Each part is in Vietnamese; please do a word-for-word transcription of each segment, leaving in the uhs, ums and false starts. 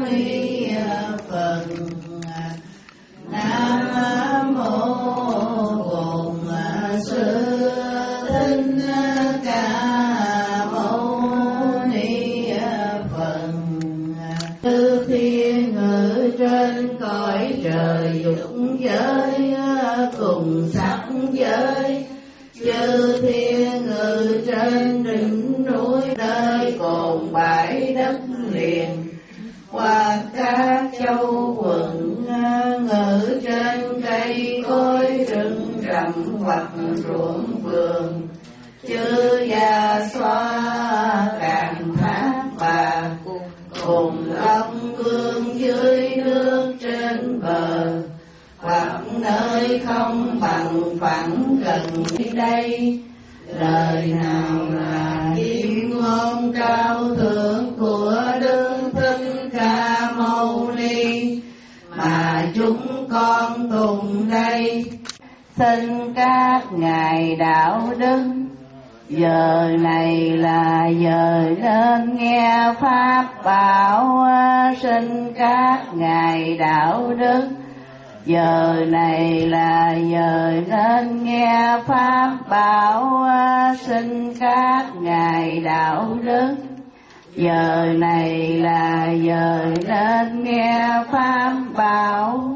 Ni Phật. Nam mô Bổn Sư Thích Ca Mâu Ni Phật. Chư thiên ở trên cõi trời dục giới cùng sắc giới, chư thiên ngự trên đỉnh núi nơi cồn bãi đất liền, hoặc các châu quận ngự trên cây cối rừng rậm hoặc ruộng vườn, chư già xoa càng thác bà cùng long vương dưới nước trên bờ, hoặc nơi không bằng phẳng gần đây. Lời nào là chuyên ngôn cao thượng của Đức Thích Ca Mâu Ni mà chúng con tùng đây. Xin các ngài đạo đức, giờ này là giờ nên nghe pháp bảo. Xin các ngài đạo đức, giờ này là giờ nên nghe pháp bảo. Xin các ngài đạo đức, giờ này là giờ nên nghe pháp bảo.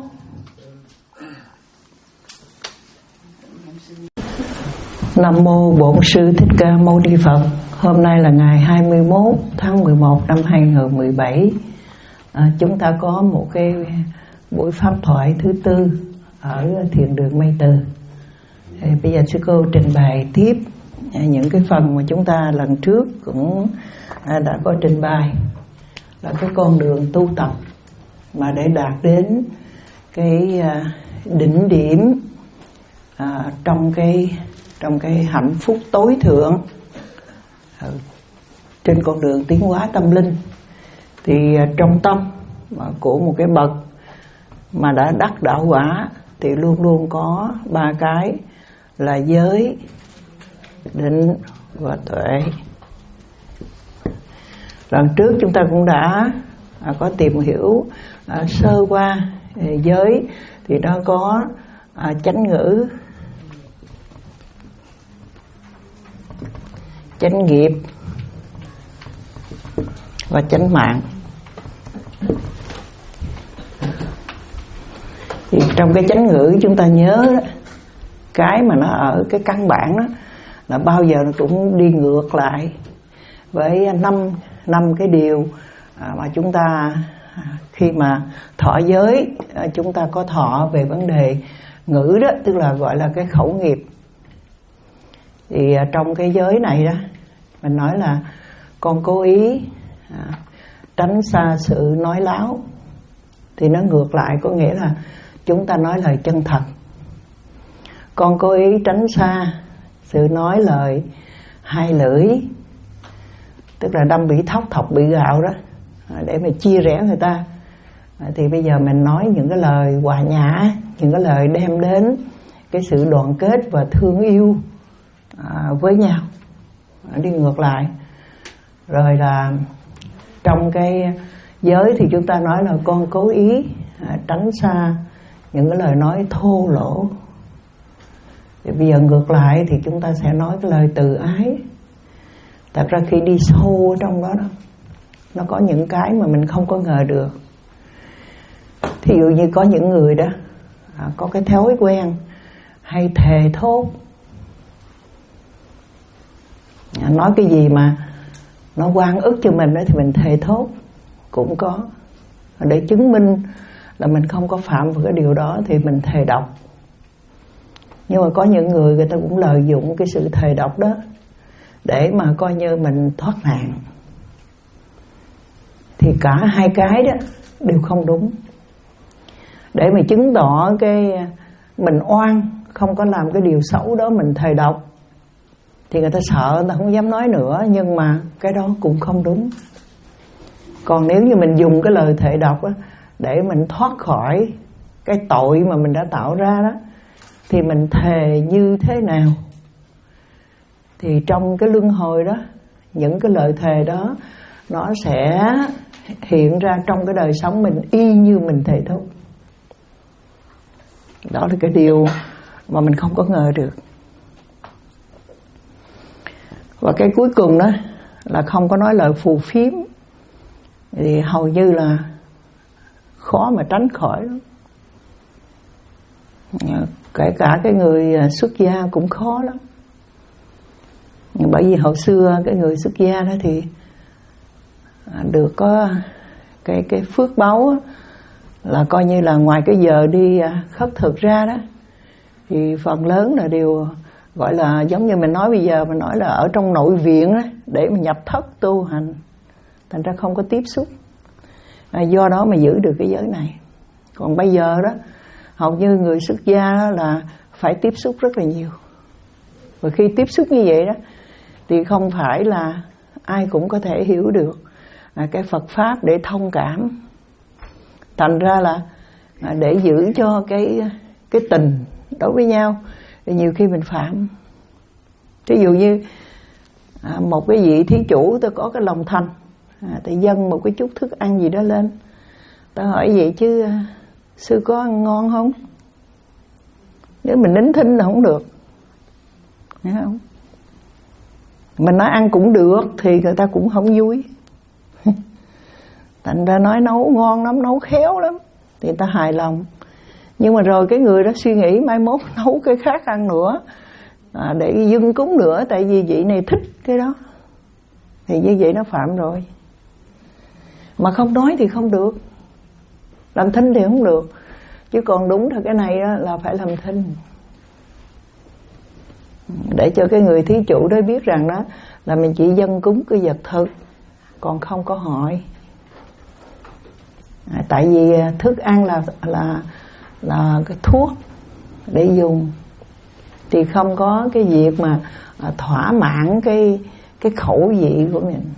Nam mô Bổn Sư Thích Ca Mâu Ni Phật. Hôm nay là ngày hai mươi mốt tháng mười một năm hai nghìn không trăm mười bảy. à, Chúng ta có một cái buổi pháp thoại thứ tư ở thiền đường Mây Từ. Thì bây giờ sư cô trình bày tiếp những cái phần mà chúng ta lần trước cũng đã có trình bày, là cái con đường tu tập mà để đạt đến cái đỉnh điểm à, trong cái trong cái hạnh phúc tối thượng trên con đường tiến hóa tâm linh. Thì trong tâm của một cái bậc mà đã đắc đạo quả thì luôn luôn có ba cái là giới, định và tuệ. Lần trước chúng ta cũng đã à, có tìm hiểu à, sơ qua à, giới thì nó có à, chánh ngữ, chánh nghiệp và chánh mạng. Thì trong cái chánh ngữ chúng ta nhớ cái mà nó ở cái căn bản đó là bao giờ nó cũng đi ngược lại với năm năm cái điều mà chúng ta khi mà thọ giới, chúng ta có thọ về vấn đề ngữ đó, tức là gọi là cái khẩu nghiệp. Thì trong cái giới này đó mình nói là con cố ý tránh xa sự nói láo, thì nó ngược lại, có nghĩa là chúng ta nói lời chân thật. Con cố ý tránh xa sự nói lời hai lưỡi, tức là đâm bị thóc thọc bị gạo đó, để mà chia rẽ người ta. Thì bây giờ mình nói những cái lời hòa nhã, những cái lời đem đến cái sự đoàn kết và thương yêu với nhau, đi ngược lại. Rồi là trong cái giới thì chúng ta nói là con cố ý tránh xa những cái lời nói thô lỗ. Thì bây giờ ngược lại thì chúng ta sẽ nói cái lời từ ái. Thật ra khi đi sâu ở trong đó, đó nó có những cái mà mình không có ngờ được. Thí dụ như có những người đó à, có cái thói quen hay thề thốt, à, nói cái gì mà nó oan ức cho mình đó thì mình thề thốt cũng có, để chứng minh là mình không có phạm vào cái điều đó thì mình thề độc. Nhưng mà có những người người ta cũng lợi dụng cái sự thề độc đó để mà coi như mình thoát nạn. Thì cả hai cái đó đều không đúng. Để mà chứng tỏ cái mình oan, không có làm cái điều xấu đó, mình thề độc, thì người ta sợ, người ta không dám nói nữa. Nhưng mà cái đó cũng không đúng. Còn nếu như mình dùng cái lời thề độc đó để mình thoát khỏi cái tội mà mình đã tạo ra đó, thì mình thề như thế nào? Thì trong cái luân hồi đó, những cái lời thề đó nó sẽ hiện ra trong cái đời sống mình y như mình thầy thuốc. Đó là cái điều mà mình không có ngờ được. Và cái cuối cùng đó là không có nói lời phù phiếm, thì hầu như là khó mà tránh khỏi lắm. Kể cả cái người xuất gia cũng khó lắm. Bởi vì hồi xưa cái người xuất gia đó thì được có cái cái phước báu là coi như là ngoài cái giờ đi khất thực ra đó, thì phần lớn là đều gọi là giống như mình nói bây giờ, mình nói là ở trong nội viện đó, để mà nhập thất tu hành, thành ra không có tiếp xúc, à, do đó mà giữ được cái giới này. Còn bây giờ đó hầu như người xuất gia đó là phải tiếp xúc rất là nhiều, và khi tiếp xúc như vậy đó thì không phải là ai cũng có thể hiểu được à, cái Phật pháp để thông cảm. Thành ra là à, để giữ cho cái cái tình đối với nhau thì nhiều khi mình phạm. Ví dụ như à, một cái vị thí chủ tôi có cái lòng thành, à, tôi dâng một cái chút thức ăn gì đó lên, tôi hỏi vậy chứ à, sư có ăn ngon không? Nếu mình nín thinh là không được, hiểu không? Mình nói ăn cũng được thì người ta cũng không vui. Thành ra nói nấu ngon lắm, nấu khéo lắm thì người ta hài lòng. Nhưng mà rồi cái người đó suy nghĩ mai mốt nấu cái khác ăn nữa, à, để dâng cúng nữa, tại vì vị này thích cái đó, thì như vậy nó phạm rồi. Mà không nói thì không được, làm thinh thì không được. Chứ còn đúng là cái này là phải làm thinh, để cho cái người thí chủ đó biết rằng đó là mình chỉ dâng cúng cái vật thực, còn không có hỏi. À, tại vì thức ăn là là là cái thuốc để dùng, thì không có cái việc mà à, thỏa mãn cái cái khẩu vị của mình.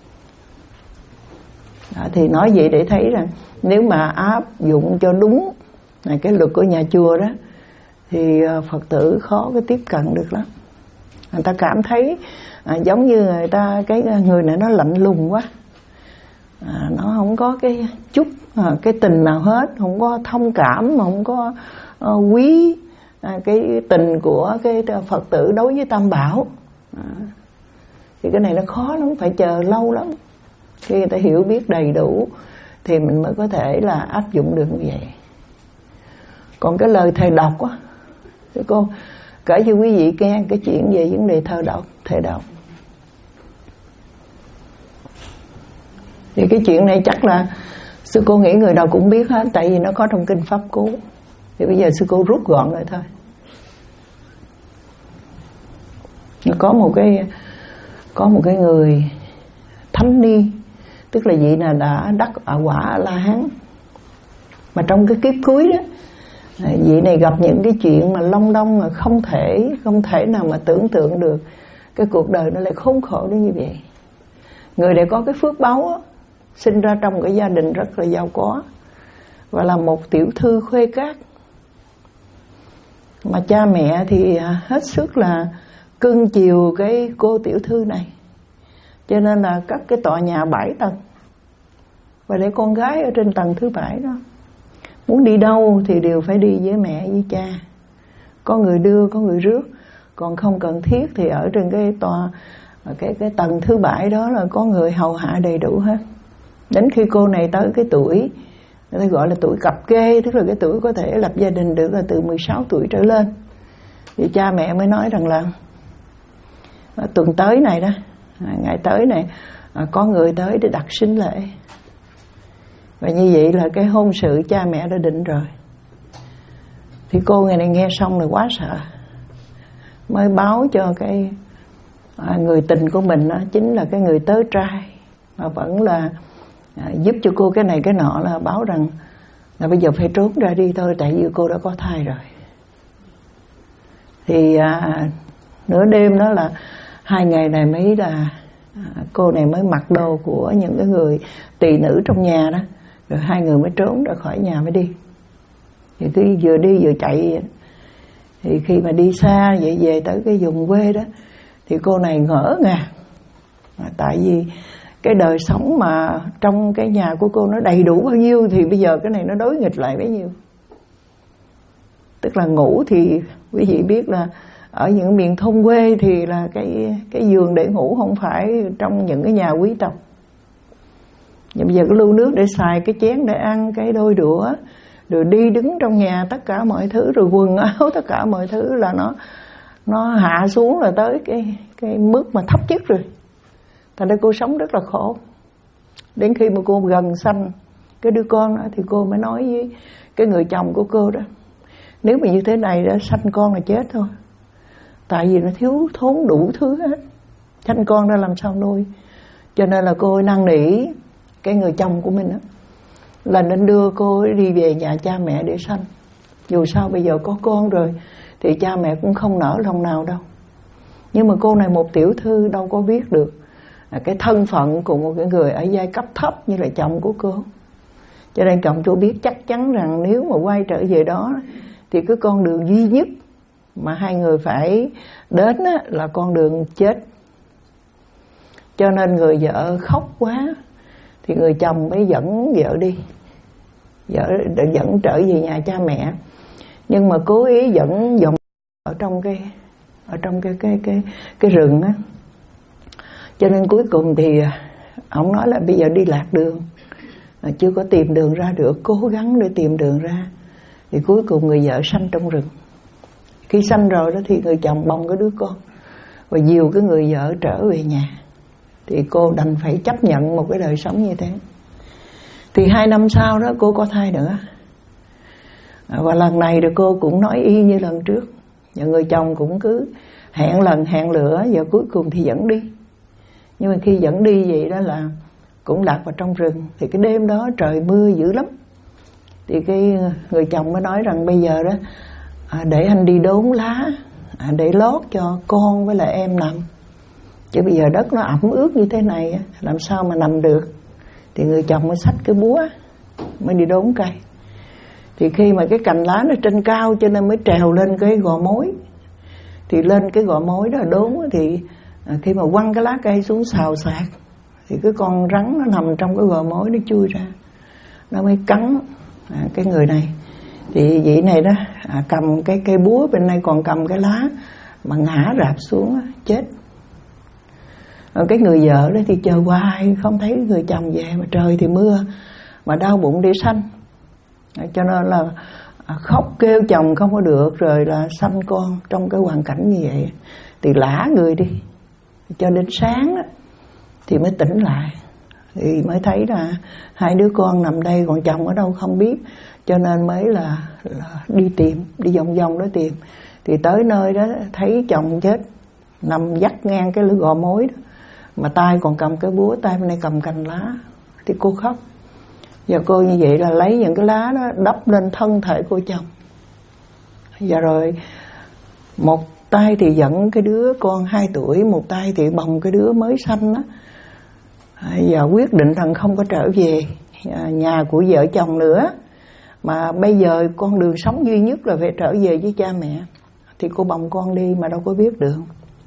À, thì nói vậy để thấy rằng nếu mà áp dụng cho đúng này cái luật của nhà chùa đó thì Phật tử khó có tiếp cận được lắm. Người ta cảm thấy à, giống như người ta cái người này nó lạnh lùng quá, à, nó không có cái chút à, cái tình nào hết, không có thông cảm, không có à, quý à, cái tình của cái Phật tử đối với Tam Bảo. À, thì cái này nó khó lắm, phải chờ lâu lắm. Khi người ta hiểu biết đầy đủ thì mình mới có thể là áp dụng được như vậy. Còn cái lời thầy độc á, thì cô kể cho quý vị nghe cái chuyện về vấn đề thơ độc, thầy độc. Thì cái chuyện này chắc là sư cô nghĩ người nào cũng biết hết, tại vì nó có trong kinh Pháp Cú. Thì bây giờ sư cô rút gọn lại thôi. Có một cái có một cái người thánh ni, tức là vị nào đã đắc ở quả La Hán, mà trong cái kiếp cuối đó, vị này gặp những cái chuyện mà long đong mà không thể không thể nào mà tưởng tượng được cái cuộc đời nó lại khốn khổ đến như vậy. Người này có cái phước báu đó, sinh ra trong cái gia đình rất là giàu có và là một tiểu thư khuê cát, mà cha mẹ thì hết sức là cưng chiều cái cô tiểu thư này, cho nên là cất cái tòa nhà bảy tầng và để con gái ở trên tầng thứ bảy đó. Muốn đi đâu thì đều phải đi với mẹ với cha, có người đưa có người rước, còn không cần thiết thì ở trên cái tòa cái cái tầng thứ bảy đó là có người hầu hạ đầy đủ hết. Đến khi cô này tới cái tuổi người ta gọi là tuổi cập kê, tức là cái tuổi có thể lập gia đình được là từ mười sáu tuổi trở lên, thì cha mẹ mới nói rằng là tuần tới này đó, ngày tới này có người tới để đặt sính lễ. Và như vậy là cái hôn sự cha mẹ đã định rồi. Thì cô ngày này nghe xong là quá sợ, mới báo cho cái à, người tình của mình đó, chính là cái người tớ trai, mà vẫn là à, giúp cho cô cái này cái nọ, là báo rằng là bây giờ phải trốn ra đi thôi, tại vì cô đã có thai rồi. Thì à, nửa đêm đó là hai ngày này mới là à, cô này mới mặc đồ của những cái người tỳ nữ trong nhà đó, rồi hai người mới trốn ra khỏi nhà mới đi. Thì cứ vừa đi vừa chạy. Thì khi mà đi xa vậy về tới cái vùng quê đó, thì cô này ngỡ ngàng, tại vì cái đời sống mà trong cái nhà của cô nó đầy đủ bao nhiêu thì bây giờ cái này nó đối nghịch lại bấy nhiêu. Tức là ngủ thì quý vị biết là ở những miền thôn quê thì là cái cái giường để ngủ không phải trong những cái nhà quý tộc. Nhưng bây giờ cái lu nước để xài, cái chén để ăn, cái đôi đũa, rồi đi đứng trong nhà, tất cả mọi thứ, rồi quần áo, tất cả mọi thứ là nó nó hạ xuống là tới cái cái mức mà thấp nhất rồi. Thành ra cô sống rất là khổ. Đến khi mà cô gần sanh cái đứa con đó, thì cô mới nói với cái người chồng của cô đó, nếu mà như thế này đó, sanh con là chết thôi. Tại vì nó thiếu thốn đủ thứ hết, sanh con ra làm sao nuôi. Cho nên là cô năn nỉ cái người chồng của mình đó, là nên đưa cô đi về nhà cha mẹ để sanh. Dù sao bây giờ có con rồi thì cha mẹ cũng không nỡ lòng nào đâu. Nhưng mà cô này một tiểu thư đâu có biết được cái thân phận của một cái người ở giai cấp thấp như là chồng của cô. Cho nên chồng cô biết chắc chắn rằng nếu mà quay trở về đó thì cái con đường duy nhất mà hai người phải đến là con đường chết. Cho nên người vợ khóc quá thì người chồng mới dẫn vợ đi, vợ dẫn trở về nhà cha mẹ. Nhưng mà cố ý dẫn vòng ở trong cái ở trong cái cái cái cái rừng á. Cho nên cuối cùng thì ông nói là bây giờ đi lạc đường, chưa có tìm đường ra được, cố gắng để tìm đường ra. Thì cuối cùng người vợ sanh trong rừng. Khi sanh rồi đó thì người chồng bồng cái đứa con và dìu cái người vợ trở về nhà. Thì cô đành phải chấp nhận một cái đời sống như thế. Thì hai năm sau đó cô có thai nữa. Và lần này thì cô cũng nói y như lần trước. Và người chồng cũng cứ hẹn lần hẹn lửa, và cuối cùng thì dẫn đi. Nhưng mà khi dẫn đi vậy đó là cũng lạc vào trong rừng. Thì cái đêm đó trời mưa dữ lắm. Thì cái người chồng mới nói rằng bây giờ đó à, để anh đi đốn lá à, để lót cho con với lại em nằm. Chứ bây giờ đất nó ẩm ướt như thế này làm sao mà nằm được. Thì người chồng mới xách cái búa mới đi đốn cây. Thì khi mà cái cành lá nó trên cao cho nên mới trèo lên cái gò mối. Thì lên cái gò mối đó đốn thì à, khi mà quăng cái lá cây xuống xào xạc thì cái con rắn nó nằm trong cái gò mối nó chui ra, nó mới cắn à, cái người này. Thì vị này đó à, cầm cái cây búa, bên này còn cầm cái lá mà ngã rạp xuống chết. À, cái người vợ đó thì chờ hoài không thấy người chồng về, mà trời thì mưa mà đau bụng để sanh. À, cho nên là à, khóc kêu chồng không có được, rồi là sanh con trong cái hoàn cảnh như vậy. Thì lả người đi cho đến sáng đó, thì mới tỉnh lại. Thì mới thấy là hai đứa con nằm đây còn chồng ở đâu không biết. Cho nên mới là, là đi tìm, đi vòng vòng đó tìm. Thì tới nơi đó thấy chồng chết nằm dắt ngang cái lưỡi gò mối đó, mà tay còn cầm cái búa, tay bên này cầm cành lá. Thì cô khóc. Và cô như vậy là lấy những cái lá đó đắp lên thân thể của chồng. Và rồi một tay thì dẫn cái đứa con hai tuổi, một tay thì bồng cái đứa mới sanh đó. Và quyết định rằng không có trở về nhà của vợ chồng nữa, mà bây giờ con đường sống duy nhất là phải trở về với cha mẹ. Thì cô bồng con đi mà đâu có biết được.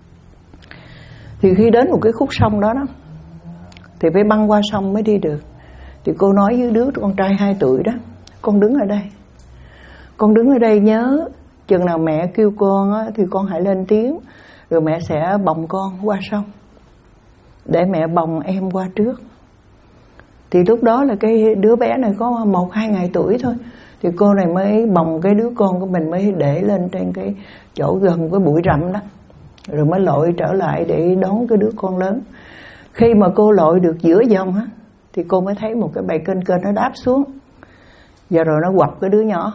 Thì khi đến một cái khúc sông đó đó thì phải băng qua sông mới đi được. Thì cô nói với đứa con trai hai tuổi đó, con đứng ở đây, con đứng ở đây nhớ chừng nào mẹ kêu con á, thì con hãy lên tiếng, rồi mẹ sẽ bồng con qua sông, để mẹ bồng em qua trước. Thì lúc đó là cái đứa bé này có một hai ngày tuổi thôi. Thì cô này mới bồng cái đứa con của mình, mới để lên trên cái chỗ gần cái bụi rậm đó, rồi mới lội trở lại để đón cái đứa con lớn. Khi mà cô lội được giữa dòng á, thì cô mới thấy một cái bầy kênh kênh nó đáp xuống, và rồi nó quặp cái đứa nhỏ.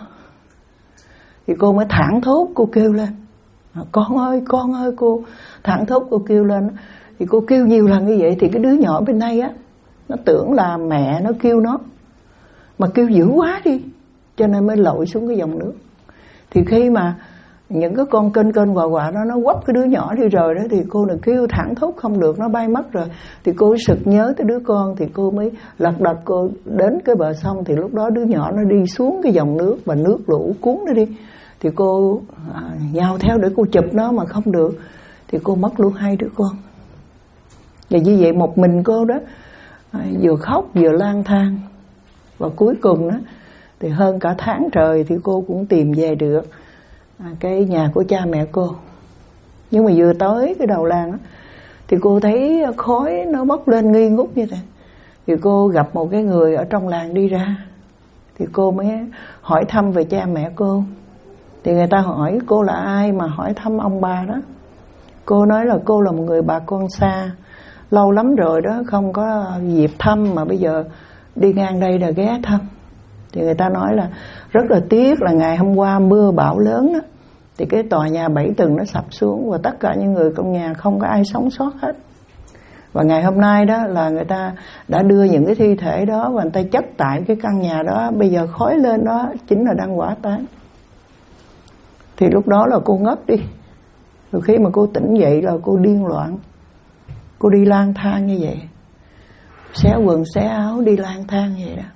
Thì cô mới thảng thốt, cô kêu lên, con ơi, con ơi, cô thảng thốt cô kêu lên. Thì cô kêu nhiều lần như vậy thì cái đứa nhỏ bên đây á, nó tưởng là mẹ nó kêu nó, mà kêu dữ quá đi, cho nên mới lội xuống cái dòng nước. Thì khi mà những cái con kênh kênh quà quạ đó nó quắp cái đứa nhỏ đi rồi đó, thì cô này kêu thẳng thốt không được, nó bay mất rồi. Thì cô sực nhớ tới đứa con, thì cô mới lật đật cô đến cái bờ sông. Thì lúc đó đứa nhỏ nó đi xuống cái dòng nước và nước lũ cuốn nó đi. Thì cô à, nhào theo để cô chụp nó mà không được, thì cô mất luôn hai đứa con. Và như vậy một mình cô đó à, vừa khóc vừa lang thang. Và cuối cùng đó thì hơn cả tháng trời thì cô cũng tìm về được à, cái nhà của cha mẹ cô. Nhưng mà vừa tới cái đầu làng đó, thì cô thấy khói nó bốc lên nghi ngút như thế. Thì cô gặp một cái người ở trong làng đi ra. Thì cô mới hỏi thăm về cha mẹ cô. Thì người ta hỏi cô là ai mà hỏi thăm ông bà đó. Cô nói là cô là một người bà con xa, lâu lắm rồi đó không có dịp thăm, mà bây giờ đi ngang đây là ghé thăm. Thì người ta nói là rất là tiếc là ngày hôm qua mưa bão lớn đó, thì cái tòa nhà bảy tầng nó sập xuống và tất cả những người trong nhà không có ai sống sót hết. Và ngày hôm nay đó là người ta đã đưa những cái thi thể đó và người ta chất tại cái căn nhà đó. Bây giờ khói lên đó chính là đang hỏa táng. Thì lúc đó là cô ngất đi. Rồi khi mà cô tỉnh dậy là cô điên loạn. Cô đi lang thang như vậy, xé quần xé áo đi lang thang vậy đó.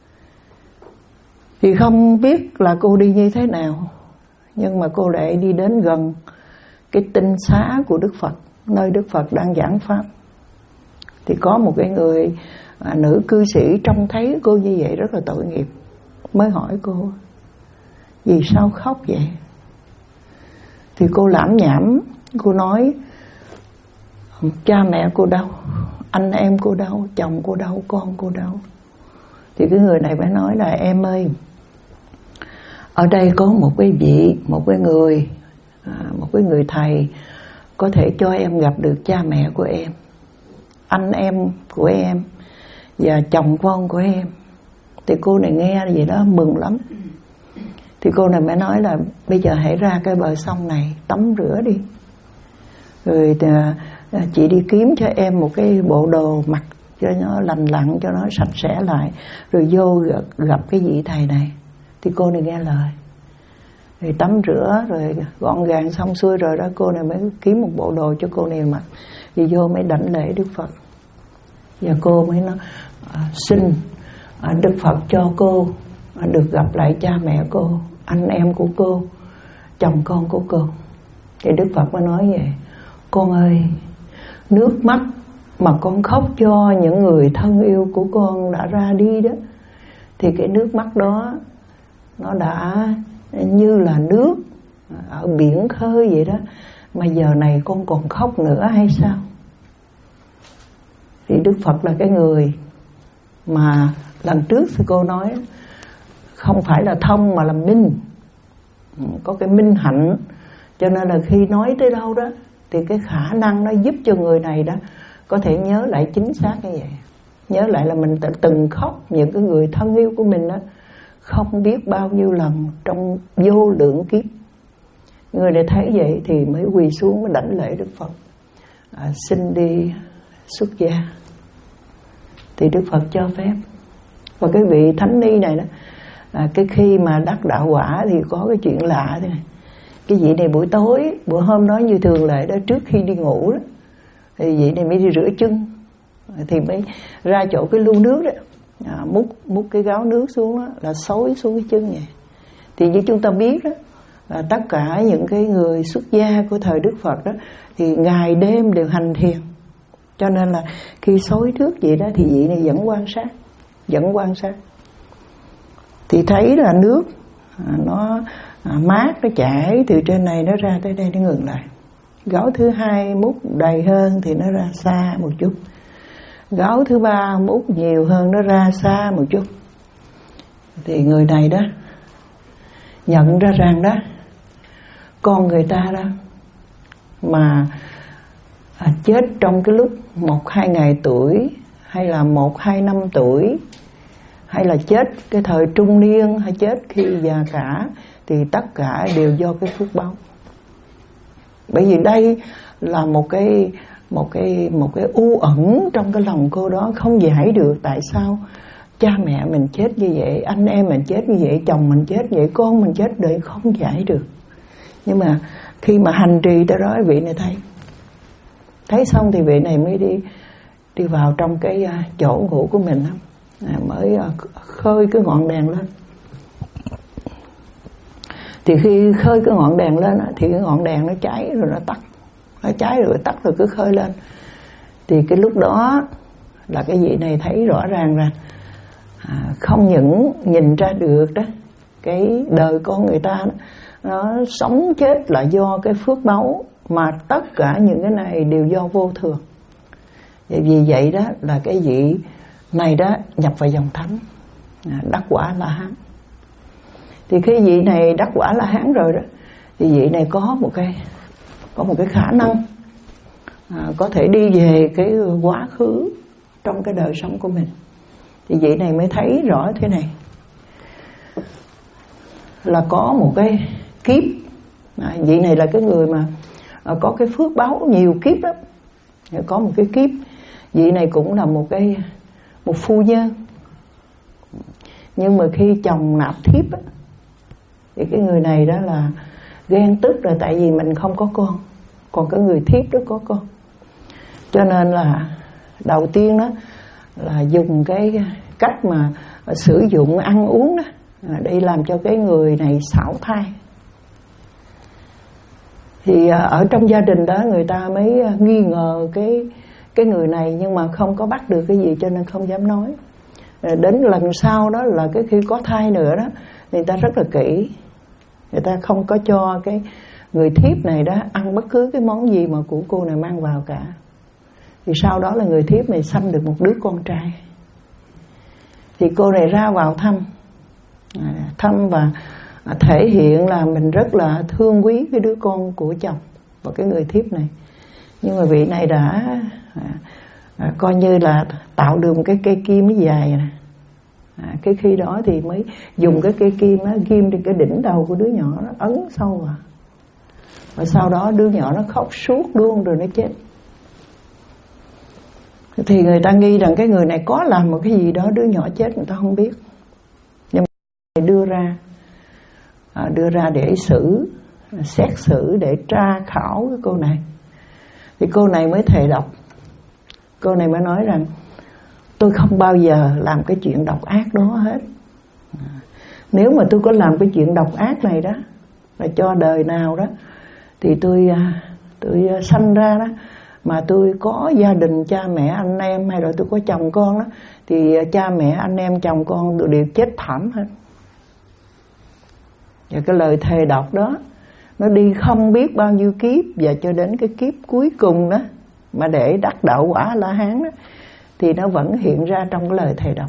Thì không biết là cô đi như thế nào, nhưng mà cô lại đi đến gần cái tinh xá của Đức Phật, nơi Đức Phật đang giảng pháp. Thì có một cái người à, nữ cư sĩ trông thấy cô như vậy rất là tội nghiệp, mới hỏi cô vì sao khóc vậy. Thì cô lảm nhảm, cô nói cha mẹ cô đâu, anh em cô đâu, chồng cô đâu, con cô đâu. Thì cái người này mới nói là em ơi, ở đây có một cái vị, một cái người, à, một cái người thầy có thể cho em gặp được cha mẹ của em, anh em của em và chồng con của em. Thì cô này nghe vậy đó mừng lắm. Thì cô này mới nói là bây giờ hãy ra cái bờ sông này tắm rửa đi, rồi chị đi kiếm cho em một cái bộ đồ mặc cho nó lành lặn, cho nó sạch sẽ lại, rồi vô gặp cái vị thầy này. Thì cô này nghe lời, rồi tắm rửa rồi gọn gàng xong xuôi rồi đó, cô này mới kiếm một bộ đồ cho cô này mặc, thì vô mới đảnh lễ Đức Phật. Và cô mới nói à, xin à, Đức Phật cho cô à, được gặp lại cha mẹ cô, anh em của cô, chồng con của cô. Thì Đức Phật mới nói vậy: con ơi, nước mắt mà con khóc cho những người thân yêu của con đã ra đi đó, thì cái nước mắt đó nó đã như là nước ở biển khơi vậy đó, mà giờ này con còn khóc nữa hay sao? Thì Đức Phật là cái người mà lần trước thì cô nói không phải là thông mà là minh, có cái minh hạnh, cho nên là khi nói tới đâu đó thì cái khả năng nó giúp cho người này đó có thể nhớ lại chính xác như vậy. Nhớ lại là mình từng khóc những cái người thân yêu của mình đó không biết bao nhiêu lần trong vô lượng kiếp. Người này thấy vậy thì mới quỳ xuống mới đảnh lễ Đức Phật, à, xin đi xuất gia. Thì Đức Phật cho phép. Và cái vị thánh ni này đó, à, cái khi mà đắc đạo quả thì có cái chuyện lạ thế này. Cái vị này buổi tối, buổi hôm đó như thường lệ đó, trước khi đi ngủ đó, thì vị này mới đi rửa chân, thì mới ra chỗ cái lu nước đó, à, múc múc cái gáo nước xuống đó, là xối xuống cái chân này. Thì như chúng ta biết đó, là tất cả những cái người xuất gia của thời Đức Phật đó thì ngày đêm đều hành thiền, cho nên là khi xối nước vậy đó thì vị này vẫn quan sát, vẫn quan sát, thì thấy là nước à, nó à, mát, nó chảy từ trên này nó ra tới đây, nó ngừng lại. Gáo thứ hai múc đầy hơn thì nó ra xa một chút, gáo thứ ba múc nhiều hơn nó ra xa một chút. Thì người này đó nhận ra rằng đó, con người ta đó mà à, chết trong cái lúc một hai ngày tuổi, hay là một hai năm tuổi, hay là chết cái thời trung niên, hay chết khi già cả, thì tất cả đều do cái phước báo. Bởi vì đây là một cái một cái một cái u ẩn trong cái lòng cô đó, không giải được tại sao cha mẹ mình chết như vậy, anh em mình chết như vậy, chồng mình chết vậy, con mình chết vậy, không giải được. Nhưng mà khi mà hành trì tới đó, vị này thấy thấy xong thì vị này mới đi đi vào trong cái chỗ ngủ của mình, mới khơi cái ngọn đèn lên. Thì khi khơi cái ngọn đèn lên thì cái ngọn đèn nó cháy rồi nó tắt, nó cháy rồi tắt rồi cứ khơi lên. Thì cái lúc đó là cái vị này thấy rõ ràng rằng à, không những nhìn ra được đó cái đời con người ta đó, nó sống chết là do cái phước báu, mà tất cả những cái này đều do vô thường. Vậy vì vậy đó là cái vị này đó nhập vào dòng thánh, à, đắc quả La Hán. Thì khi vị này đắc quả La Hán rồi đó, thì vị này có một cái có một cái khả năng à, có thể đi về cái quá khứ trong cái đời sống của mình. Thì vị này mới thấy rõ thế này, là có một cái kiếp, à, vị này là cái người mà à, có cái phước báo nhiều kiếp đó. Có một cái kiếp, vị này cũng là một cái một phu nhân, nhưng mà khi chồng nạp thiếp á, thì cái người này đó là ghen tức rồi, tại vì mình không có con, còn cái người thiếp đó có con, cho nên là đầu tiên đó là dùng cái cách mà sử dụng ăn uống đó để làm cho cái người này xảo thai. Thì ở trong gia đình đó người ta mới nghi ngờ cái cái người này, nhưng mà không có bắt được cái gì cho nên không dám nói. Đến lần sau đó là cái khi có thai nữa đó, người ta rất là kỹ, người ta không có cho cái người thiếp này đó ăn bất cứ cái món gì mà của cô này mang vào cả. Thì sau đó là người thiếp này sanh được một đứa con trai. Thì cô này ra vào thăm thăm và thể hiện là mình rất là thương quý cái đứa con của chồng và cái người thiếp này. Nhưng mà vị này đã à, à, coi như là tạo được một cái cây kim mới dài nè. À, cái khi đó thì mới dùng cái cây kim á, ghim trên cái đỉnh đầu của đứa nhỏ, nó ấn sâu vào. Và sau đó đứa nhỏ nó khóc suốt luôn rồi nó chết. Thì người ta nghi rằng cái người này có làm một cái gì đó đứa nhỏ chết, người ta không biết. Nhưng mà đưa ra à, đưa ra để xử, xét xử, để tra khảo cái cô này. Thì cô này mới thề độc. Cô này mới nói rằng tôi không bao giờ làm cái chuyện độc ác đó hết. Nếu mà tôi có làm cái chuyện độc ác này đó, là cho đời nào đó thì tôi tôi sanh ra đó mà tôi có gia đình cha mẹ anh em, hay là tôi có chồng con đó, thì cha mẹ anh em chồng con đều chết thảm hết. Và cái lời thề độc đó nó đi không biết bao nhiêu kiếp, và cho đến cái kiếp cuối cùng đó mà để đắc đạo quả La Hán đó, thì nó vẫn hiện ra trong cái lời thề độc.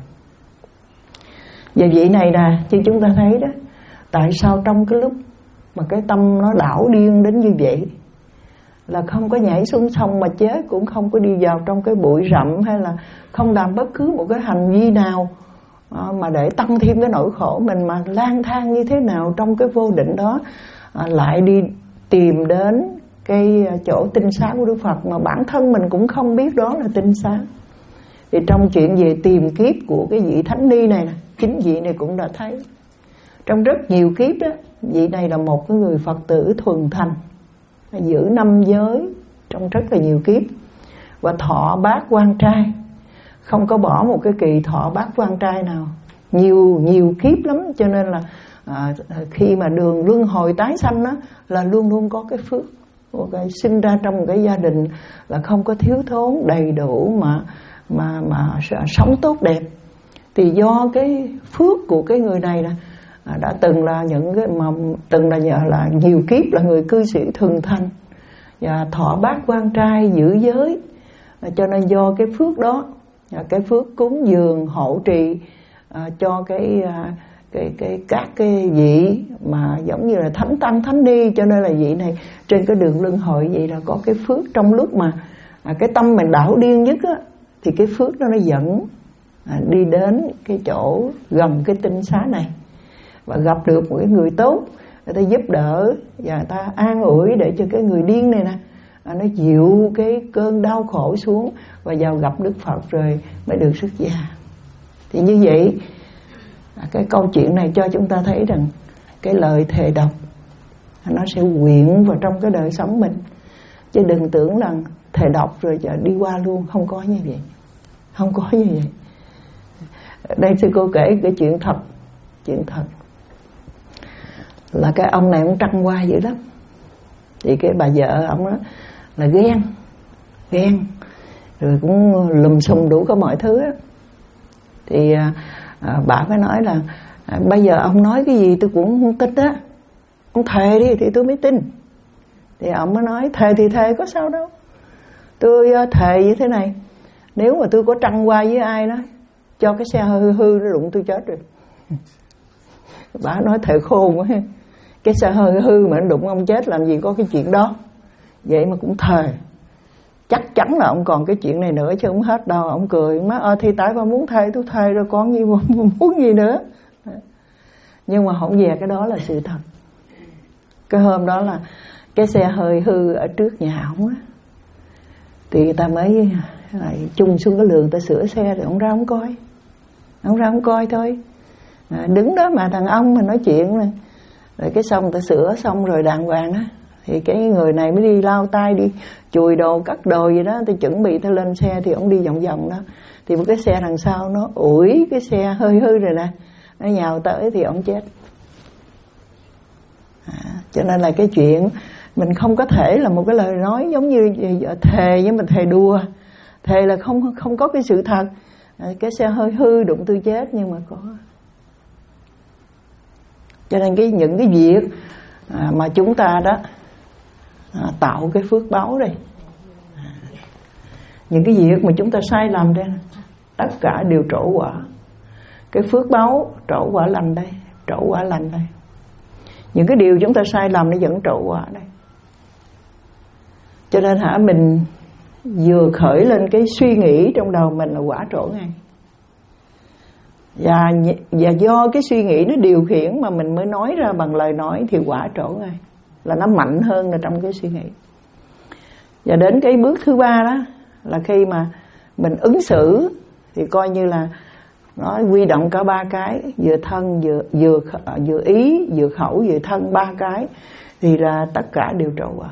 Và vị này nè, như chúng ta thấy đó, tại sao trong cái lúc mà cái tâm nó đảo điên đến như vậy, là không có nhảy xuống sông mà chết, cũng không có đi vào trong cái bụi rậm, hay là không làm bất cứ một cái hành vi nào mà để tăng thêm cái nỗi khổ mình, mà lang thang như thế nào trong cái vô định đó, lại đi tìm đến cái chỗ tinh xá của Đức Phật mà bản thân mình cũng không biết đó là tinh xá. Thì trong chuyện về tìm kiếp của cái vị Thánh Ni này, chính vị này cũng đã thấy trong rất nhiều kiếp đó, vị này là một cái người Phật tử thuần thành, giữ năm giới trong rất là nhiều kiếp, và thọ bát quan trai, không có bỏ một cái kỳ thọ bát quan trai nào, nhiều nhiều kiếp lắm. Cho nên là à, khi mà đường luân hồi tái sanh đó, là luôn luôn có cái phước, một cái sinh ra trong một cái gia đình là không có thiếu thốn, đầy đủ, mà mà mà sống tốt đẹp. Thì do cái phước của cái người này là đã từng là những cái mà từng là nhờ là nhiều kiếp là người cư sĩ thuần thành và thọ bát quan trai, giữ giới, cho nên do cái phước đó, cái phước cúng dường hộ trì à, cho cái, à, cái cái các cái vị mà giống như là thánh tăng thánh ni, cho nên là vị này trên cái đường luân hồi vậy là có cái phước. Trong lúc mà à, cái tâm mình đảo điên nhất á, thì cái phước đó nó dẫn à, đi đến cái chỗ gần cái tinh xá này, và gặp được một cái người tốt, người ta giúp đỡ và người ta an ủi để cho cái người điên này nè à, nó dịu cái cơn đau khổ xuống, và vào gặp Đức Phật rồi mới được xuất gia. Thì như vậy à, cái câu chuyện này cho chúng ta thấy rằng cái lời thề độc nó sẽ quyện vào trong cái đời sống mình, chứ đừng tưởng rằng thề độc rồi giờ đi qua luôn. Không có như vậy, không có như vậy. Đây sư cô kể cái chuyện thật, chuyện thật là cái ông này ông trăng qua dữ lắm. Thì cái bà vợ ông đó là ghen, ghen rồi cũng lùm xùm đủ cả mọi thứ á. Thì à, à, bà mới nói là à, bây giờ ông nói cái gì tôi cũng không tin á, ông thề đi thì tôi mới tin. Thì ông mới nói thề thì thề, có sao đâu. Tôi thề như thế này, nếu mà tôi có trăng qua với ai đó, cho cái xe hư hư nó đụng tôi chết rồi. Bà nói thề khôn quá, cái xe hư hư mà nó đụng ông chết làm gì có cái chuyện đó. Vậy mà cũng thề, chắc chắn là ông còn cái chuyện này nữa chứ không hết đâu. Ông cười, má ơi thì tại bà muốn thề tôi thề rồi còn gì mà muốn gì nữa. Nhưng mà không về cái đó là sự thật. Cái hôm đó là cái xe hơi hư ở trước nhà ông á, thì người ta mới lại chung xuống cái lường ta sửa xe, rồi ông ra ông coi, ông ra ông coi thôi. À, đứng đó mà thằng ông mà nói chuyện này, rồi cái xong ta sửa xong rồi đàng hoàng á, thì cái người này mới đi lau tay, đi chùi đồ cắt đồ gì đó, ta chuẩn bị ta lên xe thì ông đi vòng vòng đó, thì một cái xe đằng sau nó ủi cái xe hơi hư rồi nè, nó nhào tới thì ông chết. À, cho nên là cái chuyện mình không có thể là một cái lời nói giống như thề, nhưng mà thề đùa, thề là không không có cái sự thật. À, cái xe hơi hư đụng tôi chết, nhưng mà có. Cho nên cái những cái việc à, mà chúng ta đó à, tạo cái phước báu đây, à, những cái việc mà chúng ta sai lầm đây, tất cả đều trổ quả. Cái phước báu trổ quả lành đây, trổ quả lành đây. Những cái điều chúng ta sai lầm nó vẫn trổ quả đây. Cho nên hả, mình vừa khởi lên cái suy nghĩ trong đầu mình là quả trổ ngay. Và, và do cái suy nghĩ nó điều khiển mà mình mới nói ra bằng lời nói thì quả trổ ngay, là nó mạnh hơn là trong cái suy nghĩ. Và đến cái bước thứ ba đó là khi mà mình ứng xử thì coi như là nó quy động cả ba cái, vừa thân, vừa vừa vừa ý, vừa khẩu, vừa thân, ba cái thì là tất cả đều trổ quả.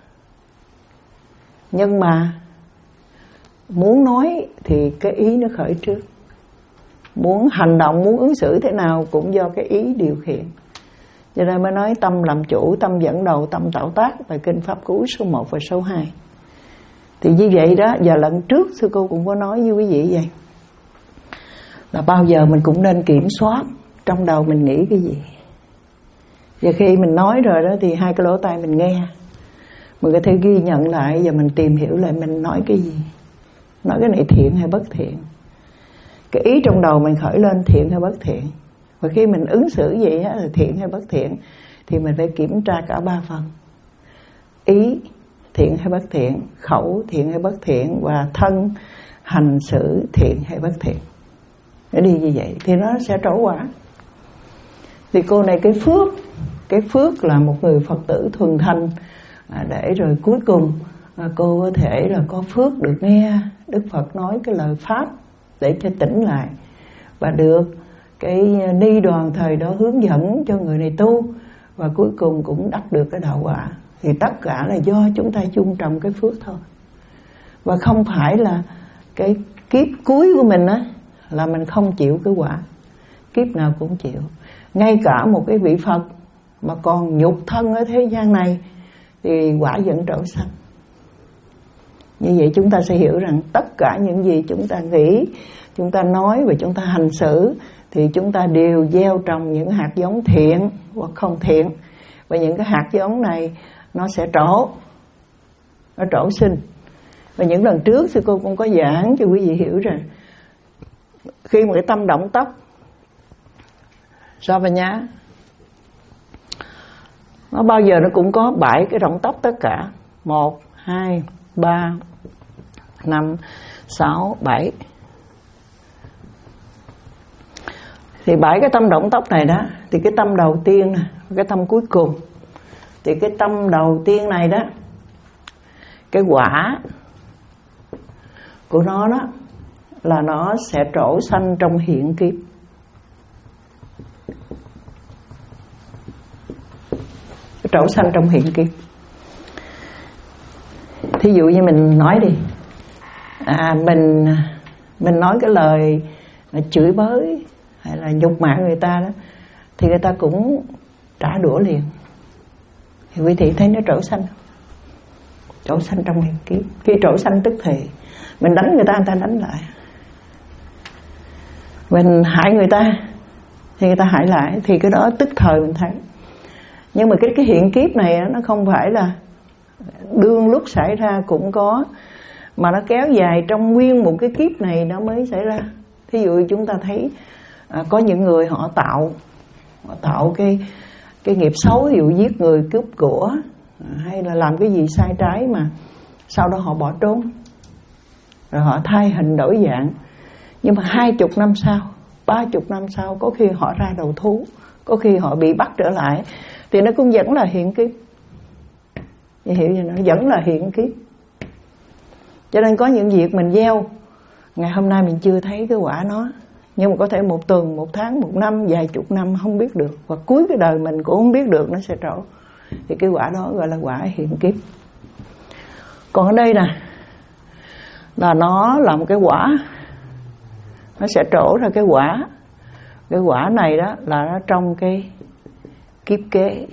Nhưng mà muốn nói thì cái ý nó khởi trước, muốn hành động, muốn ứng xử thế nào cũng do cái ý điều khiển. Cho nên mới nói tâm làm chủ, tâm dẫn đầu, tâm tạo tác, bài kinh Pháp Cú số một và số hai. Thì như vậy đó, và lần trước sư cô cũng có nói với quý vị vậy, là bao giờ mình cũng nên kiểm soát trong đầu mình nghĩ cái gì. Và khi mình nói rồi đó thì hai cái lỗ tai mình nghe, mình có thể ghi nhận lại và mình tìm hiểu lại mình nói cái gì, nói cái này thiện hay bất thiện, cái ý trong đầu mình khởi lên thiện hay bất thiện. Và khi mình ứng xử vậy á, là thiện hay bất thiện, thì mình phải kiểm tra cả ba phần: ý thiện hay bất thiện, khẩu thiện hay bất thiện, và thân hành xử thiện hay bất thiện. Để đi như vậy thì nó sẽ trổ quả. Thì cô này cái phước, cái phước là một người Phật tử thuần thành, à, để rồi cuối cùng à, cô có thể là có phước được nghe Đức Phật nói cái lời pháp để cho tỉnh lại, và được cái ni đoàn thời đó hướng dẫn cho người này tu, và cuối cùng cũng đắc được cái đạo quả. Thì tất cả là do chúng ta chung trồng cái phước thôi, và không phải là cái kiếp cuối của mình á là mình không chịu cái quả. Kiếp nào cũng chịu. Ngay cả một cái vị Phật mà còn nhục thân ở thế gian này thì quả vẫn trổ sanh. Như vậy chúng ta sẽ hiểu rằng tất cả những gì chúng ta nghĩ, chúng ta nói và chúng ta hành xử thì chúng ta đều gieo trồng những hạt giống thiện hoặc không thiện. Và những cái hạt giống này nó sẽ trổ, nó trổ sinh. Và những lần trước sư cô cũng có giảng cho quý vị hiểu rằng khi một cái tâm động tóc so với nhá, nó bao giờ nó cũng có bảy cái động tóc tất cả. Một, hai, ba, năm, sáu, bảy. Thì bảy cái tâm động tóc này đó, thì cái tâm đầu tiên nè, cái tâm cuối cùng. Thì cái tâm đầu tiên này đó, cái quả của nó đó là nó sẽ trổ sanh trong hiện kiếp. Trổ sanh trong hiện kiếp. Thí dụ như mình nói đi, à, mình mình nói cái lời chửi bới hay là nhục mạ người ta đó, thì người ta cũng trả đũa liền. Thì quý vị thấy nó trổ sanh, trổ sanh trong hiện kiếp. Khi trổ sanh tức thì Mình đánh người ta, người ta đánh lại. Mình hại người ta thì người ta hại lại. Thì cái đó tức thời mình thấy. Nhưng mà cái, cái hiện kiếp này nó không phải là đương lúc xảy ra cũng có, mà nó kéo dài trong nguyên một cái kiếp này nó mới xảy ra. Thí dụ chúng ta thấy à, có những người họ tạo họ tạo cái cái nghiệp xấu, ví dụ giết người, cướp của, hay là làm cái gì sai trái mà sau đó họ bỏ trốn, rồi họ thay hình đổi dạng. Nhưng mà hai chục năm sau, ba chục năm sau, có khi họ ra đầu thú, có khi họ bị bắt trở lại, thì nó cũng vẫn là hiện kiếp. Hiểu gì, nó vẫn là hiện kiếp. Cho nên có những việc mình gieo ngày hôm nay mình chưa thấy cái quả nó, nhưng mà có thể một tuần, một tháng, một năm, vài chục năm không biết được, và cuối cái đời mình cũng không biết được nó sẽ trổ. Thì cái quả đó gọi là quả hiện kiếp. Còn ở đây nè, là nó là một cái quả, nó sẽ trổ ra cái quả. Cái quả này đó là nó trong cái kiếp kế,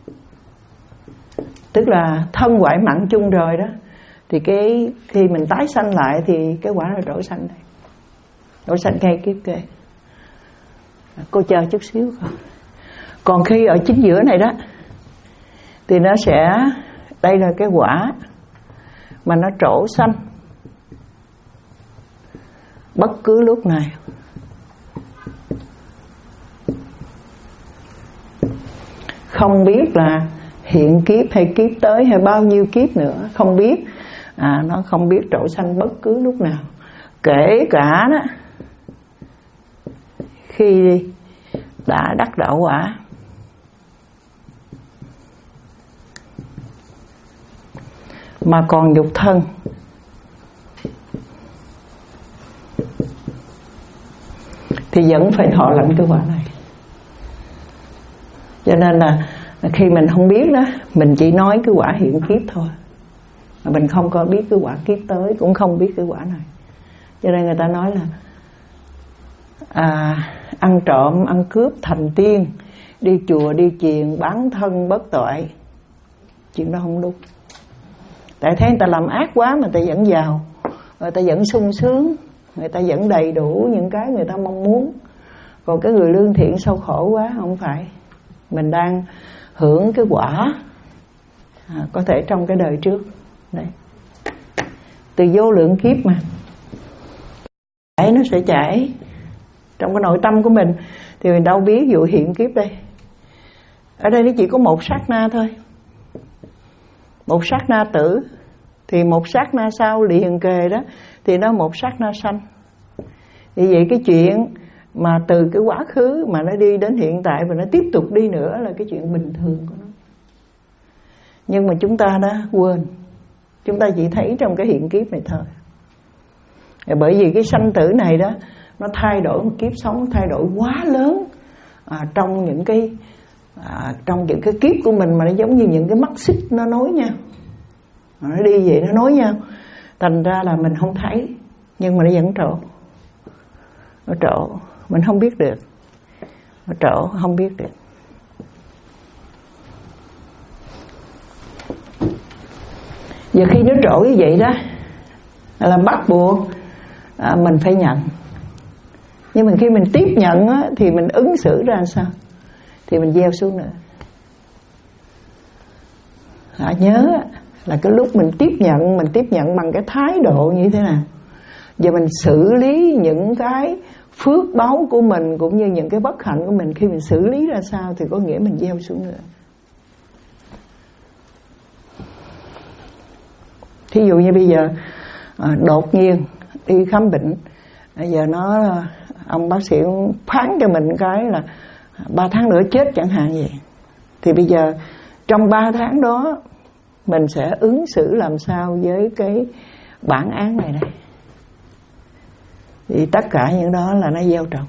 tức là thân ngoại mạng chung rồi đó. Thì cái khi mình tái sanh lại thì cái quả là trổ sanh đây, trổ sanh ngay kiếp kế. Cô chờ chút xíu coi. Còn khi ở chính giữa này đó thì nó sẽ, đây là cái quả mà nó trổ sanh bất cứ lúc này. Không biết là hiện kiếp hay kiếp tới hay bao nhiêu kiếp nữa, không biết. À, nó không biết trổ sanh bất cứ lúc nào. Kể cả đó khi đã đắc đạo quả, mà còn nhục thân, thì vẫn phải thọ lãnh cái quả này. Cho nên là khi mình không biết đó, mình chỉ nói cái quả hiện kiếp thôi, mà mình không có biết cái quả kiếp tới, cũng không biết cái quả này. Cho nên người ta nói là à, ăn trộm, ăn cướp thành tiên, đi chùa đi chiền bán thân bất tội. Chuyện đó không đúng. Tại thế người ta làm ác quá mà người ta vẫn giàu, người ta vẫn sung sướng, người ta vẫn đầy đủ những cái người ta mong muốn. Còn cái người lương thiện sâu khổ quá, không phải. Mình đang hưởng cái quả à, có thể trong cái đời trước. Đấy. Từ vô lượng kiếp mà chảy, nó sẽ chảy trong cái nội tâm của mình. Thì mình đâu biết, dụ hiện kiếp đây, ở đây nó chỉ có một sát na thôi, một sát na tử. Thì một sát na sau liền kề đó thì nó một sát na sanh. Vì vậy cái chuyện mà từ cái quá khứ mà nó đi đến hiện tại và nó tiếp tục đi nữa là cái chuyện bình thường của nó. Nhưng mà chúng ta đã quên, chúng ta chỉ thấy trong cái hiện kiếp này thôi. Bởi vì cái sanh tử này đó, nó thay đổi một kiếp sống, thay đổi quá lớn à, trong những cái à, trong những cái kiếp của mình, mà nó giống như những cái mắt xích nó nối nhau, nó đi vậy nó nối nhau, thành ra là mình không thấy, nhưng mà nó vẫn trổ, nó trổ mình không biết được, nó trổ không biết được. Giờ khi nó trổ như vậy đó là bắt buộc à, mình phải nhận. Nhưng mà khi mình tiếp nhận á, thì mình ứng xử ra sao? Thì mình gieo xuống nữa. À, nhớ là cái lúc mình tiếp nhận, mình tiếp nhận bằng cái thái độ như thế nào. Giờ mình xử lý những cái phước báu của mình cũng như những cái bất hạnh của mình, khi mình xử lý ra sao thì có nghĩa mình gieo xuống nữa. Thí dụ như bây giờ à, đột nhiên đi khám bệnh, bây giờ nó ông bác sĩ phán cho mình cái là ba tháng nữa chết chẳng hạn vậy. Thì bây giờ trong ba tháng đó mình sẽ ứng xử làm sao với cái bản án này đây. Thì tất cả những đó là nó gieo trồng.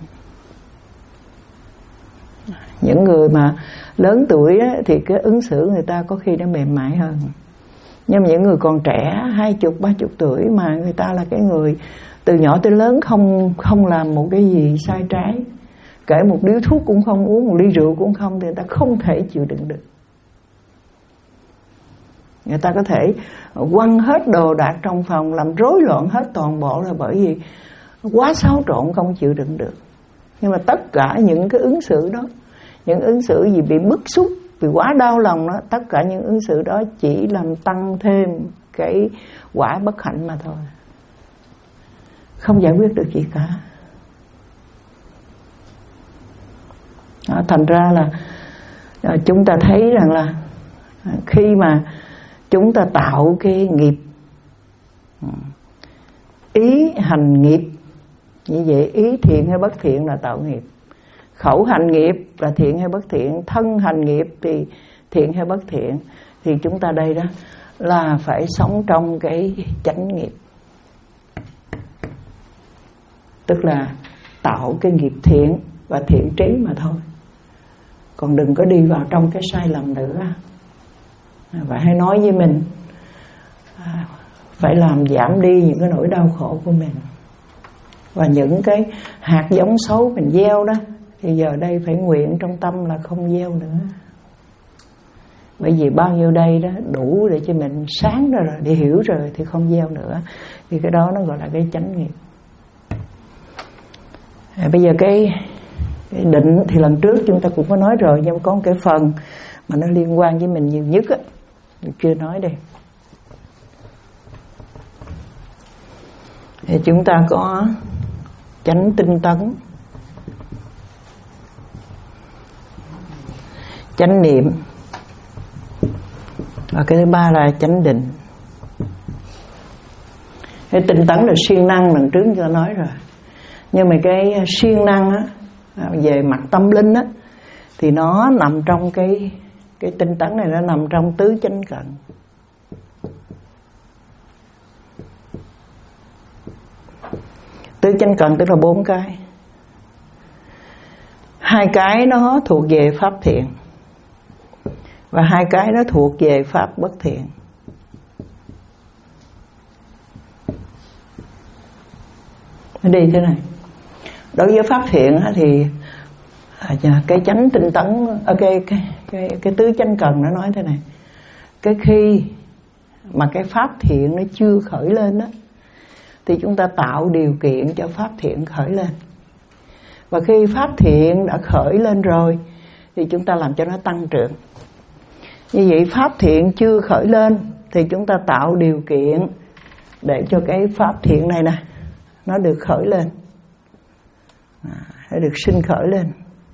Những người mà lớn tuổi á, thì cái ứng xử người ta có khi nó mềm mại hơn. Nhưng mà những người còn trẻ, hai chục, ba chục tuổi mà người ta là cái người từ nhỏ tới lớn không không làm một cái gì sai trái, kể một điếu thuốc cũng không uống, một ly rượu cũng không, thì người ta không thể chịu đựng được. Người ta có thể quăng hết đồ đạc trong phòng, làm rối loạn hết toàn bộ, là bởi vì quá xáo trộn không chịu đựng được. Nhưng mà tất cả những cái ứng xử đó, những ứng xử gì bị bức xúc, vì quá đau lòng đó, tất cả những ứng xử đó chỉ làm tăng thêm cái quả bất hạnh mà thôi, không giải quyết được gì cả. Đó, thành ra là chúng ta thấy rằng là khi mà chúng ta tạo cái nghiệp ý hành nghiệp như vậy, ý thiện hay bất thiện là tạo nghiệp, khẩu hành nghiệp là thiện hay bất thiện, thân hành nghiệp thì thiện hay bất thiện, thì chúng ta đây đó là phải sống trong cái chánh nghiệp, tức là tạo cái nghiệp thiện và thiện trí mà thôi. Còn đừng có đi vào trong cái sai lầm nữa. Và hãy nói với mình phải làm giảm đi những cái nỗi đau khổ của mình. Và những cái hạt giống xấu mình gieo đó, thì giờ đây phải nguyện trong tâm là không gieo nữa. Bởi vì bao nhiêu đây đó đủ để cho mình sáng ra rồi, để hiểu rồi thì không gieo nữa. Thì cái đó nó gọi là cái chánh nghiệp. À, bây giờ cái, cái định thì lần trước chúng ta cũng có nói rồi, nhưng có một cái phần mà nó liên quan với mình nhiều nhất á, mình chưa nói đây. Thì chúng ta có chánh tinh tấn, chánh niệm, và cái thứ ba là chánh định. Cái tinh tấn là siêng năng, lần trước chúng ta nói rồi. Nhưng mà cái siêng năng á, về mặt tâm linh á, thì nó nằm trong cái cái tinh tấn này, nó nằm trong tứ chánh cận. Tứ chánh cận tức là bốn cái. Hai cái nó thuộc về pháp thiện, và hai cái nó thuộc về pháp bất thiện. Nó đi thế này. Đối với pháp thiện thì cái chánh tinh tấn, cái, cái, cái, cái tứ chánh cần nó nói thế này. Cái khi mà cái pháp thiện nó chưa khởi lên đó, thì chúng ta tạo điều kiện cho pháp thiện khởi lên. Và khi pháp thiện đã khởi lên rồi thì chúng ta làm cho nó tăng trưởng. Như vậy pháp thiện chưa khởi lên thì chúng ta tạo điều kiện để cho cái pháp thiện này nè nó được khởi lên, nó được sinh khởi lên.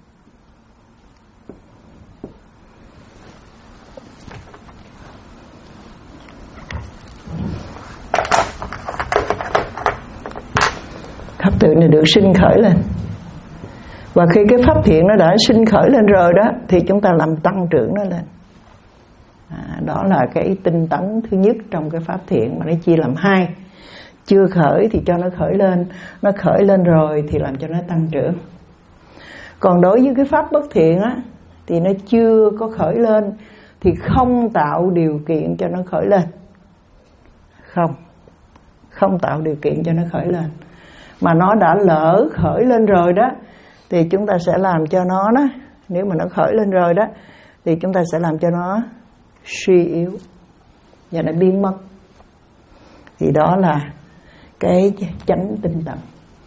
Pháp thiện này được sinh khởi lên. Và khi cái pháp thiện nó đã sinh khởi lên rồi đó, thì chúng ta làm tăng trưởng nó lên. À, đó là cái tinh tấn thứ nhất trong cái pháp thiện, mà nó chia làm hai. Chưa khởi thì cho nó khởi lên, nó khởi lên rồi thì làm cho nó tăng trưởng. Còn đối với cái pháp bất thiện á, thì nó chưa có khởi lên thì không tạo điều kiện cho nó khởi lên. Không, không tạo điều kiện cho nó khởi lên. Mà nó đã lỡ khởi lên rồi đó, thì chúng ta sẽ làm cho nó đó, nếu mà nó khởi lên rồi đó, thì chúng ta sẽ làm cho nó suy yếu và nó biến mất. Thì đó là cái chánh tinh tấn.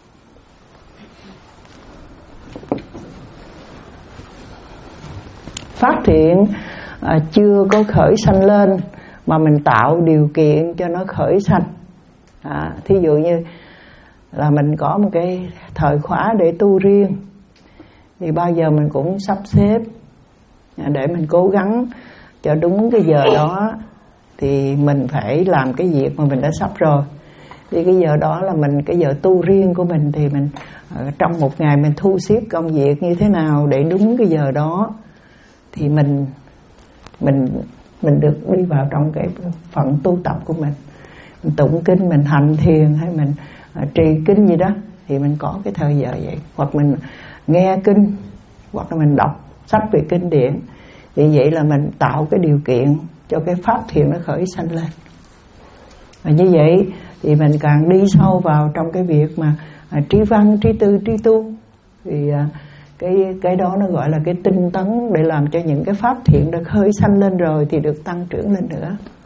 Pháp thiện à, chưa có khởi sanh lên mà mình tạo điều kiện cho nó khởi sanh. À, thí dụ như là mình có một cái thời khóa để tu riêng, thì bao giờ mình cũng sắp xếp để mình cố gắng cho đúng cái giờ đó. Thì mình phải làm cái việc mà mình đã sắp rồi. Thì cái giờ đó là mình, cái giờ tu riêng của mình, thì mình trong một ngày mình thu xếp công việc như thế nào để đúng cái giờ đó, thì mình mình mình được đi vào trong cái phận tu tập của mình. Mình tụng kinh, mình hành thiền, hay mình uh, trì kinh gì đó, thì mình có cái thời giờ vậy. Hoặc mình nghe kinh, hoặc là mình đọc sách về kinh điển. Thì vậy là mình tạo cái điều kiện cho cái pháp thiện nó khởi sanh lên. Và như vậy thì mình càng đi sâu vào trong cái việc mà à, trí văn, trí tư, trí tu, thì à, cái cái đó nó gọi là cái tinh tấn, để làm cho những cái pháp thiện đã khởi sanh lên rồi thì được tăng trưởng lên nữa.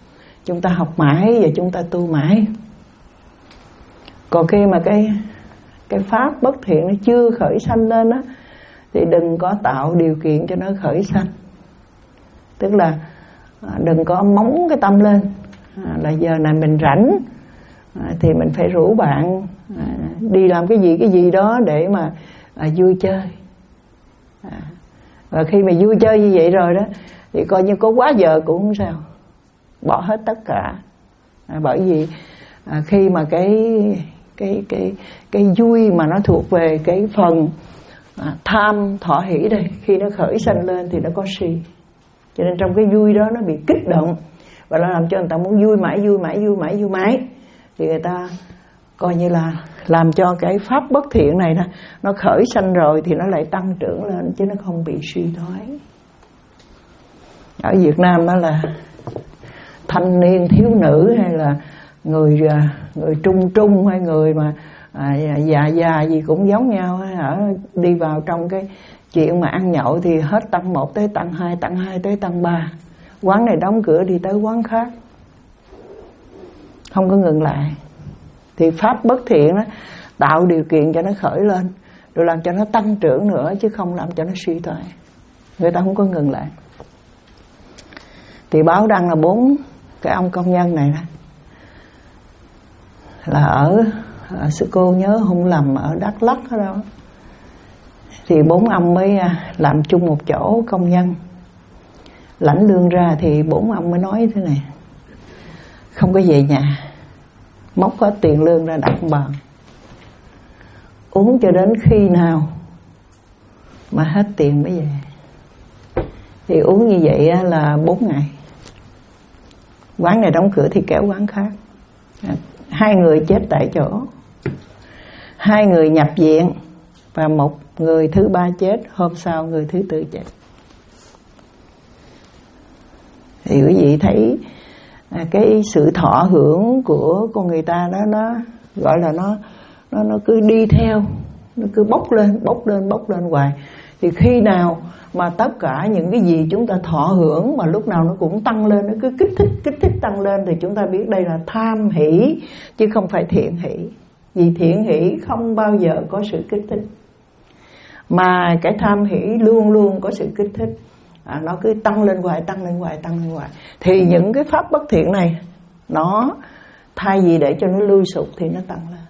chúng ta học mãi và chúng ta tu mãi. Còn khi mà cái cái pháp bất thiện nó chưa khởi sanh lên á, thì đừng có tạo điều kiện cho nó khởi sanh. Tức là đừng có móng cái tâm lên à, là giờ này mình rảnh à, thì mình phải rủ bạn à, đi làm cái gì cái gì đó để mà à, vui chơi à, và khi mà vui chơi như vậy rồi đó thì coi như có quá giờ cũng không sao, bỏ hết tất cả à, bởi vì à, khi mà cái cái cái cái vui mà nó thuộc về cái phần à, tham thọ hỷ đây, khi nó khởi sanh lên thì nó có si, cho nên trong cái vui đó nó bị kích động và nó làm cho người ta muốn vui mãi vui mãi vui mãi vui mãi, thì người ta coi như là làm cho cái pháp bất thiện này nó khởi sanh rồi thì nó lại tăng trưởng lên chứ nó không bị suy thoái. Ở Việt Nam đó là thanh niên thiếu nữ hay là người người trung trung hay người mà à, già già gì cũng giống nhau, ở đi vào trong cái chuyện mà ăn nhậu thì hết tăng một tới tăng hai, tăng hai tới tăng ba, quán này đóng cửa đi tới quán khác, không có ngừng lại. Thì pháp bất thiện đó tạo điều kiện cho nó khởi lên, rồi làm cho nó tăng trưởng nữa chứ không làm cho nó suy thoái. Người ta không có ngừng lại. Thì báo đăng là bốn cái ông công nhân này đó là ở, ở sư cô nhớ không lầm ở Đắk Lắk ở đâu, thì bốn ông mới làm chung một chỗ công nhân. Lãnh lương ra thì bốn ông mới nói thế này: không có về nhà, móc hết tiền lương ra đặt bàn, uống cho đến khi nào mà hết tiền mới về. Thì uống như vậy là bốn ngày. Quán này đóng cửa thì kéo quán khác. Hai người chết tại chỗ, hai người nhập viện, và một người thứ ba chết, hôm sau người thứ tư chết. Thì quý vị thấy cái sự thọ hưởng của con người ta đó, nó gọi là nó nó nó cứ đi theo, nó cứ bốc lên bốc lên bốc lên hoài. Thì khi nào mà tất cả những cái gì chúng ta thọ hưởng mà lúc nào nó cũng tăng lên, nó cứ kích thích kích thích tăng lên, thì chúng ta biết đây là tham hỷ chứ không phải thiện hỷ. Vì thiện hỷ không bao giờ có sự kích thích, mà cái tham hỷ luôn luôn có sự kích thích. À, nó cứ tăng lên hoài tăng lên hoài tăng lên hoài. Thì những cái pháp bất thiện này, nó thay vì để cho nó lui sụp thì nó tăng lên,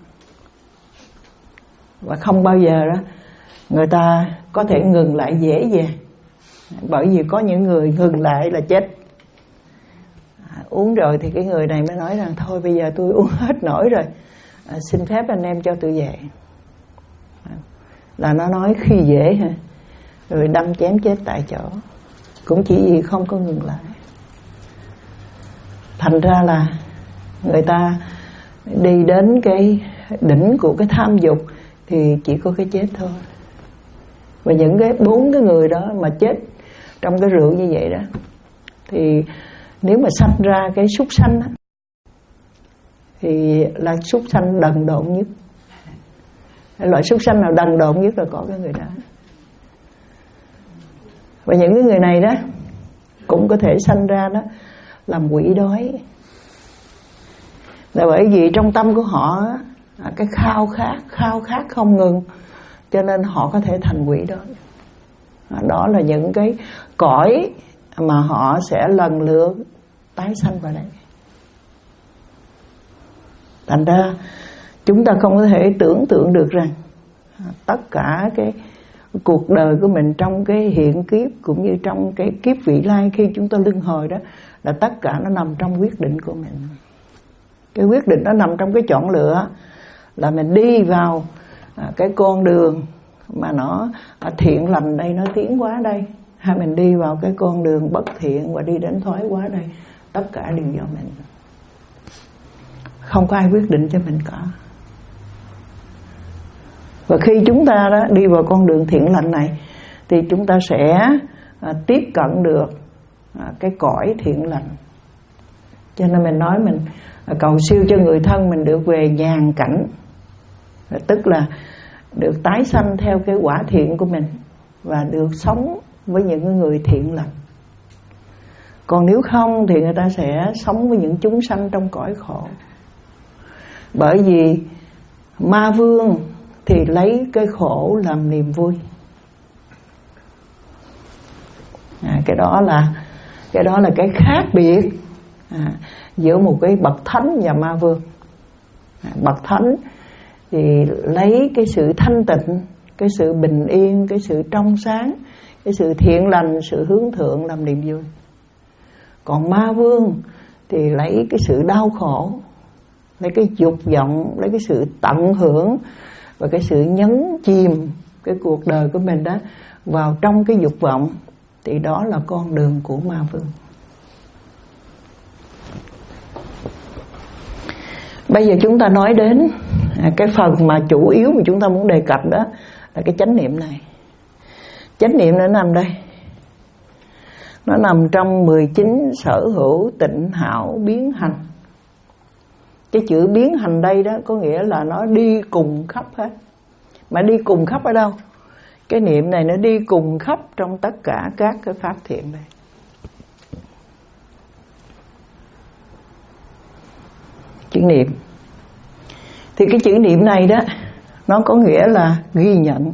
và không bao giờ đó người ta có thể ngừng lại dễ dàng. Bởi vì có những người ngừng lại là chết. À, uống rồi thì cái người này mới nói rằng thôi bây giờ tôi uống hết nổi rồi, à, xin phép anh em cho tôi về. À, là nó nói khi dễ ha, rồi đâm chém chết tại chỗ, cũng chỉ vì không có ngừng lại. Thành ra là người ta đi đến cái đỉnh của cái tham dục thì chỉ có cái chết thôi. Và những cái bốn cái người đó mà chết trong cái rượu như vậy đó, thì nếu mà sanh ra cái súc sanh đó, thì là súc sanh đần độn nhất. Loại súc sanh nào đần độn nhất là có cái người đó. Và những cái người này đó cũng có thể sanh ra đó làm quỷ đói. Là bởi vì trong tâm của họ cái khao khát, khao khát không ngừng, cho nên họ có thể thành quỷ đói. Đó là những cái cõi mà họ sẽ lần lượt tái sanh vào đây. Thành ra chúng ta không có thể tưởng tượng được rằng tất cả cái cuộc đời của mình trong cái hiện kiếp cũng như trong cái kiếp vị lai khi chúng ta luân hồi đó, là tất cả nó nằm trong quyết định của mình. Cái quyết định nó nằm trong cái chọn lựa, là mình đi vào cái con đường mà nó thiện lành đây, nó tiến quá đây, hay mình đi vào cái con đường bất thiện và đi đến thoái quá đây. Tất cả đều do mình, không có ai quyết định cho mình cả. Và khi chúng ta đó đi vào con đường thiện lành này thì chúng ta sẽ à, tiếp cận được à, cái cõi thiện lành. Cho nên mình nói mình à, cầu siêu cho người thân mình được về nhàn cảnh, à, tức là được tái sanh theo cái quả thiện của mình và được sống với những người thiện lành. Còn nếu không thì người ta sẽ sống với những chúng sanh trong cõi khổ. Bởi vì ma vương thì lấy cái khổ làm niềm vui. à, Cái đó là Cái đó là cái khác biệt à, giữa một cái bậc thánh và ma vương. à, Bậc thánh thì lấy cái sự thanh tịnh, cái sự bình yên, cái sự trong sáng, cái sự thiện lành, sự hướng thượng làm niềm vui. Còn ma vương thì lấy cái sự đau khổ, lấy cái dục vọng, lấy cái sự tận hưởng và cái sự nhấn chìm cái cuộc đời của mình đó vào trong cái dục vọng. Thì đó là con đường của ma vương. Bây giờ chúng ta nói đến cái phần mà chủ yếu mà chúng ta muốn đề cập đó là cái chánh niệm này. Chánh niệm nó nằm đây. Nó nằm trong mười chín sở hữu tịnh hảo biến hành. Cái chữ biến hành đây đó có nghĩa là nó đi cùng khắp hết. Mà đi cùng khắp ở đâu? Cái niệm này nó đi cùng khắp trong tất cả các cái pháp thiện này. Chữ niệm. Thì cái chữ niệm này đó, nó có nghĩa là ghi nhận.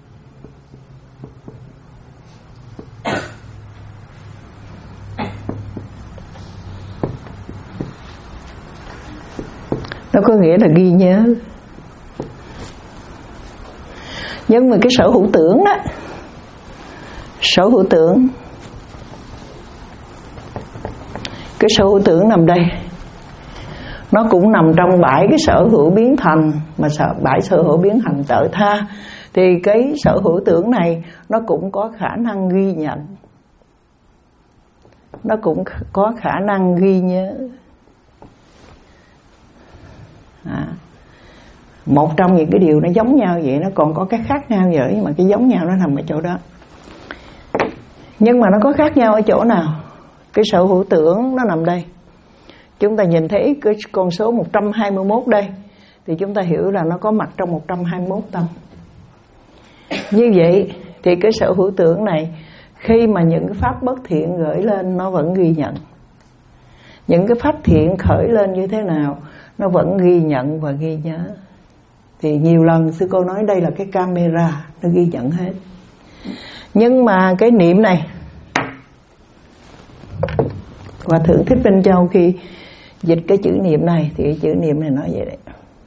Nó có nghĩa là ghi nhớ. Nhưng mà cái sở hữu tưởng đó, sở hữu tưởng, cái sở hữu tưởng nằm đây. Nó cũng nằm trong bãi cái sở hữu biến thành. Mà sở, bãi sở hữu biến thành tự tha. Thì cái sở hữu tưởng này nó cũng có khả năng ghi nhận, nó cũng có khả năng ghi nhớ. à, Một trong những cái điều nó giống nhau vậy, nó còn có cái khác nhau vậy, nhưng mà cái giống nhau nó nằm ở chỗ đó. Nhưng mà nó có khác nhau ở chỗ nào? Cái sở hữu tưởng nó nằm đây. Chúng ta nhìn thấy cái con số một trăm hai mươi mốt đây, thì chúng ta hiểu là nó có mặt trong một trăm hai mươi mốt tâm. Như vậy thì cái sở hữu tưởng này, khi mà những cái pháp bất thiện gửi lên, nó vẫn ghi nhận. Những cái pháp thiện khởi lên như thế nào, nó vẫn ghi nhận và ghi nhớ. Thì nhiều lần sư cô nói đây là cái camera, nó ghi nhận hết. Nhưng mà cái niệm này, Hòa Thượng Thích Minh Châu khi dịch cái chữ niệm này, thì cái chữ niệm này nói vậy đấy.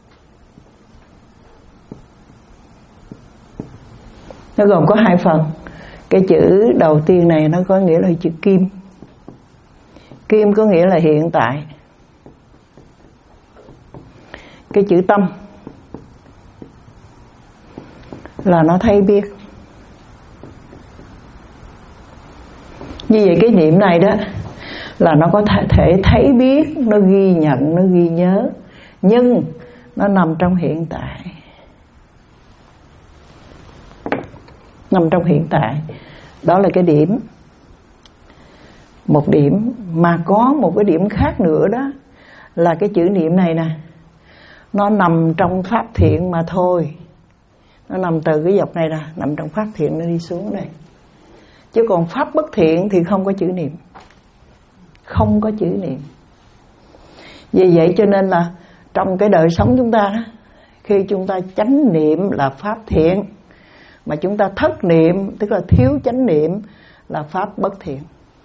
Nó gồm có hai phần. Cái chữ đầu tiên này nó có nghĩa là chữ kim. Kim có nghĩa là hiện tại. Cái chữ tâm là nó thấy biết. Như vậy cái niệm này đó là nó có thể thấy biết, nó ghi nhận, nó ghi nhớ, nhưng nó nằm trong hiện tại. Nằm trong hiện tại. Đó là cái điểm. Một điểm. Mà có một cái điểm khác nữa đó, là cái chữ niệm này nè, nó nằm trong pháp thiện mà thôi. Nó nằm từ cái dọc này nè, nằm trong pháp thiện, nó đi xuống đây. Chứ còn pháp bất thiện thì không có chữ niệm. Không có chữ niệm. Vì vậy cho nên là trong cái đời sống chúng ta đó, khi chúng ta chánh niệm là pháp thiện, mà chúng ta thất niệm, tức là thiếu chánh niệm, là pháp bất thiện.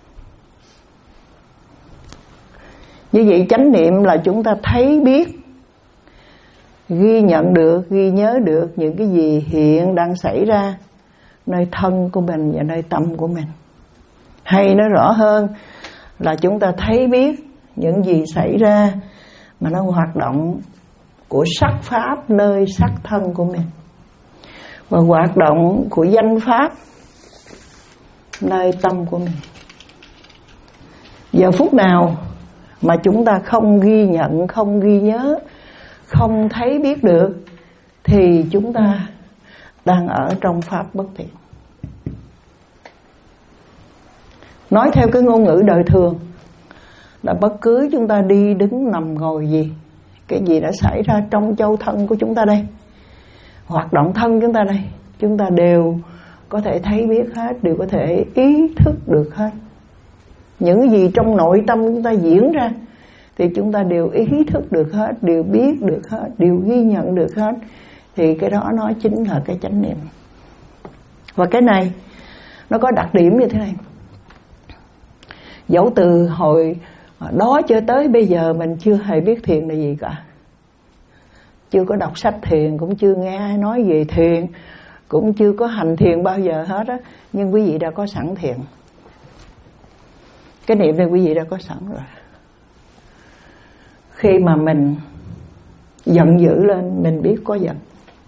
Như vậy chánh niệm là chúng ta thấy biết, ghi nhận được, ghi nhớ được những cái gì hiện đang xảy ra nơi thân của mình và nơi tâm của mình. Hay nói rõ hơn là chúng ta thấy biết những gì xảy ra mà nó hoạt động của sắc pháp nơi sắc thân của mình, và hoạt động của danh pháp nơi tâm của mình. Giờ phút nào mà chúng ta không ghi nhận, không ghi nhớ, không thấy biết được, thì chúng ta đang ở trong pháp bất thiện. Nói theo cái ngôn ngữ đời thường là bất cứ chúng ta đi đứng nằm ngồi gì, cái gì đã xảy ra trong châu thân của chúng ta đây, hoạt động thân chúng ta đây, chúng ta đều có thể thấy biết hết, đều có thể ý thức được hết. những cái gì trong nội tâm chúng ta diễn ra thì chúng ta đều ý thức được hết, đều biết được hết, đều ghi nhận được hết. Thì cái đó nó chính là cái chánh niệm. Và cái này nó có đặc điểm như thế này. Dẫu từ hồi đó cho tới bây giờ mình chưa hề biết thiền là gì cả. Chưa có đọc sách thiền, cũng chưa nghe ai nói về thiền, cũng chưa có hành thiền bao giờ hết á. Nhưng quý vị đã có sẵn thiền. Cái niệm này quý vị đã có sẵn rồi. Khi mà mình giận dữ lên, mình biết có giận.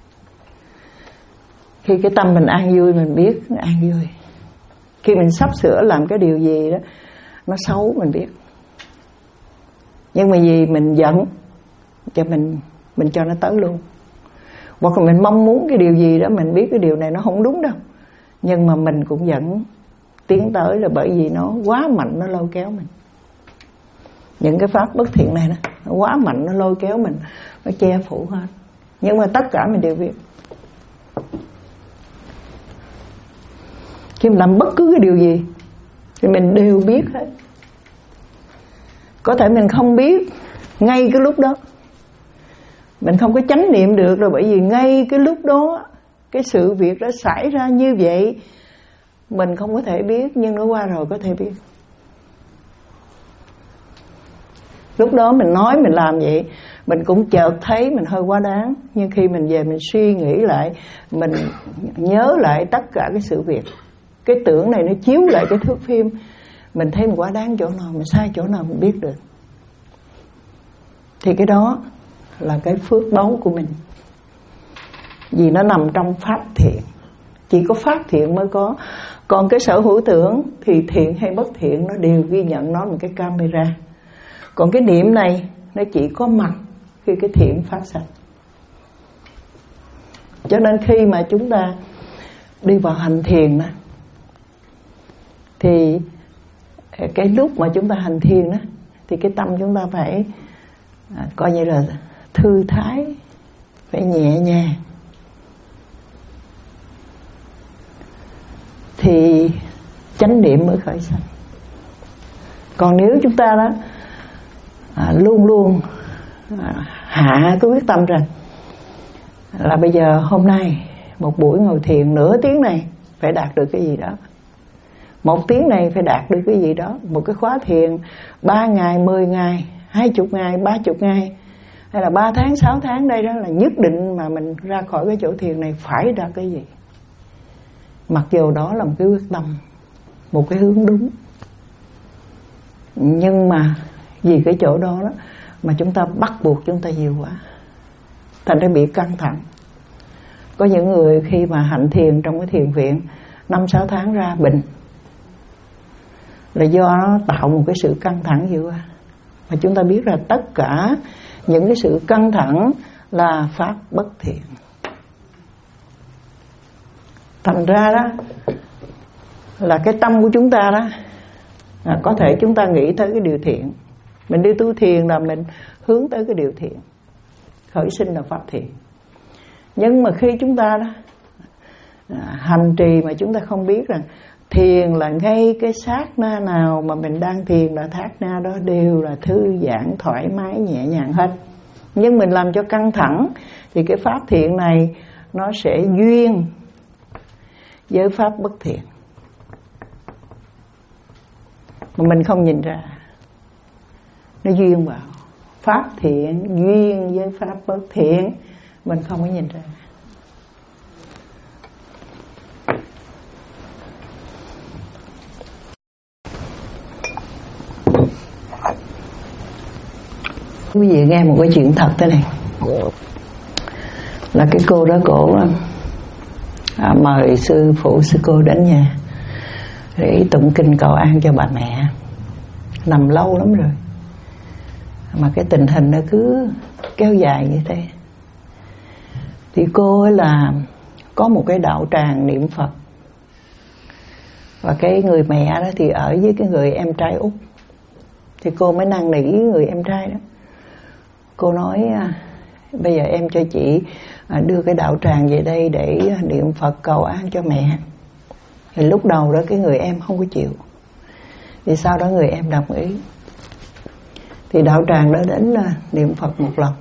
Khi cái tâm mình an vui, mình biết an vui. Khi mình sắp sửa làm cái điều gì đó nó xấu, mình biết. Nhưng mà vì mình giận cho mình mình cho nó tới luôn. Hoặc là mình mong muốn cái điều gì đó, mình biết cái điều này nó không đúng đâu, nhưng mà mình cũng vẫn tiến tới, là bởi vì nó quá mạnh, nó lôi kéo mình. Những cái pháp bất thiện này đó, nó quá mạnh, nó lôi kéo mình, nó che phủ hết. Nhưng mà tất cả mình đều biết. Khi mình làm bất cứ cái điều gì thì mình đều biết hết. Có thể mình không biết ngay cái lúc đó, mình không có chánh niệm được, rồi bởi vì ngay cái lúc đó cái sự việc đã xảy ra như vậy, mình không có thể biết, nhưng nó qua rồi có thể biết. Lúc đó mình nói, mình làm vậy, mình cũng chợt thấy mình hơi quá đáng. Nhưng khi mình về mình suy nghĩ lại, mình nhớ lại tất cả cái sự việc, cái tưởng này nó chiếu lại cái thước phim, mình thấy mình quá đáng chỗ nào, mình sai chỗ nào mình biết được. Thì cái đó là cái phước báu của mình. Vì nó nằm trong pháp thiện. Chỉ có pháp thiện mới có. Còn cái sở hữu tưởng thì thiện hay bất thiện nó đều ghi nhận nó một cái camera. Còn cái niệm này nó chỉ có mặt khi cái thiện phát sinh. Cho nên khi mà chúng ta đi vào hành thiền đó, thì cái lúc mà chúng ta hành thiền đó, thì cái tâm chúng ta phải à, coi như là thư thái, phải nhẹ nhàng, thì chánh niệm mới khởi sinh. Còn nếu chúng ta đó à, luôn luôn à, hạ cái quyết tâm rằng là bây giờ hôm nay một buổi ngồi thiền nửa tiếng này phải đạt được cái gì đó, một tiếng này phải đạt được cái gì đó, một cái khóa thiền ba ngày, mười ngày, hai chục ngày, ba chục ngày, hay là ba tháng, sáu tháng, đây đó là nhất định mà mình ra khỏi cái chỗ thiền này phải đạt cái gì. Mặc dù đó là một cái quyết tâm, một cái hướng đúng, nhưng mà vì cái chỗ đó, đó mà chúng ta bắt buộc chúng ta nhiều quá, thành ra bị căng thẳng. Có những người khi mà hành thiền trong cái thiền viện năm sáu tháng ra bệnh, là do nó tạo một cái sự căng thẳng nhiều quá. Và chúng ta biết là tất cả những cái sự căng thẳng là pháp bất thiện. Thành ra đó là cái tâm của chúng ta đó à, có thể chúng ta nghĩ tới cái điều thiện, mình đi tu thiền là mình hướng tới cái điều thiện, khởi sinh là pháp thiện. Nhưng mà khi chúng ta đó à, hành trì mà chúng ta không biết rằng thiền là ngay cái sát na nào mà mình đang thiền, là sát na đó đều là thư giãn, thoải mái, nhẹ nhàng hết. Nhưng mình làm cho căng thẳng thì cái pháp thiện này nó sẽ duyên với pháp bất thiện, mà mình không nhìn ra. Nó duyên vào pháp thiện duyên với pháp bất thiện, mình không có nhìn ra. Quý vị nghe một cái chuyện thật thế này, là cái cô đó cổ à, mời sư phụ sư cô đến nhà để tụng kinh cầu an cho bà mẹ, nằm lâu lắm rồi mà cái tình hình nó cứ kéo dài như thế. Thì cô ấy là có một cái đạo tràng niệm Phật, và cái người mẹ đó thì ở với cái người em trai út. Thì cô mới năn nỉ người em trai đó, cô nói bây giờ em cho chị đưa cái đạo tràng về đây để niệm Phật cầu an cho mẹ. Thì lúc đầu đó cái người em không có chịu, Thì sau đó người em đồng ý. Thì đạo tràng đó đến niệm Phật một lần.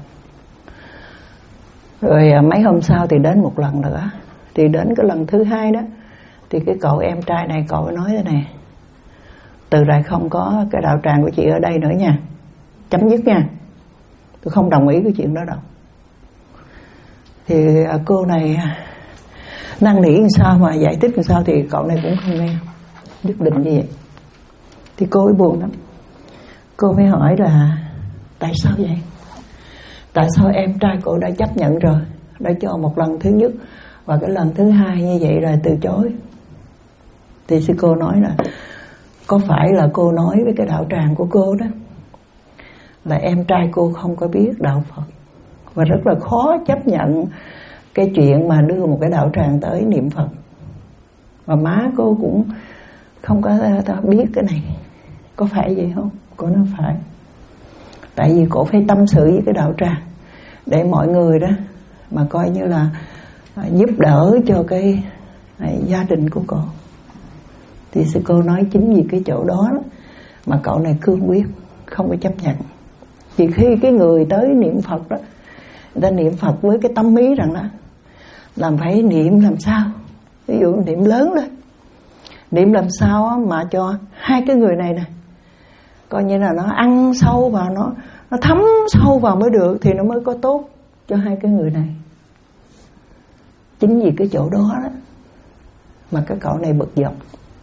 Rồi mấy hôm sau thì đến một lần nữa. Thì đến cái lần thứ hai đó, thì cái cậu em trai này cậu nói thế này: từ đây không có cái đạo tràng của chị ở đây nữa nha, chấm dứt nha, tôi không đồng ý cái chuyện đó đâu. Thì cô này năn nỉ làm sao mà giải thích làm sao thì cậu này cũng không nghe, nhất định như vậy. Thì cô ấy buồn lắm. Cô mới hỏi là tại sao vậy? Tại sao em trai cô đã chấp nhận rồi, đã cho một lần thứ nhất, và cái lần thứ hai như vậy là từ chối? Thì sư cô nói là có phải là cô nói với cái đạo tràng của cô đó là em trai cô không có biết đạo Phật, và rất là khó chấp nhận cái chuyện mà đưa một cái đạo tràng tới niệm Phật. Và má cô cũng không có biết cái này. Có phải vậy không? Cô nói phải. Tại vì cô phải tâm sự với cái đạo tràng để mọi người đó mà coi như là giúp đỡ cho cái gia đình của cô. Thì sư cô nói chính vì cái chỗ đó, đó mà cậu này cương quyết không có chấp nhận. Vì khi cái người tới niệm Phật đó, người ta niệm Phật với cái tâm ý rằng đó làm phải niệm làm sao, ví dụ niệm lớn lên, niệm làm sao mà cho hai cái người này nè coi như là nó ăn sâu vào, nó nó thấm sâu vào mới được, thì nó mới có tốt cho hai cái người này. Chính vì cái chỗ đó đó mà cái cậu này bực dọc.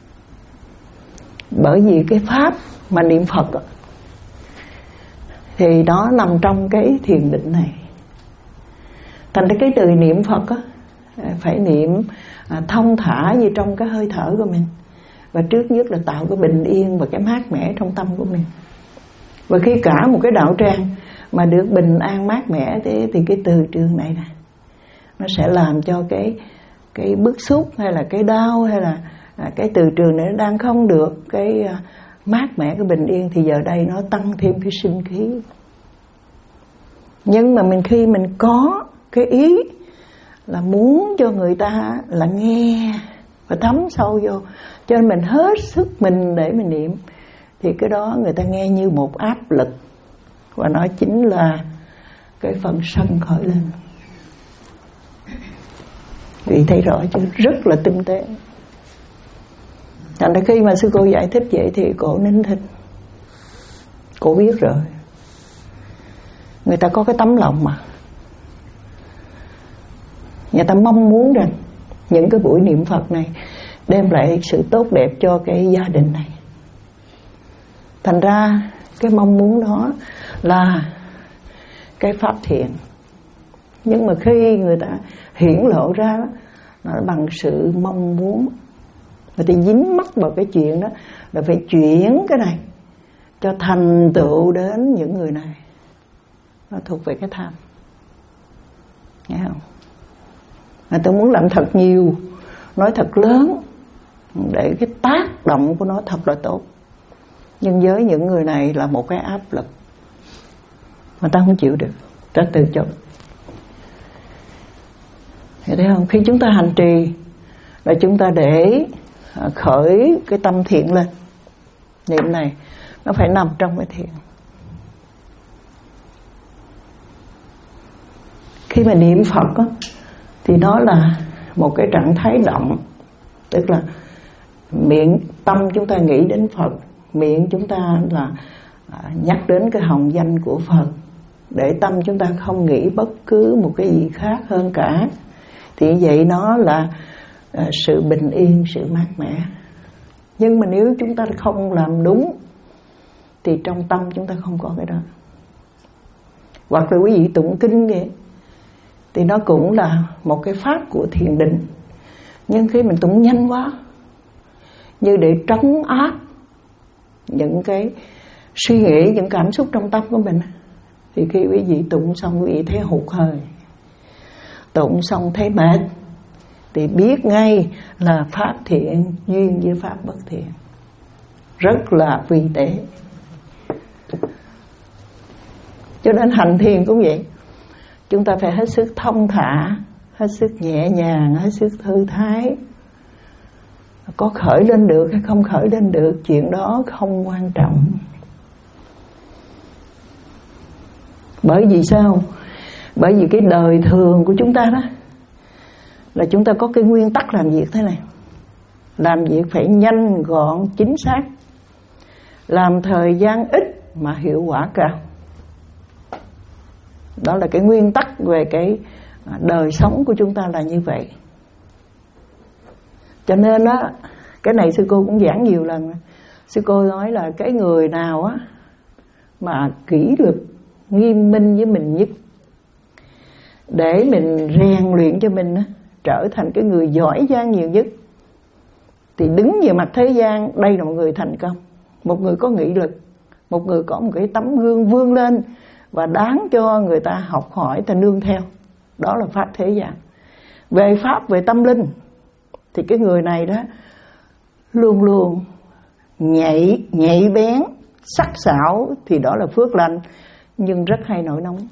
Bởi vì cái pháp mà niệm Phật đó, thì nó nằm trong cái thiền định này. Thành ra cái từ niệm Phật đó, phải niệm thông thả như trong cái hơi thở của mình. Và trước nhất là tạo cái bình yên và cái mát mẻ trong tâm của mình. Và khi cả một cái đạo tràng mà được bình an mát mẻ thế, thì cái từ trường này nè nó sẽ làm cho cái cái bức xúc hay là cái đau hay là cái từ trường này nó đang không được cái mát mẻ, cái bình yên, thì giờ đây nó tăng thêm cái sinh khí. Nhưng mà mình khi mình có cái ý là muốn cho người ta là nghe và thấm sâu vô, cho nên mình hết sức mình để mình niệm, thì cái đó người ta nghe như một áp lực, và nó chính là cái phần sân khởi lên. Vì thấy rõ chứ, rất là tinh tế. Thành ra khi mà sư cô giải thích vậy thì cổ nín thinh. Cổ biết rồi, người ta có cái tấm lòng mà, người ta mong muốn rằng những cái buổi niệm Phật này đem lại sự tốt đẹp cho cái gia đình này. Thành ra cái mong muốn đó là cái pháp thiện. Nhưng mà khi người ta hiển lộ ra đó, nó bằng sự mong muốn, người ta dính mắc vào cái chuyện đó là phải chuyển cái này cho thành tựu đến những người này. Nó thuộc về cái tham, nghe không? Người ta muốn làm thật nhiều, nói thật lớn, để cái tác động của nó thật là tốt. Nhưng với những người này là một cái áp lực mà ta không chịu được, ta từ chối. Thấy không? Khi chúng ta hành trì là chúng ta để khởi cái tâm thiện lên. Niệm này nó phải nằm trong cái thiện. Khi mà niệm Phật á, thì nó là một cái trạng thái động. Tức là miệng tâm chúng ta nghĩ đến Phật, miệng chúng ta là nhắc đến cái hồng danh của Phật, để tâm chúng ta không nghĩ bất cứ một cái gì khác hơn cả. Thì vậy nó là sự bình yên, sự mát mẻ. Nhưng mà nếu chúng ta không làm đúng thì trong tâm chúng ta không có cái đó. Hoặc là quý vị tụng kinh vậy thì nó cũng là một cái pháp của thiền định. Nhưng khi mình tụng nhanh quá, như để trấn áp những cái suy nghĩ, những cảm xúc trong tâm của mình, thì khi quý vị tụng xong quý vị thấy hụt hơi, tụng xong thấy mệt, thì biết ngay là pháp thiện duyên với pháp bất thiện, rất là vi tế. Cho nên hành thiền cũng vậy, chúng ta phải hết sức thông thả, hết sức nhẹ nhàng, hết sức thư thái, Có khởi lên được hay không khởi lên được, chuyện đó không quan trọng. Bởi vì sao? Bởi vì cái đời thường của chúng ta đó là chúng ta có cái nguyên tắc làm việc thế này: làm việc phải nhanh gọn chính xác, làm thời gian ít mà hiệu quả cao. Đó là cái nguyên tắc về cái đời sống của chúng ta là như vậy. Cho nên á, cái này sư cô cũng giảng nhiều lần. Sư cô nói là cái người nào á mà kỷ luật nghiêm minh với mình nhất, để mình rèn luyện cho mình á, trở thành cái người giỏi giang nhiều nhất, thì đứng về mặt thế gian, đây là một người thành công, một người có nghị lực, một người có một cái tấm gương vươn lên và đáng cho người ta học hỏi, ta nương theo. Đó là pháp thế gian. Về pháp, về tâm linh thì cái người này đó luôn luôn nhạy, nhạy bén, sắc sảo, thì đó là phước lành, nhưng rất hay nổi nóng,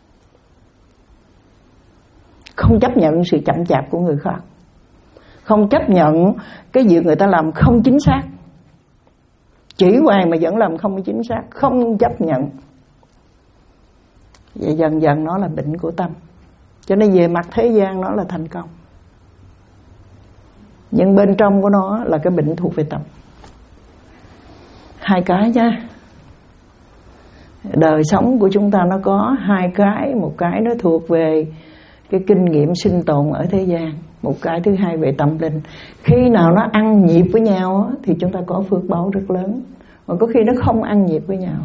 không chấp nhận sự chậm chạp của người khác, không chấp nhận cái việc người ta làm không chính xác, chỉ hoài mà vẫn làm không chính xác, không chấp nhận. Vậy dần dần nó là bệnh của tâm. Cho nên về mặt thế gian nó là thành công, nhưng bên trong của nó là cái bệnh thuộc về tâm. Hai cái nha. Đời sống của chúng ta nó có hai cái. Một cái nó thuộc về cái kinh nghiệm sinh tồn ở thế gian, một cái thứ hai về tâm linh. Khi nào nó ăn nhịp với nhau thì chúng ta có phước báo rất lớn, mà có khi nó không ăn nhịp với nhau.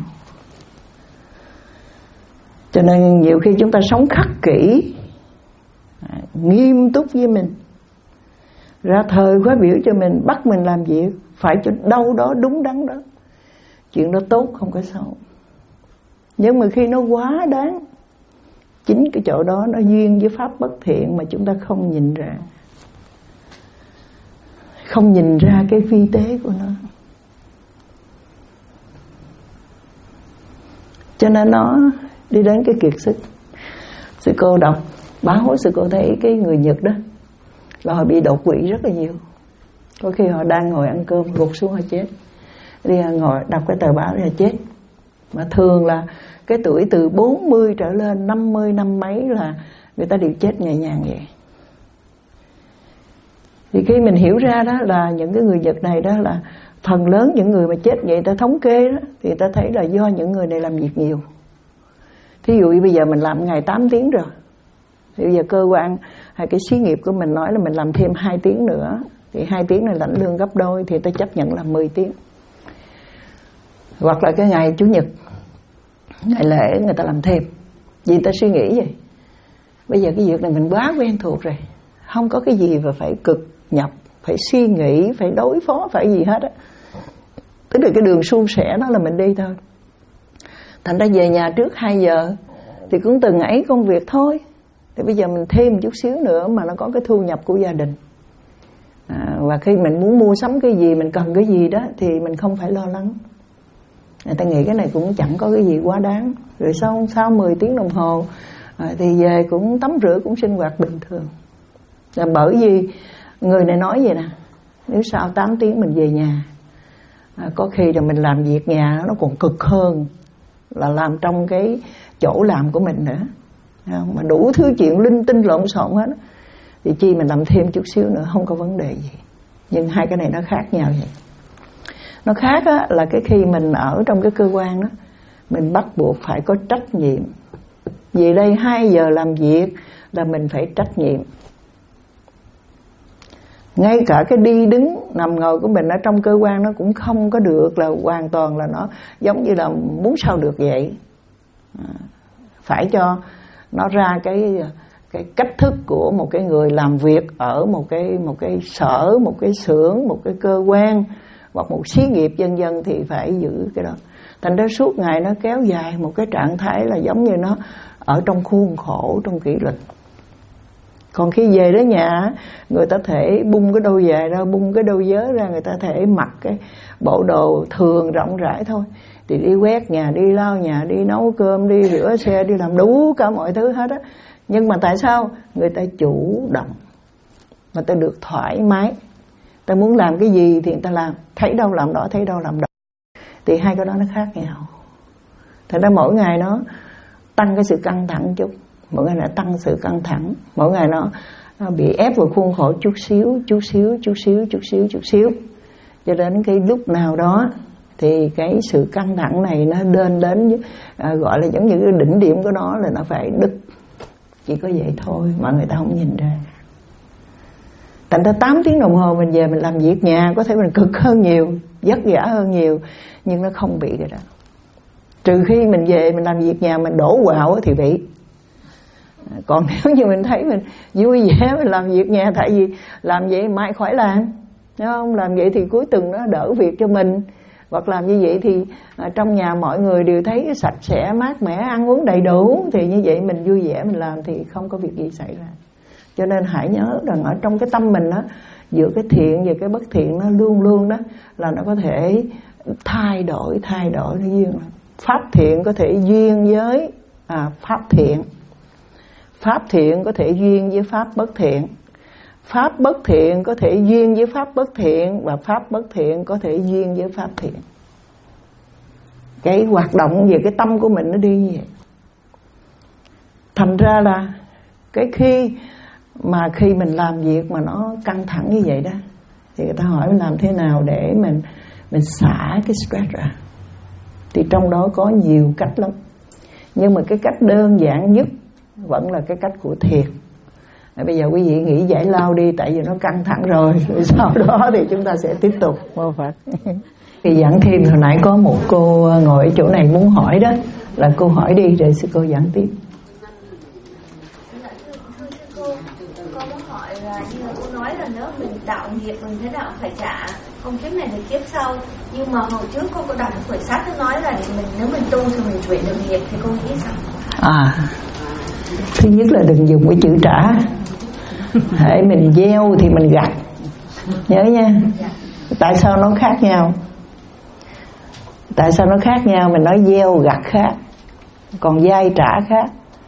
Cho nên nhiều khi chúng ta sống khắc kỷ, nghiêm túc với mình, ra thời khóa biểu cho mình, bắt mình làm việc phải cho đâu đó đúng đắn đó. Chuyện đó tốt không có xấu. Nhưng mà khi nó quá đáng, chính cái chỗ đó nó duyên với pháp bất thiện mà chúng ta không nhìn ra, không nhìn ra cái phi tế của nó. Cho nên nó đi đến cái kiệt sức. Sư cô đọc báo, sư cô thấy cái người Nhật đó là họ bị đột quỵ rất là nhiều. Có khi họ đang ngồi ăn cơm gục xuống họ chết. Đi ngồi đọc cái tờ báo thì họ chết. Mà thường là cái tuổi từ bốn mươi trở lên, năm mươi năm mấy là người ta đều chết nhẹ nhàng vậy. Thì khi mình hiểu ra đó là những cái người Nhật này đó là phần lớn những người mà chết vậy, ta thống kê đó, thì ta thấy là do những người này làm việc nhiều. Thí dụ như bây giờ mình làm ngày tám tiếng rồi, thì bây giờ cơ quan hay cái xí nghiệp của mình nói là mình làm thêm hai tiếng nữa, thì hai tiếng này lãnh lương gấp đôi, thì ta chấp nhận làm mười tiếng. Hoặc là cái ngày Chủ nhật, ngày lễ người ta làm thêm. Vì ta suy nghĩ vậy, bây giờ cái việc này mình quá quen thuộc rồi, không có cái gì mà phải cực nhọc, phải suy nghĩ, phải đối phó, phải gì hết á. Tức là cái đường suôn sẻ đó là mình đi thôi. Thành ra về nhà trước hai giờ thì cũng từng ấy công việc thôi. Thì bây giờ mình thêm một chút xíu nữa mà nó có cái thu nhập của gia đình. À, và khi mình muốn mua sắm cái gì, mình cần cái gì đó thì mình không phải lo lắng. Người ta nghĩ cái này cũng chẳng có cái gì quá đáng. Rồi sau, sau mười tiếng đồng hồ à, thì về cũng tắm rửa, cũng sinh hoạt bình thường. Là bởi vì người này nói vậy nè, nếu sau tám tiếng mình về nhà, à, có khi là mình làm việc nhà nó còn cực hơn là làm trong cái chỗ làm của mình nữa. Mà đủ thứ chuyện linh tinh lộn xộn hết, thì chi mình làm thêm chút xíu nữa không có vấn đề gì. Nhưng hai cái này nó khác nhau vậy. Nó khác á, là cái khi mình ở trong cái cơ quan đó, mình bắt buộc phải có trách nhiệm. Vì đây hai giờ làm việc là mình phải trách nhiệm. Ngay cả cái đi đứng nằm ngồi của mình ở trong cơ quan nó cũng không có được là hoàn toàn là nó giống như là muốn sao được vậy. Phải cho nó ra cái cái cách thức của một cái người làm việc ở một cái một cái sở, một cái xưởng, một cái cơ quan hoặc một xí nghiệp vân vân, thì phải giữ cái đó. Thành ra suốt ngày nó kéo dài một cái trạng thái là giống như nó ở trong khuôn khổ, trong kỷ luật. Còn khi về đến nhà, người ta thể bung cái đôi giày ra, bung cái đôi vớ ra, người ta thể mặc cái bộ đồ thường rộng rãi thôi. Thì đi quét nhà, đi lau nhà, đi nấu cơm, đi rửa xe, đi làm đủ cả mọi thứ hết á. Nhưng mà tại sao? Người ta chủ động, người ta được thoải mái, Ta muốn làm cái gì thì người ta làm, thấy đâu làm đó, thấy đâu làm đó. Thì hai cái đó nó khác nhau. Thành ra mỗi ngày nó tăng cái sự căng thẳng chút, mỗi ngày nó tăng sự căng thẳng, mỗi ngày nó, nó bị ép vào khuôn khổ chút xíu, chút xíu, chút xíu, chút xíu, chút xíu. Cho đến cái lúc nào đó thì cái sự căng thẳng này nó lên đến à, gọi là giống như cái đỉnh điểm của nó là nó phải đứt. Chỉ có vậy thôi mà người ta không nhìn ra. Thành ra tám tiếng đồng hồ mình về mình làm việc nhà, có thể mình cực hơn nhiều, vất vả hơn nhiều, nhưng nó không bị cái đó. Trừ khi mình về mình làm việc nhà mình đổ quạo thì bị. Còn nếu như mình thấy mình vui vẻ mình làm việc nhà, tại vì làm vậy mai khỏi làm, đúng không? Làm vậy thì cuối tuần nó đỡ việc cho mình. Hoặc làm như vậy thì à, trong nhà mọi người đều thấy sạch sẽ, mát mẻ, ăn uống đầy đủ, thì như vậy mình vui vẻ mình làm thì không có việc gì xảy ra. Cho nên hãy nhớ rằng ở trong cái tâm mình đó, giữa cái thiện và cái bất thiện nó luôn luôn đó là nó có thể thay đổi, thay đổi nó duyên. Pháp thiện có thể duyên với à, pháp thiện, pháp thiện có thể duyên với pháp bất thiện, pháp bất thiện có thể duyên với pháp bất thiện, và pháp bất thiện có thể duyên với pháp thiện. Cái hoạt động về cái tâm của mình nó đi như vậy. Thành ra là cái khi mà khi mình làm việc mà nó căng thẳng như vậy đó, thì người ta hỏi mình làm thế nào để mình mình xả cái stress ra. Thì trong đó có nhiều cách lắm, nhưng mà cái cách đơn giản nhất vẫn là cái cách của thiền. Bây giờ quý vị nghĩ giải lao đi, tại vì nó căng thẳng rồi, rồi sau đó thì chúng ta sẽ tiếp tục mô Phật. Thì giảng thêm, hồi nãy có một cô ngồi ở chỗ này muốn hỏi đó, là cô hỏi đi rồi sư cô giảng tiếp. Con muốn hỏi là như là cô nói là nếu mình tạo nghiệp mình thế nào phải trả, không kiếp này được kiếp sau. Nhưng mà hồi trước cô có đọc một quyển sách nó nói là mình nếu mình tu thì mình chuyển được nghiệp, thì cô nghĩ sao? À, thứ nhất là đừng dùng cái chữ trả. Hãy mình gieo thì mình gặt. Nhớ nha. Tại sao nó khác nhau? Tại sao nó khác nhau? Mình nói gieo gặt khác, còn vay trả khác.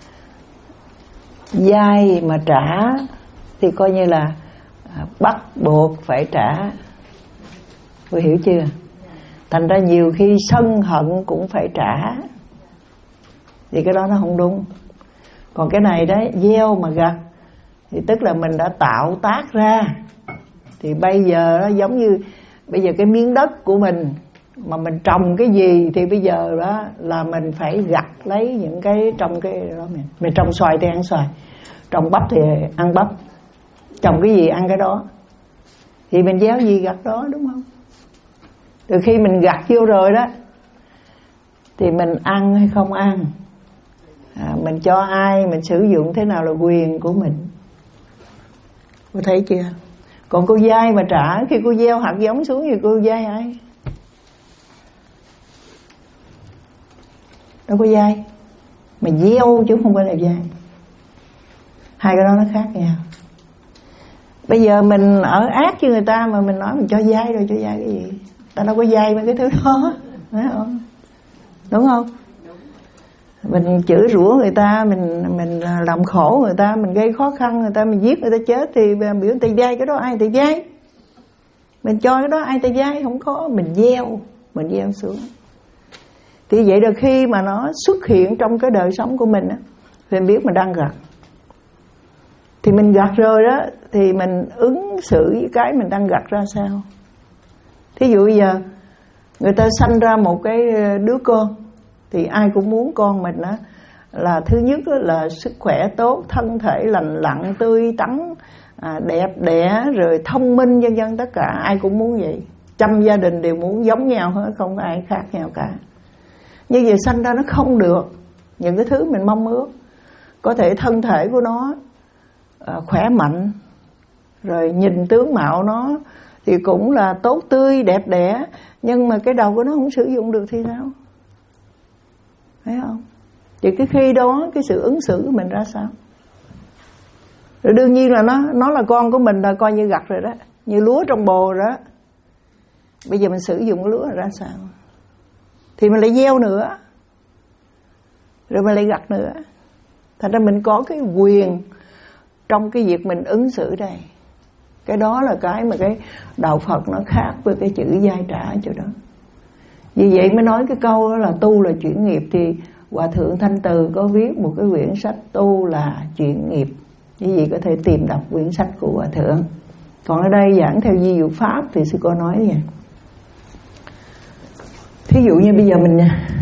Vay mà trả thì coi như là bắt buộc phải trả. Cô hiểu chưa? Thành ra nhiều khi sân hận cũng phải trả, thì cái đó nó không đúng. Còn cái này đấy, gieo mà gặt, thì tức là mình đã tạo tác ra. Thì bây giờ nó giống như bây giờ cái miếng đất của mình mà mình trồng cái gì thì bây giờ đó là mình phải gặt lấy những cái trong cái đó. Mình, mình trồng xoài thì ăn xoài, trồng bắp thì ăn bắp, trồng cái gì ăn cái đó. Thì mình gieo gì gặt đó, đúng không? Từ khi mình gặt vô rồi đó thì mình ăn hay không ăn, à, mình cho ai, mình sử dụng thế nào là quyền của mình. Cô thấy chưa? Còn cô vay mà trả, khi cô gieo hạt giống xuống thì cô vay ai? Đâu có vay. Mà gieo chứ không phải là vay. Hai cái đó nó khác nhau. Bây giờ mình ở ác với người ta mà mình nói mình cho vay rồi, cho vay cái gì? Ta đâu có vay mấy cái thứ đó, phải không? Đúng không? Mình chửi rủa người ta, mình mình làm khổ người ta, mình gây khó khăn người ta, mình giết người ta chết, thì biểu người ta vay cái đó ai người ta vay? Mình cho cái đó ai người ta vay? Không có. Mình gieo, mình gieo xuống. Thì vậy là khi mà nó xuất hiện trong cái đời sống của mình á, thì mình biết mình đang gặt. Thì mình gặt rồi đó, thì mình ứng xử với cái mình đang gặt ra sao. Thí dụ bây giờ người ta sanh ra một cái đứa con, thì ai cũng muốn con mình á là thứ nhất là sức khỏe tốt, thân thể lành lặn, tươi tắn, à, đẹp đẽ, rồi thông minh, vân vân, tất cả ai cũng muốn vậy. Trăm gia đình đều muốn giống nhau hết, không có ai khác nhau cả. Như vậy sanh ra nó không được những cái thứ mình mong ước. Có thể thân thể của nó à, khỏe mạnh, rồi nhìn tướng mạo nó thì cũng là tốt tươi, đẹp đẽ, nhưng mà cái đầu của nó không sử dụng được thì sao? Thấy không? Thì cái khi đó cái sự ứng xử của mình ra sao? Rồi đương nhiên là nó nó là con của mình, là coi như gặt rồi đó, như lúa trong bồ rồi đó. Bây giờ mình sử dụng cái lúa ra sao? Thì mình lại gieo nữa, rồi mình lại gặt nữa. Thành ra mình có cái quyền trong cái việc mình ứng xử đây. Cái đó là cái mà cái đạo Phật nó khác với cái chữ giai trả chỗ đó. Vì vậy mới nói cái câu đó là tu là chuyển nghiệp. Thì Hòa Thượng Thanh Từ có viết một cái quyển sách tu là chuyển nghiệp. Quý vị có thể tìm đọc quyển sách của Hòa Thượng. Còn ở đây giảng theo di dụ Pháp thì sư cô nói vậy. Thí dụ như bây giờ mình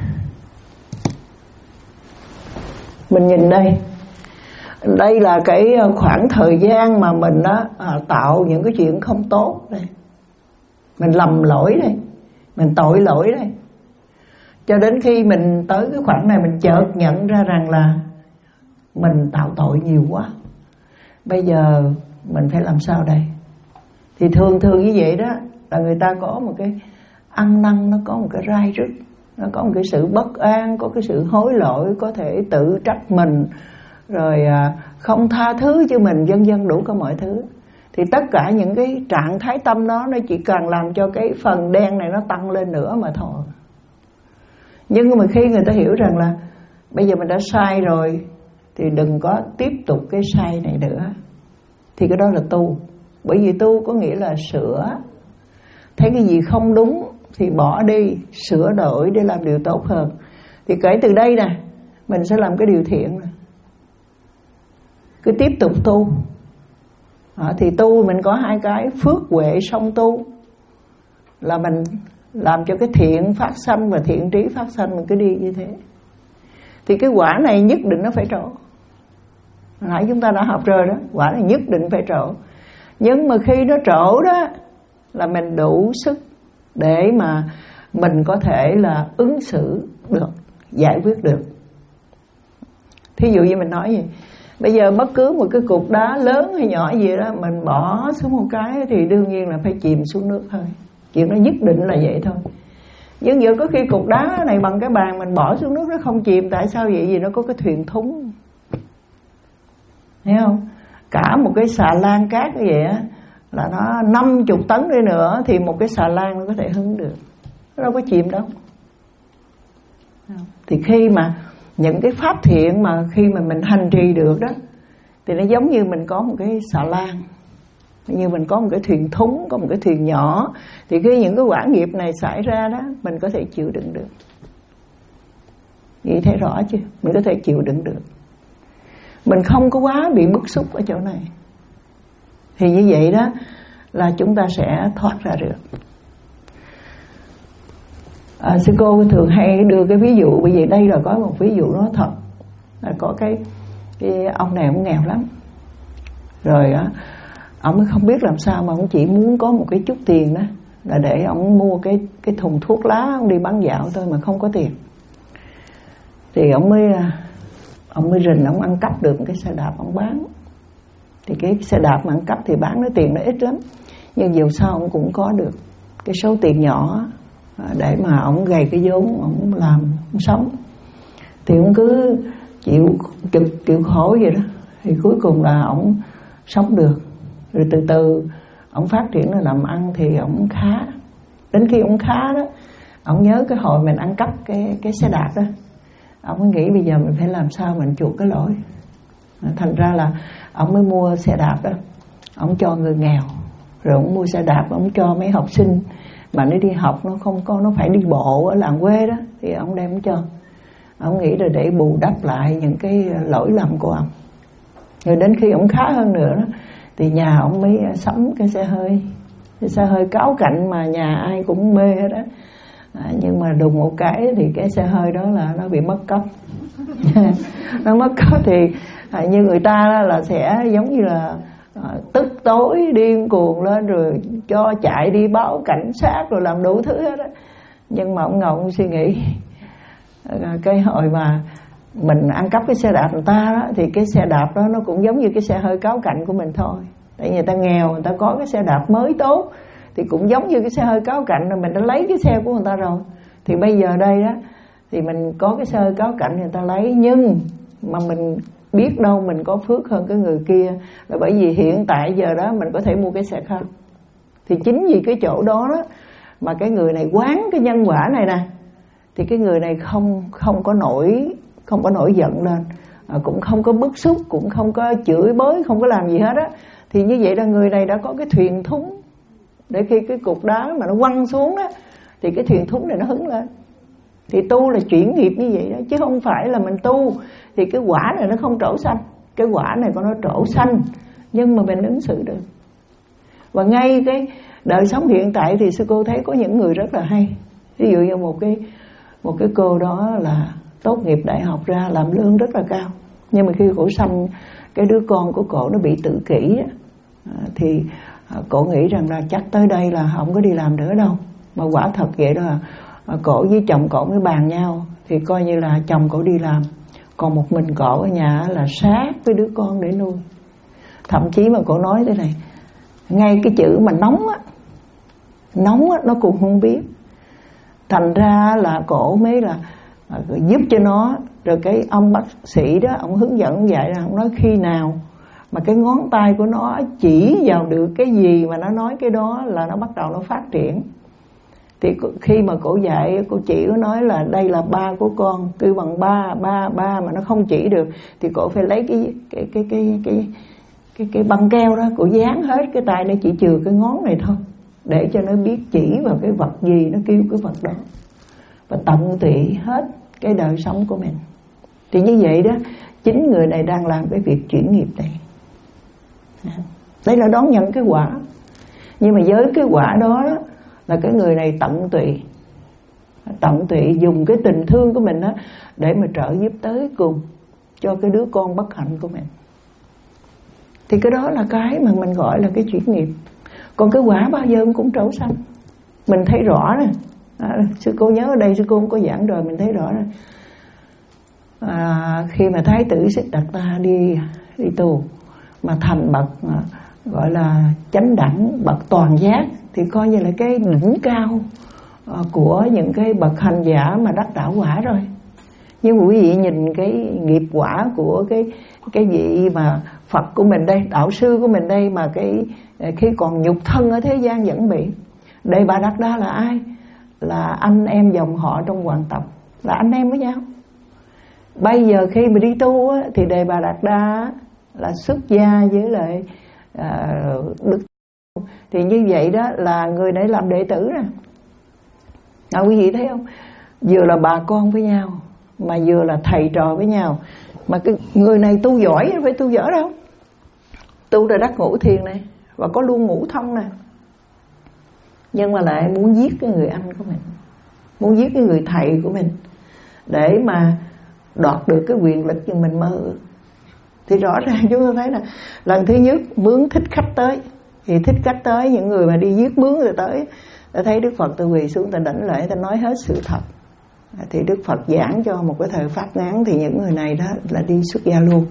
Mình nhìn đây. Đây là cái khoảng thời gian mà mình đó, à, tạo những cái chuyện không tốt đây. Mình lầm lỗi đây, mình tội lỗi đây. Cho đến khi mình tới cái khoảng này mình chợt nhận ra rằng là mình tạo tội nhiều quá. Bây giờ mình phải làm sao đây? Thì thường thường như vậy đó là người ta có một cái ăn năn, nó có một cái rai rứt, nó có một cái sự bất an, có cái sự hối lỗi, có thể tự trách mình, rồi không tha thứ cho mình, vân vân đủ cả mọi thứ. Thì tất cả những cái trạng thái tâm đó nó chỉ cần làm cho cái phần đen này nó tăng lên nữa mà thôi. Nhưng mà khi người ta hiểu rằng là bây giờ mình đã sai rồi thì đừng có tiếp tục cái sai này nữa, thì cái đó là tu. Bởi vì tu có nghĩa là sửa. Thấy cái gì không đúng thì bỏ đi, sửa đổi để làm điều tốt hơn. Thì kể từ đây nè, mình sẽ làm cái điều thiện nè, cứ tiếp tục tu. À, thì tu mình có hai cái, phước huệ song tu, là mình làm cho cái thiện phát sanh và thiện trí phát sanh, mình cứ đi như thế. Thì cái quả này nhất định nó phải trổ. Hồi nãy chúng ta đã học rồi đó, quả này nhất định phải trổ. Nhưng mà khi nó trổ đó là mình đủ sức để mà mình có thể là ứng xử được, giải quyết được. Thí dụ như mình nói gì, bây giờ bất cứ một cái cục đá lớn hay nhỏ gì đó mình bỏ xuống một cái thì đương nhiên là phải chìm xuống nước thôi. Chuyện nó nhất định là vậy thôi. Nhưng giờ có khi cục đá này bằng cái bàn mình bỏ xuống nước nó không chìm. Tại sao vậy? Vì nó có cái thuyền thúng. Thấy không? Cả một cái xà lan cát như vậy á, là nó năm mươi tấn đi nữa thì một cái xà lan nó có thể hứng được. Nó đâu có chìm đâu. Thì khi mà những cái pháp thiện mà khi mà mình hành trì được đó, thì nó giống như mình có một cái xà lan, như mình có một cái thuyền thúng, có một cái thuyền nhỏ. Thì khi những cái quả nghiệp này xảy ra đó, mình có thể chịu đựng được. Vậy thấy rõ chưa? Mình có thể chịu đựng được. Mình không có quá bị bức xúc ở chỗ này. Thì như vậy đó là chúng ta sẽ thoát ra được. À, sư cô thường hay đưa cái ví dụ, bởi vì đây là có một ví dụ nó thật. Là có cái, cái ông này ông nghèo lắm. Rồi á, ông không biết làm sao mà ông chỉ muốn có một cái chút tiền đó, là để ông mua cái, cái thùng thuốc lá, ông đi bán dạo thôi mà không có tiền. Thì ông mới Ông mới rình, ông ăn cắp được một cái xe đạp ông bán. Thì cái xe đạp mà ăn cắp thì bán nó tiền nó ít lắm, nhưng dù sao ông cũng có được cái số tiền nhỏ để mà ông gầy cái vốn, ông làm, ông sống. Thì ông cứ chịu chịu, chịu khổ vậy đó. Thì cuối cùng là ông sống được. Rồi từ từ ông phát triển là làm ăn thì ông khá. Đến khi ông khá đó, ông nhớ cái hồi mình ăn cắp cái, cái xe đạp đó, ông mới nghĩ bây giờ mình phải làm sao mình chuộc cái lỗi. Thành ra là ông mới mua xe đạp đó, ông cho người nghèo. Rồi ông mua xe đạp, ông cho mấy học sinh mà nó đi học nó không có, nó phải đi bộ ở làng quê đó, thì ông đem cho. Ông nghĩ là để bù đắp lại những cái lỗi lầm của ông. Rồi đến khi ông khá hơn nữa đó, thì nhà ông mới sắm cái xe hơi. Cái xe hơi cáo cạnh mà nhà ai cũng mê hết đó. À, nhưng mà đùng một cái thì cái xe hơi đó là nó bị mất cấp. Nó mất cấp thì à, như người ta đó là sẽ giống như là à, tức tối điên cuồng lên, rồi cho chạy đi báo cảnh sát, rồi làm đủ thứ hết đó. Nhưng mà ông ngồi ông suy nghĩ, à, cái hồi mà mình ăn cắp cái xe đạp người ta đó, thì cái xe đạp đó nó cũng giống như cái xe hơi cáo cạnh của mình thôi. Tại vì người ta nghèo, người ta có cái xe đạp mới tốt, thì cũng giống như cái xe hơi cáo cạnh rồi mình đã lấy cái xe của người ta rồi. Thì bây giờ đây đó, thì mình có cái xe hơi cáo cạnh người ta lấy, nhưng mà mình biết đâu mình có phước hơn cái người kia, là bởi vì hiện tại giờ đó mình có thể mua cái xe khác. Thì chính vì cái chỗ đó đó mà cái người này quán cái nhân quả này nè, thì cái người này không không có nổi không có nổi giận lên, à, cũng không có bức xúc, cũng không có chửi bới, không có làm gì hết á. Thì như vậy là người này đã có cái thuyền thúng, để khi cái cục đá mà nó quăng xuống đó thì cái thuyền thúng này nó hứng lên. Thì tu là chuyển nghiệp như vậy đó, chứ không phải là mình tu thì cái quả này nó không trổ xanh. Cái quả này có nó trổ xanh, nhưng mà mình ứng xử được. Và ngay cái đời sống hiện tại thì sư cô thấy có những người rất là hay. Ví dụ như một cái một cái cô đó là tốt nghiệp đại học ra làm lương rất là cao, nhưng mà khi cổ sanh cái đứa con của cổ nó bị tự kỷ á, thì cổ nghĩ rằng là chắc tới đây là không có đi làm nữa đâu. Mà quả thật vậy đó, cổ với chồng cổ mới bàn nhau, thì coi như là chồng cổ đi làm, còn một mình cổ ở nhà là sát với đứa con để nuôi. Thậm chí mà cổ nói thế này, ngay cái chữ mà nóng á, nóng á nó cũng không biết. Thành ra là cổ mới là giúp cho nó. Rồi cái ông bác sĩ đó, ông hướng dẫn ông dạy là ông nói khi nào mà cái ngón tay của nó chỉ vào được cái gì mà nó nói cái đó là nó bắt đầu nó phát triển. Thì khi mà cổ dạy, cô chỉ có nói là đây là ba của con, kêu bằng ba, ba, ba mà nó không chỉ được thì cổ phải lấy cái cái cái cái cái cái, cái băng keo đó, cổ dán hết cái tay nó chỉ trừ cái ngón này thôi, để cho nó biết chỉ vào cái vật gì nó kêu cái vật đó, và tận tụy hết cái đời sống của mình. Thì như vậy đó, chính người này đang làm cái việc chuyển nghiệp này. Đây là đón nhận cái quả. Nhưng mà với cái quả đó, đó là cái người này tận tụy, tận tụy dùng cái tình thương của mình đó để mà trợ giúp tới cùng cho cái đứa con bất hạnh của mình. Thì cái đó là cái mà mình gọi là cái chuyển nghiệp. Còn cái quả bao giờ cũng trổ xanh. Mình thấy rõ nè, à, sư cô nhớ ở đây sư cô không có giảng rồi, mình thấy rõ nè. À, khi mà Thái tử Siddhartha đi đi tù mà thành bậc à, gọi là chánh đẳng, bậc toàn giác, thì coi như là cái đỉnh cao à, của những cái bậc hành giả mà đắc đạo quả rồi. Nhưng quý vị nhìn cái nghiệp quả của cái cái vị mà Phật của mình đây, đạo sư của mình đây, mà cái khi còn nhục thân ở thế gian vẫn bị. Đề Bà Đạt Đa là ai? Là anh em dòng họ trong hoàng tộc, là anh em với nhau. Bây giờ khi mà đi tu á, thì Đề Bà Đạt Đa là xuất gia với lại à, Đức. Thì như vậy đó là người này làm đệ tử nè. À, quý vị thấy không? Vừa là bà con với nhau, mà vừa là thầy trò với nhau. Mà cái người này tu giỏi, không phải tu dở đâu. Tu ra đắc ngũ thiền này, và có luôn ngũ thông nè. Nhưng mà lại muốn giết cái người anh của mình, muốn giết cái người thầy của mình, để mà đoạt được cái quyền lực như mình mơ ước. Thì rõ ràng chúng ta thấy là lần thứ nhất mướn thích khách tới, thì thích khách tới, những người mà đi giết mướn rồi tới, ta thấy Đức Phật ta quỳ xuống, ta đảnh lễ, ta nói hết sự thật. Thì Đức Phật giảng cho một cái thời pháp ngắn, thì những người này đó là đi xuất gia luôn.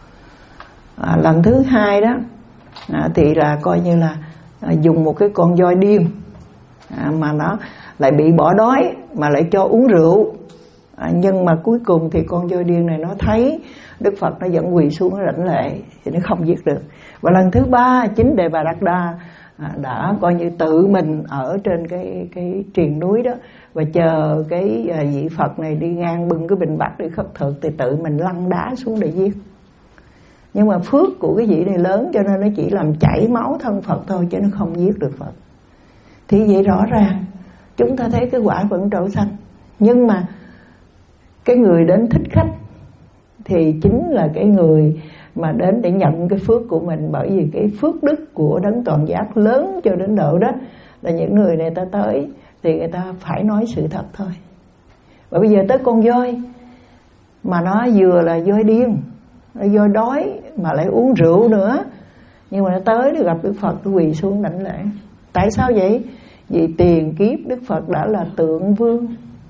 À, lần thứ hai đó à, thì là coi như là à, dùng một cái con voi điên à, mà nó lại bị bỏ đói mà lại cho uống rượu. À, nhưng mà cuối cùng thì con voi điên này nó thấy Đức Phật nó vẫn quỳ xuống nó đảnh lễ, thì nó không giết được. Và lần thứ ba chính Đề Bà Đạt Đa à, đã coi như tự mình ở trên cái cái triền núi đó, và chờ cái à, vị Phật này đi ngang bưng cái bình bát để khất thực, thì tự mình lăn đá xuống để giết. Nhưng mà phước của cái vị này lớn, cho nên nó chỉ làm chảy máu thân Phật thôi, chứ nó không giết được Phật. Thì vậy rõ ràng chúng ta thấy cái quả vẫn trổ xanh. Nhưng mà cái người đến thích khách thì chính là cái người mà đến để nhận cái phước của mình. Bởi vì cái phước đức của đấng toàn giác lớn cho đến độ đó là những người này ta tới thì người ta phải nói sự thật thôi. Và bây giờ tới con voi mà nó vừa là voi điên, nó voi đói mà lại uống rượu nữa, nhưng mà nó tới nó gặp Đức Phật, nó quỳ xuống đảnh lễ. Tại sao vậy? Vì tiền kiếp Đức Phật đã là tượng vương,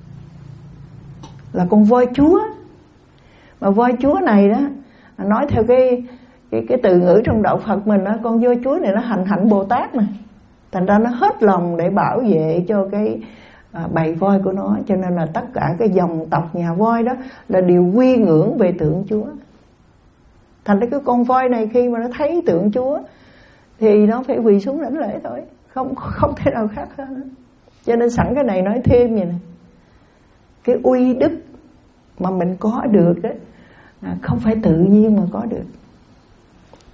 là con voi chúa. Mà voi chúa này đó, nói theo cái cái, cái từ ngữ trong đạo Phật mình đó, con voi chúa này nó hành hạnh Bồ Tát mà. Thành ra nó hết lòng để bảo vệ cho cái à, bầy voi của nó. Cho nên là tất cả cái dòng tộc nhà voi đó là đều quy ngưỡng về tượng chúa. Thành ra cái con voi này khi mà nó thấy tượng chúa thì nó phải quỳ xuống đảnh lễ thôi, không không thể nào khác hơn. Cho nên sẵn cái này nói thêm vậy nè, cái uy đức mà mình có được đó, à, không phải tự nhiên mà có được.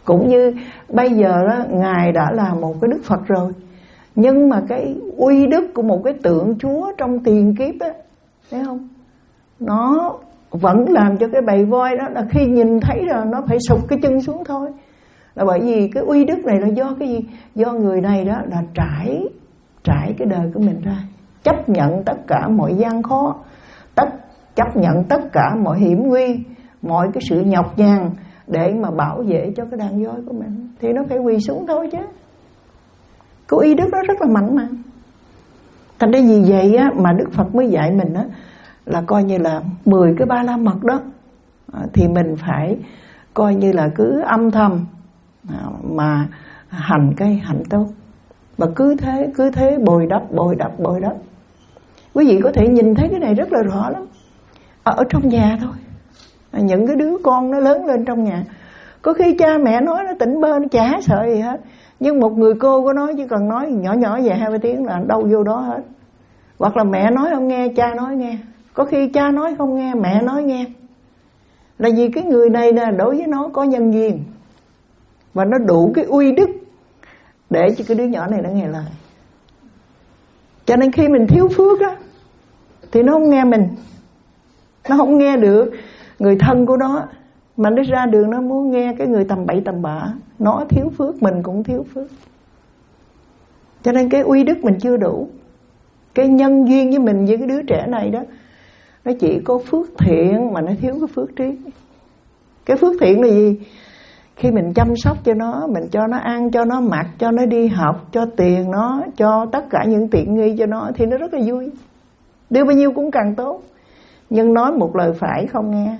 Cũng như bây giờ đó, Ngài đã là một cái Đức Phật rồi, nhưng mà cái uy đức của một cái tượng Chúa trong tiền kiếp á, thấy không, nó vẫn làm cho cái bầy voi đó là khi nhìn thấy rồi nó phải sụp cái chân xuống thôi. Là bởi vì cái uy đức này là do cái gì? Do người này đó là trải trải cái đời của mình ra, chấp nhận tất cả mọi gian khó, tất chấp nhận tất cả mọi hiểm nguy, mọi cái sự nhọc nhằn để mà bảo vệ cho cái đàn voi của mình, thì nó phải quỳ xuống thôi chứ. Cái uy đức đó rất là mạnh mà. Thành ra vì vậy á, mà Đức Phật mới dạy mình á, là coi như là mười cái ba la mật đó, thì mình phải coi như là cứ âm thầm mà hành cái hạnh tốt, và cứ thế cứ thế bồi đắp bồi đắp bồi đắp. Quý vị có thể nhìn thấy cái này rất là rõ lắm ở, ở trong nhà thôi. Những cái đứa con nó lớn lên trong nhà, có khi cha mẹ nói nó tỉnh bơ, nó chả sợ gì hết, nhưng một người cô có nói, chỉ cần nói nhỏ nhỏ về hai ba tiếng là đâu vô đó hết. Hoặc là mẹ nói không nghe, cha nói nghe. Có khi cha nói không nghe, mẹ nói nghe. Là vì cái người này nè, đối với nó có nhân duyên, và nó đủ cái uy đức để cho cái đứa nhỏ này nó nghe lời. Cho nên khi mình thiếu phước á, thì nó không nghe mình, nó không nghe được người thân của nó, mà nó ra đường nó muốn nghe cái người tầm bậy tầm bạ. Nó thiếu phước, mình cũng thiếu phước. Cho nên cái uy đức mình chưa đủ. Cái nhân duyên với mình, với cái đứa trẻ này đó, nó chỉ có phước thiện mà nó thiếu cái phước trí. Cái phước thiện là gì? Khi mình chăm sóc cho nó, mình cho nó ăn, cho nó mặc, cho nó đi học, cho tiền nó, cho tất cả những tiện nghi cho nó, thì nó rất là vui. Đưa bao nhiêu cũng càng tốt. Nhưng nói một lời phải không nghe.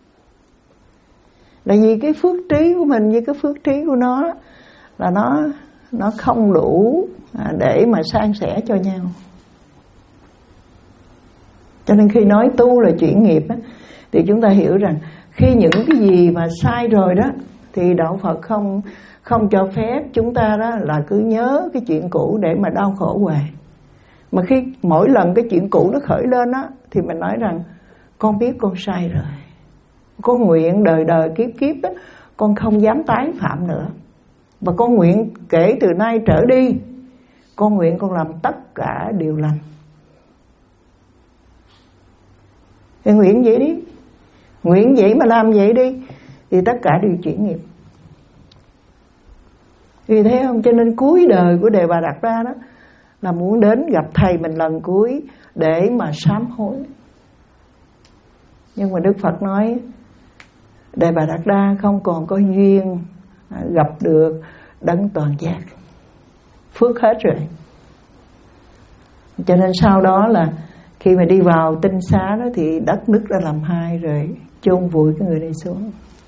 Là vì cái phước trí của mình với cái phước trí của nó là nó nó không đủ để mà san sẻ cho nhau. Cho nên khi nói tu là chuyển nghiệp á, thì chúng ta hiểu rằng khi những cái gì mà sai rồi đó, thì đạo Phật không không cho phép chúng ta đó là cứ nhớ cái chuyện cũ để mà đau khổ hoài. Mà khi mỗi lần cái chuyện cũ nó khởi lên á, thì mình nói rằng con biết con sai rồi, con nguyện đời đời kiếp kiếp á, con không dám tái phạm nữa. Và con nguyện kể từ nay trở đi, con nguyện con làm tất cả điều lành. Thì nguyện vậy đi, nguyện vậy mà làm vậy đi, thì tất cả đều chuyển nghiệp. Vì thế không, cho nên cuối đời của Đề Bà Đạt Đa đó là muốn đến gặp thầy mình lần cuối để mà sám hối. Nhưng mà Đức Phật nói Đề Bà Đạt Đa không còn có duyên gặp được đấng toàn giác, phước hết rồi. Cho nên sau đó là khi mà đi vào tinh xá đó, thì đất nứt ra làm hai rồi chôn vùi cái người này xuống.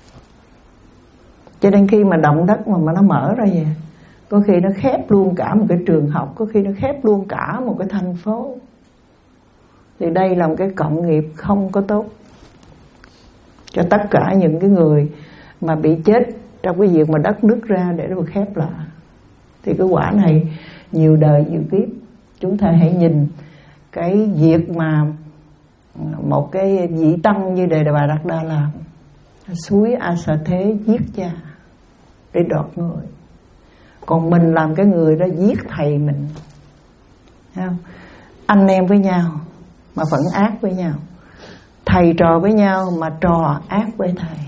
Cho nên khi mà động đất mà, mà nó mở ra vậy, có khi nó khép luôn cả một cái trường học, có khi nó khép luôn cả một cái thành phố. Thì đây là một cái cộng nghiệp không có tốt cho tất cả những cái người mà bị chết trong cái việc mà đất nứt ra để nó khép lại. Thì cái quả này nhiều đời nhiều kiếp. Chúng ta hãy nhìn cái việc mà một cái vị tăng như Đề Bà Đạt Đa làm, suối A Xà Thế giết cha để đoạt người, còn mình làm cái người đó giết thầy mình. Thấy không? Anh em với nhau mà vẫn ác với nhau, thầy trò với nhau mà trò ác với thầy.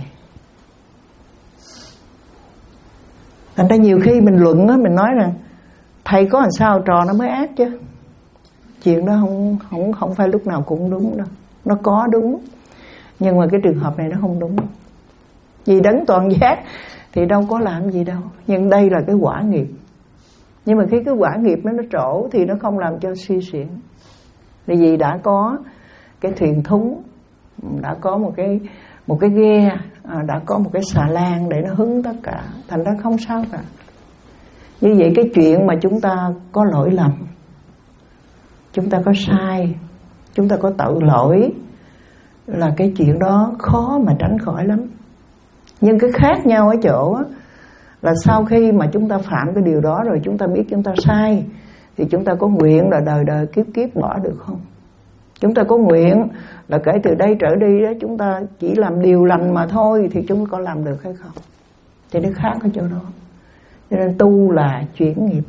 Thành ra nhiều khi mình luận á, mình nói rằng thầy có làm sao trò nó mới ác chứ. Chuyện đó không không không phải lúc nào cũng đúng đâu. Nó có đúng, nhưng mà cái trường hợp này nó không đúng. Vì đấng toàn giác thì đâu có làm gì đâu. Nhưng đây là cái quả nghiệp. Nhưng mà khi cái quả nghiệp nó nó trổ thì nó không làm cho suy xuyển. Vì đã có cái thuyền thúng, đã có một cái một cái ghe, đã có một cái xà lan để nó hứng tất cả, thành ra không sao cả. Như vậy cái chuyện mà chúng ta có lỗi lầm, chúng ta có sai, chúng ta có tội lỗi, là cái chuyện đó khó mà tránh khỏi lắm. Nhưng cái khác nhau ở chỗ á, là sau khi mà chúng ta phạm cái điều đó rồi, chúng ta biết chúng ta sai, thì chúng ta có nguyện là đời đời kiếp kiếp bỏ được không? Chúng ta có nguyện là kể từ đây trở đi đó, chúng ta chỉ làm điều lành mà thôi, thì chúng ta có làm được hay không? Thì nó khác ở chỗ đó. Cho nên tu là chuyển nghiệp.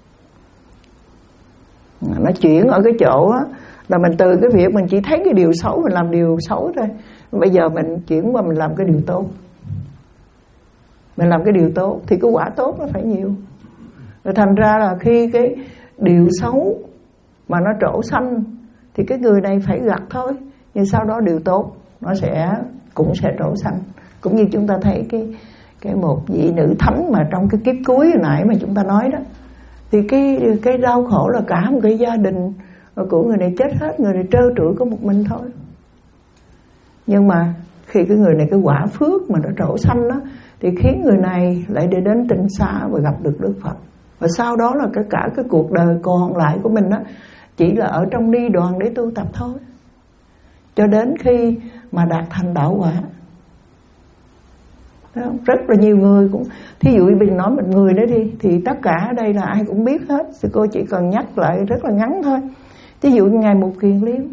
Nó chuyển ở cái chỗ á, là mình từ cái việc mình chỉ thấy cái điều xấu, mình làm điều xấu thôi. Bây giờ mình chuyển qua mình làm cái điều tốt. Mình làm cái điều tốt thì cái quả tốt nó phải nhiều. Rồi thành ra là khi cái điều xấu mà nó trổ xanh thì cái người này phải gặt thôi. Nhưng sau đó điều tốt nó sẽ cũng sẽ trổ xanh. Cũng như chúng ta thấy cái cái một vị nữ thánh mà trong cái kiếp cuối hồi nãy mà chúng ta nói đó, thì cái cái đau khổ là cả một cái gia đình của người này chết hết, người này trơ trụi có một mình thôi. Nhưng mà khi cái người này cái quả phước mà nó trổ xanh đó, thì khiến người này lại để đến tinh xá và gặp được Đức Phật. Và sau đó là cái cả cái cuộc đời còn lại của mình đó chỉ là ở trong đi đoàn để tu tập thôi, cho đến khi mà đạt thành đạo quả. Rất là nhiều người cũng, thí dụ mình nói một người đó đi, thì tất cả ở đây là ai cũng biết hết. Sư cô chỉ cần nhắc lại rất là ngắn thôi. Thí dụ như Ngài Mục Kiền Liên,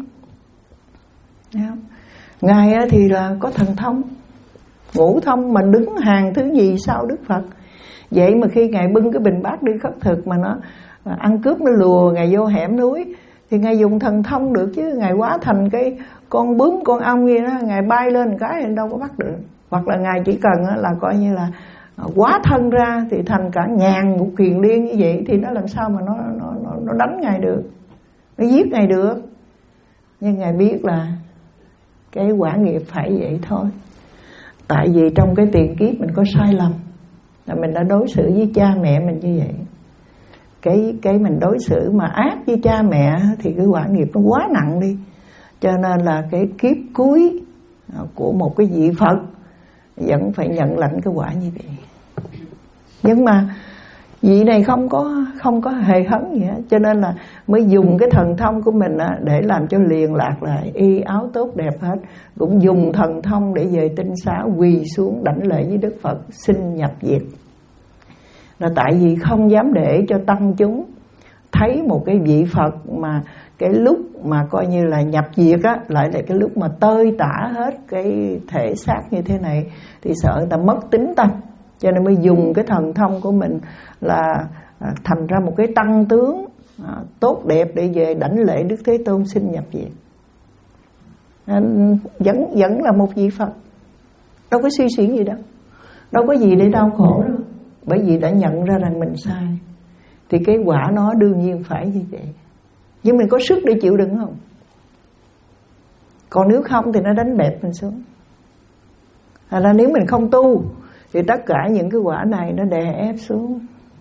Ngài thì là có thần thông, ngũ thông, mà đứng hàng thứ gì sau Đức Phật. Vậy mà khi Ngài bưng cái bình bát đi khất thực mà nó ăn cướp, nó lùa Ngài vô hẻm núi, thì Ngài dùng thần thông được chứ. Ngài hóa thành cái con bướm, con ong gì đó, Ngài bay lên một cái thì đâu có bắt được. Hoặc là Ngài chỉ cần là coi như là hóa thân ra thì thành cả ngàn Mục Kiền Liên như vậy, thì nó làm sao mà nó, nó, nó, nó đánh Ngài được, nó giết Ngài được. Nhưng Ngài biết là cái quả nghiệp phải vậy thôi. Tại vì trong cái tiền kiếp mình có sai lầm, là mình đã đối xử với cha mẹ mình như vậy. Cái, cái mình đối xử mà ác với cha mẹ thì cái quả nghiệp nó quá nặng đi. Cho nên là cái kiếp cuối của một cái vị Phật vẫn phải nhận lãnh cái quả như vậy. Nhưng mà vị này không có không có hề hấn gì hết, cho nên là mới dùng cái thần thông của mình để làm cho liền lạc lại, y áo tốt đẹp hết. Cũng dùng thần thông để về tinh xá quỳ xuống đảnh lễ với Đức Phật, xin nhập diệt. Là tại vì không dám để cho tăng chúng thấy một cái vị Phật mà cái lúc mà coi như là nhập diệt á, lại là cái lúc mà tơi tả hết cái thể xác như thế này, thì sợ người ta mất tính tâm. Cho nên mới dùng cái thần thông của mình là à, thành ra một cái tăng tướng à, tốt đẹp để về đảnh lễ Đức Thế Tôn xin nhập diệt. à, vẫn, vẫn là một vị Phật, đâu có suy xuyển gì đâu, đâu có gì để đau khổ đâu. Bởi vì đã nhận ra rằng mình sai, thì cái quả nó đương nhiên phải như vậy. Nhưng mình có sức để chịu đựng không? Còn nếu không thì nó đánh bẹp mình xuống. Thành ra nếu mình không tu thì tất cả những cái quả này nó đè ép xuống.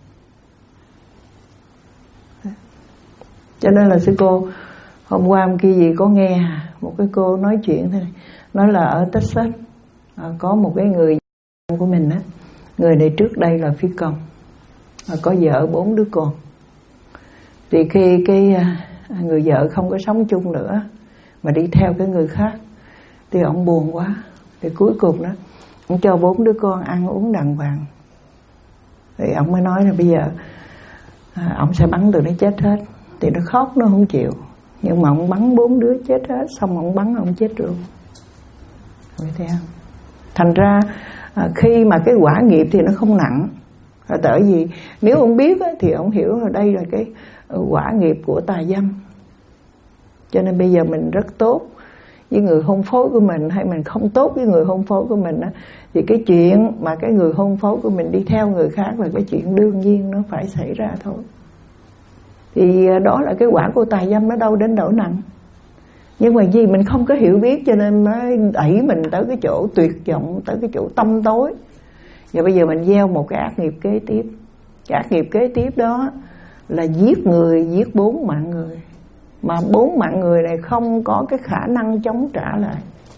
Cho nên là sư cô hôm qua hôm kia gì có nghe một cái cô nói chuyện thế này, nói là ở Texas có một cái người của mình á, người này trước đây là phi công, có vợ bốn đứa con. Thì khi cái người vợ không có sống chung nữa mà đi theo cái người khác, thì ông buồn quá. Thì cuối cùng đó ông cho bốn đứa con ăn uống đàng hoàng. Thì ông mới nói là bây giờ à, ông sẽ bắn tụi nó chết hết. Thì nó khóc nó không chịu, nhưng mà ông bắn bốn đứa chết hết, xong ông bắn ông chết luôn. Thấy không? Thành ra à, khi mà cái quả nghiệp thì nó không nặng. À, tại vì nếu ông biết á, thì ông hiểu là đây là cái quả nghiệp của tà dâm. Cho nên bây giờ mình rất tốt với người hôn phối của mình, hay mình không tốt với người hôn phối của mình á, thì cái chuyện mà cái người hôn phối của mình đi theo người khác là cái chuyện đương nhiên nó phải xảy ra thôi. Thì đó là cái quả của tà dâm, nó đâu đến nỗi nặng. Nhưng mà vì mình không có hiểu biết cho nên mới đẩy mình tới cái chỗ tuyệt vọng, tới cái chỗ tâm tối. Và bây giờ mình gieo một cái ác nghiệp kế tiếp. Cái ác nghiệp kế tiếp đó là giết người, giết bốn mạng người. Mà bốn mạng người này không có cái khả năng chống trả lại.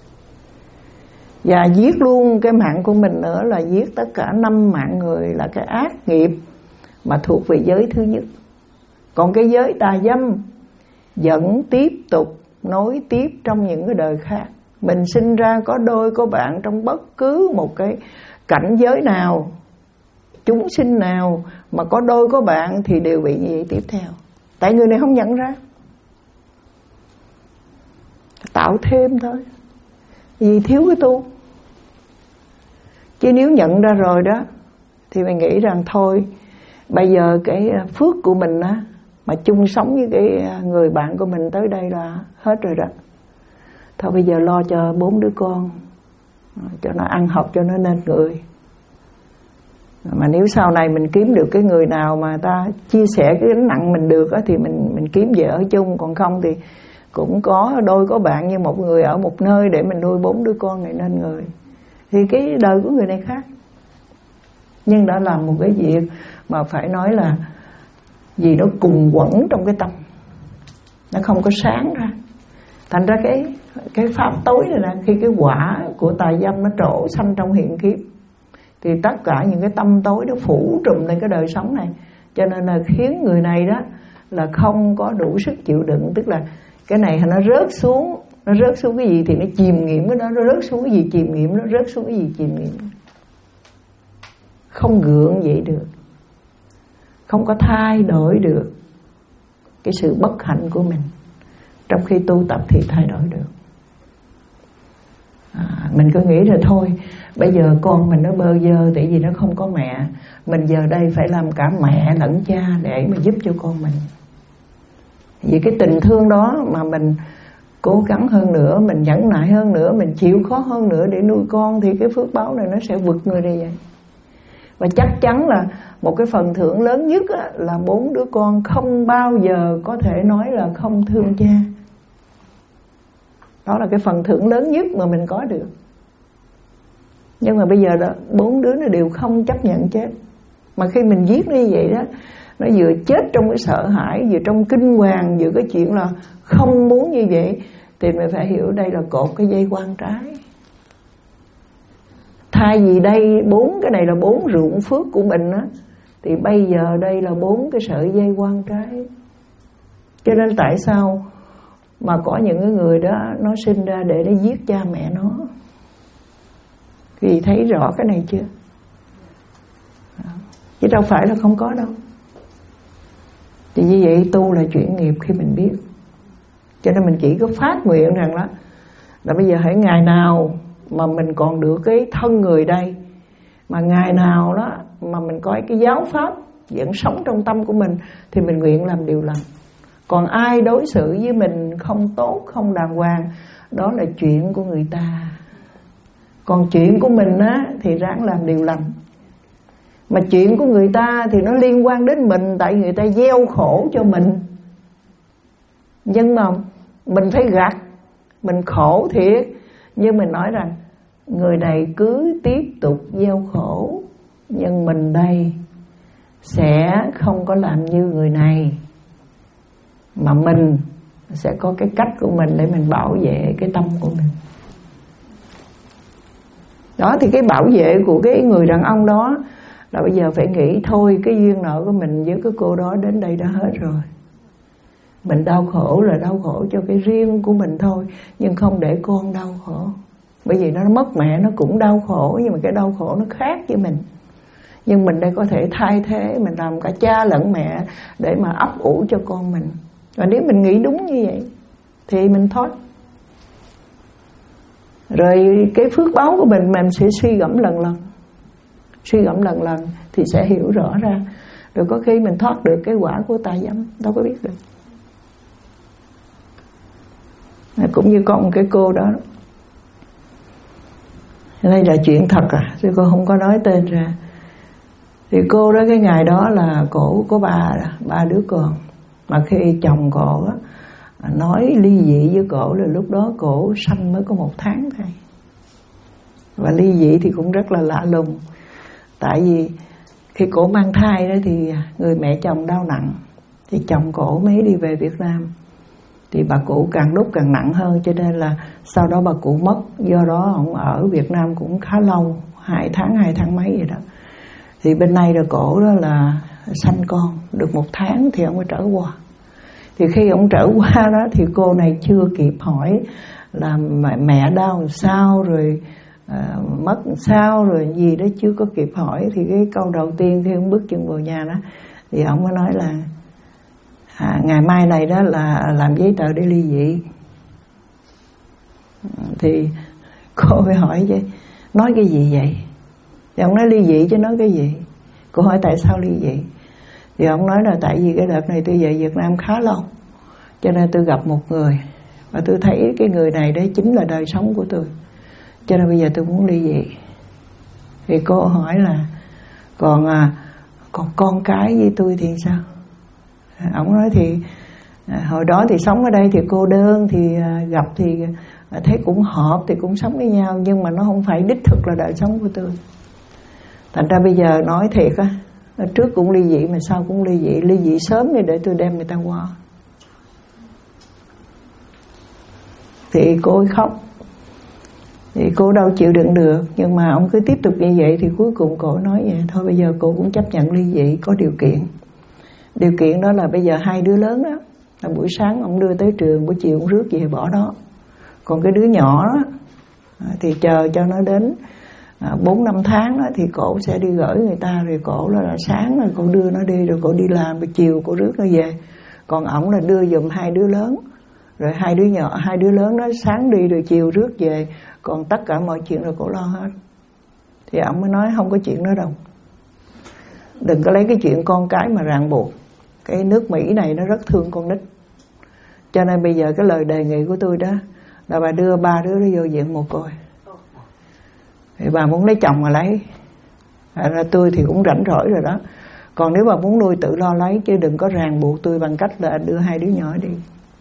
Và giết luôn cái mạng của mình nữa là giết tất cả năm mạng người, là cái ác nghiệp mà thuộc về giới thứ nhất. Còn cái giới tà dâm vẫn tiếp tục nối tiếp trong những cái đời khác. Mình sinh ra có đôi có bạn trong bất cứ một cái cảnh giới nào, chúng sinh nào mà có đôi có bạn thì đều bị như vậy tiếp theo. Tại người này không nhận ra, tạo thêm thôi, vì thiếu cái tu. Chứ nếu nhận ra rồi đó Thì mình nghĩ rằng thôi, bây giờ cái phước của mình á, mà chung sống với cái người bạn của mình tới đây là hết rồi đó. Thôi bây giờ lo cho bốn đứa con, cho nó ăn học, cho nó nên người. Mà nếu sau này mình kiếm được cái người nào mà ta chia sẻ cái gánh nặng mình được á, thì mình mình kiếm về ở chung. Còn không thì cũng có đôi có bạn như một người ở một nơi để mình nuôi bốn đứa con này nên người. Thì cái đời của người này khác. Nhưng đã làm một cái việc mà phải nói là vì nó cùng quẩn trong cái tâm, nó không có sáng ra. Thành ra cái cái pháp tối này là khi cái quả của tà dâm nó trổ sanh trong hiện kiếp, thì tất cả những cái tâm tối nó phủ trùm lên cái đời sống này. Cho nên là khiến người này đó là không có đủ sức chịu đựng. Tức là cái này nó rớt xuống, nó rớt xuống cái gì thì nó chìm nghiệm cái đó, nó rớt xuống cái gì chìm nghiệm, nó rớt xuống cái gì chìm nghiệm. Không gượng dậy được, không có thay đổi được cái sự bất hạnh của mình. Trong khi tu tập thì thay đổi được. à, Mình cứ nghĩ là thôi, bây giờ con mình nó bơ vơ tại vì nó không có mẹ, mình giờ đây phải làm cả mẹ lẫn cha để mà giúp cho con mình. Vì cái tình thương đó mà mình cố gắng hơn nữa, mình nhẫn nại hơn nữa, mình chịu khó hơn nữa để nuôi con, thì cái phước báo này nó sẽ vượt người đi vậy. Và chắc chắn là một cái phần thưởng lớn nhất á, là bốn đứa con không bao giờ có thể nói là không thương cha. Đó là cái phần thưởng lớn nhất mà mình có được. Nhưng mà bây giờ đó, bốn đứa nó đều không chấp nhận chết. Mà khi mình giết nó như vậy đó, nó vừa chết trong cái sợ hãi, vừa trong kinh hoàng, vừa cái chuyện là không muốn như vậy, thì mình phải hiểu đây là cột cái dây quan trái. Thay vì đây bốn cái này là bốn ruộng phước của mình á, thì bây giờ đây là bốn cái sợi dây quan trái. Cho nên tại sao mà có những cái người đó nó sinh ra để nó giết cha mẹ nó? Vì thấy rõ cái này chưa? Chứ đâu phải là không có đâu. Thì như vậy tu là chuyển nghiệp khi mình biết. Cho nên mình chỉ có phát nguyện rằng đó, là bây giờ hãy ngày nào mà mình còn được cái thân người đây, mà ngày nào đó mà mình có cái giáo pháp vẫn sống trong tâm của mình, thì mình nguyện làm điều lành. Còn ai đối xử với mình không tốt, không đàng hoàng, đó là chuyện của người ta. Còn chuyện của mình á, thì ráng làm điều lành. Mà chuyện của người ta thì nó liên quan đến mình, tại người ta gieo khổ cho mình. Nhưng mà mình phải gặt, mình khổ thiệt, nhưng mình nói rằng người này cứ tiếp tục gieo khổ, nhưng mình đây sẽ không có làm như người này, mà mình sẽ có cái cách của mình để mình bảo vệ cái tâm của mình. Đó, thì cái bảo vệ của cái người đàn ông đó là bây giờ phải nghĩ thôi, cái duyên nợ của mình với cái cô đó đến đây đã hết rồi. Mình đau khổ là đau khổ cho cái riêng của mình thôi, nhưng không để con đau khổ. Bởi vì nó mất mẹ nó cũng đau khổ, nhưng mà cái đau khổ nó khác với mình. Nhưng mình đây có thể thay thế, mình làm cả cha lẫn mẹ để mà ấp ủ cho con mình. Và nếu mình nghĩ đúng như vậy thì mình thoát. Rồi cái phước báo của mình mình sẽ suy gẫm lần lần, suy gẫm lần lần thì sẽ hiểu rõ ra. Rồi có khi mình thoát được cái quả của tà dâm, đâu có biết được. Cũng như có một cái cô đó, đây là chuyện thật à, chứ cô không có nói tên ra. Thì cô đó cái ngày đó là cổ có ba ba đứa con, mà khi chồng cổ á, nói ly dị với cổ là lúc đó cổ sanh mới có một tháng thôi. Và ly dị thì cũng rất là lạ lùng. Tại vì khi cổ mang thai đó thì người mẹ chồng đau nặng, thì chồng cổ mới đi về Việt Nam. Thì bà cụ càng lúc càng nặng hơn, cho nên là sau đó bà cụ mất. Do đó ông ở Việt Nam cũng khá lâu, hai tháng, hai tháng mấy vậy đó. Thì bên này là cổ đó là sanh con, được một tháng thì ông mới trở qua. Thì khi ông trở qua đó thì cô này chưa kịp hỏi là mẹ đau làm sao, rồi à, mất làm sao, rồi gì đó chưa có kịp hỏi. Thì cái câu đầu tiên khi ông bước chân vào nhà đó, thì ông mới nói là à, ngày mai này đó là làm giấy tờ để ly dị. Thì cô mới hỏi chứ nói cái gì vậy? Thì ông nói ly dị chứ nói cái gì? Cô hỏi tại sao ly dị? Thì ông nói là tại vì cái đợt này tôi về Việt Nam khá lâu, cho nên tôi gặp một người và tôi thấy cái người này đấy chính là đời sống của tôi, cho nên bây giờ tôi muốn ly dị. Thì cô hỏi là còn à, còn con cái với tôi thì sao? Ông nói thì à, hồi đó thì sống ở đây thì cô đơn, thì à, gặp thì à, thấy cũng hợp thì cũng sống với nhau, nhưng mà nó không phải đích thực là đời sống của tôi. Thành ra bây giờ nói thiệt á, trước cũng ly dị mà sau cũng ly dị, ly dị sớm đi để tôi đem người ta qua. Thì cô ấy khóc, thì cô đâu chịu đựng được, nhưng mà ông cứ tiếp tục như vậy thì cuối cùng cô nói vậy thôi bây giờ cô cũng chấp nhận ly dị, có điều kiện. Điều kiện đó là bây giờ hai đứa lớn đó là buổi sáng ông đưa tới trường, buổi chiều ông rước về bỏ đó. Còn cái đứa nhỏ đó thì chờ cho nó đến bốn năm tháng đó, thì cổ sẽ đi gửi người ta, rồi cổ là sáng rồi cổ đưa nó đi, rồi cổ đi làm, rồi chiều cổ rước nó về. Còn ổng là đưa giùm hai đứa lớn, rồi hai đứa nhỏ, hai đứa lớn đó sáng đi rồi chiều rước về, còn tất cả mọi chuyện là cổ lo hết. Thì ổng mới nói không có chuyện đó đâu, đừng có lấy cái chuyện con cái mà ràng buộc. Cái nước Mỹ này nó rất thương con nít, cho nên bây giờ cái lời đề nghị của tôi đó là bà đưa ba đứa nó vô viện mồ côi. Thì bà muốn lấy chồng mà lấy, ra tôi thì cũng rảnh rỗi rồi đó. Còn nếu bà muốn nuôi tự lo lấy, chứ đừng có ràng buộc tôi bằng cách là đưa hai đứa nhỏ đi.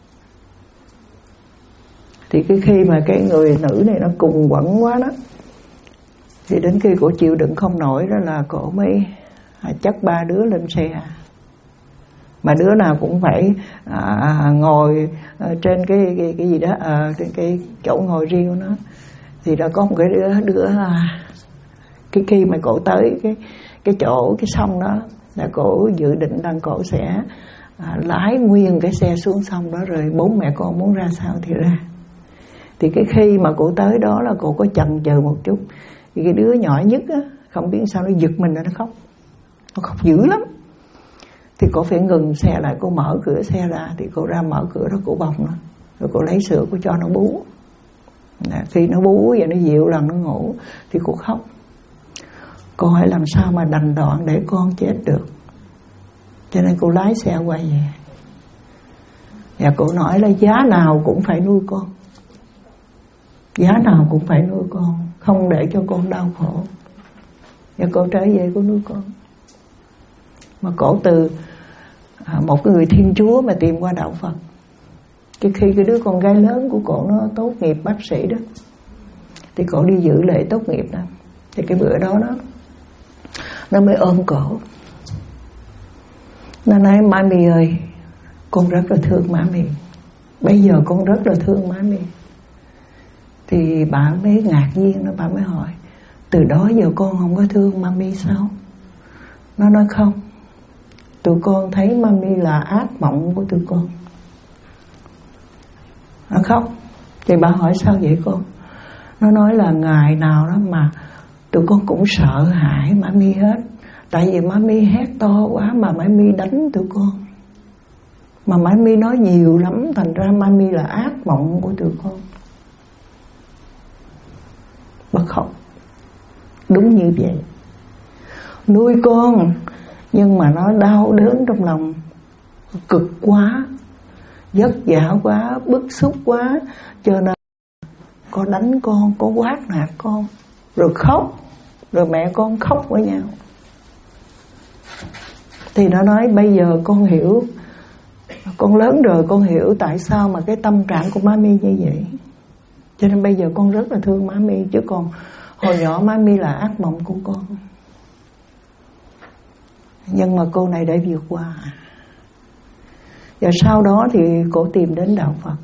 Thì cái khi mà cái người nữ này nó cùng quẩn quá đó, thì đến khi cổ chịu đựng không nổi đó là cổ mới chất ba đứa lên xe. Mà đứa nào cũng phải à, ngồi à, trên cái, cái cái gì đó, à, cái, cái chỗ ngồi riêng của nó. Thì đã có một cái đứa đứa à, cái khi mà cổ tới cái cái chỗ cái sông đó là cổ dự định rằng cổ sẽ à, lái nguyên cái xe xuống sông đó, rồi bốn mẹ con muốn ra sao thì ra. Thì cái khi mà cổ tới đó là cổ có chần chừ một chút, thì cái đứa nhỏ nhất á, không biết sao nó giật mình nó khóc, nó khóc dữ lắm. Thì cổ phải ngừng xe lại, cô mở cửa xe ra, thì cô ra mở cửa đó, cổ bồng nó, rồi cô lấy sữa cô cho nó bú. Khi nó bú và nó dịu lần nó ngủ thì cô khóc. Cô hỏi làm sao mà đành đoạn để con chết được, cho nên cô lái xe quay về. Và cô nói là giá nào cũng phải nuôi con, giá nào cũng phải nuôi con, không để cho con đau khổ. Và cô trở về cô nuôi con. Mà cổ từ à, một người Thiên Chúa mà tìm qua đạo Phật. Cái khi cái đứa con gái lớn của cổ nó tốt nghiệp bác sĩ đó, thì cổ đi dự lễ tốt nghiệp đó. Thì cái bữa đó đó nó mới ôm cổ, nó nói Mami ơi, con rất là thương Mami, bây giờ con rất là thương Mami. Thì bà mới ngạc nhiên đó, bà mới hỏi từ đó giờ con không có thương Mami sao? Nó nói không, tụi con thấy Mami là ác mộng của tụi con. Nó khóc. Thì bà hỏi sao vậy con? Nó nói là ngày nào đó mà tụi con cũng sợ hãi Mami hết, tại vì Mami hét to quá mà Mami đánh tụi con, mà Mami nói nhiều lắm, thành ra Mami là ác mộng của tụi con. Bà khóc. Đúng như vậy, nuôi con nhưng mà nó đau đớn trong lòng, cực quá, vất vả quá, bức xúc quá, cho nên có đánh con, có quát nạt con, rồi khóc, rồi mẹ con khóc với nhau. Thì nó nói bây giờ con hiểu, con lớn rồi con hiểu tại sao mà cái tâm trạng của Mami như vậy, cho nên bây giờ con rất là thương Mami, chứ còn hồi nhỏ Mami là ác mộng của con. Nhưng mà cô này đã vượt qua. Và sau đó thì cổ tìm đến đạo Phật.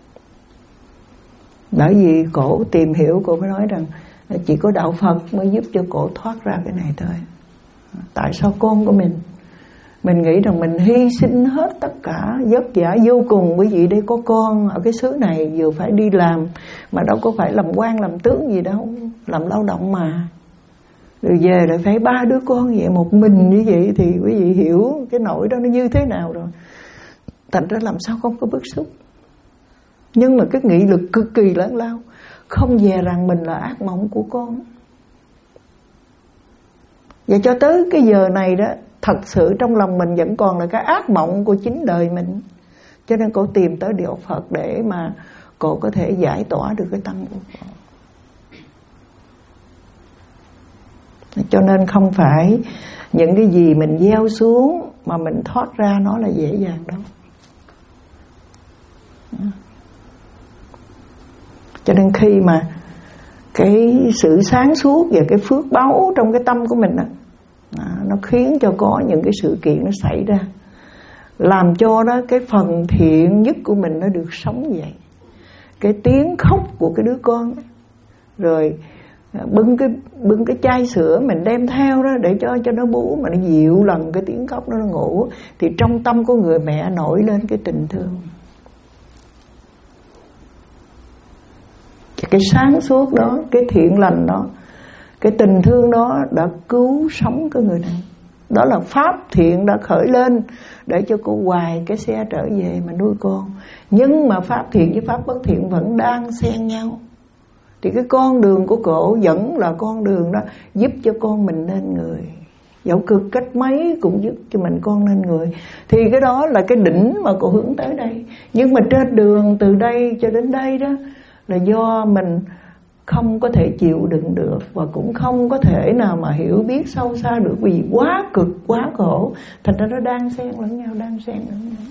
Bởi vì cổ tìm hiểu, cổ mới nói rằng chỉ có đạo Phật mới giúp cho cổ thoát ra cái này thôi. Tại sao con của mình Mình nghĩ rằng mình hy sinh hết tất cả, vất vả vô cùng, bởi vì đây có con ở cái xứ này, vừa phải đi làm, mà đâu có phải làm quan làm tướng gì đâu, làm lao động mà. Rồi về lại phải ba đứa con vậy, một mình như vậy, thì quý vị hiểu cái nỗi đó nó như thế nào rồi. Thành ra làm sao không có bức xúc. Nhưng mà cái nghị lực cực kỳ lớn lao, không dè rằng mình là ác mộng của con. Và cho tới cái giờ này đó, thật sự trong lòng mình vẫn còn là cái ác mộng của chính đời mình. Cho nên cô tìm tới Đạo Phật để mà cô có thể giải tỏa được cái tâm của cô. Cho nên không phải những cái gì mình gieo xuống mà mình thoát ra nó là dễ dàng đâu. Cho nên khi mà cái sự sáng suốt và cái phước báu trong cái tâm của mình đó, nó khiến cho có những cái sự kiện nó xảy ra, làm cho đó cái phần thiện nhất của mình nó được sống dậy. Cái tiếng khóc của cái đứa con đó, rồi bưng cái bưng cái chai sữa mình đem theo đó để cho cho nó bú, mà nó dịu lần cái tiếng khóc đó, nó ngủ, thì trong tâm của người mẹ nổi lên cái tình thương. Cái sáng suốt đó, cái thiện lành đó, cái tình thương đó đã cứu sống cái người này. Đó là pháp thiện đã khởi lên để cho cô hoài cái xe trở về mà nuôi con. Nhưng mà pháp thiện với pháp bất thiện vẫn đang xen nhau. Thì cái con đường của cổ vẫn là con đường đó giúp cho con mình nên người. Dẫu cực cách mấy cũng giúp cho mình con nên người. Thì cái đó là cái đỉnh mà cô hướng tới đây. Nhưng mà trên đường từ đây cho đến đây đó là do mình không có thể chịu đựng được, và cũng không có thể nào mà hiểu biết sâu xa được, vì quá cực, quá khổ. Thành ra nó đang xen lẫn nhau, đang xen lẫn nhau.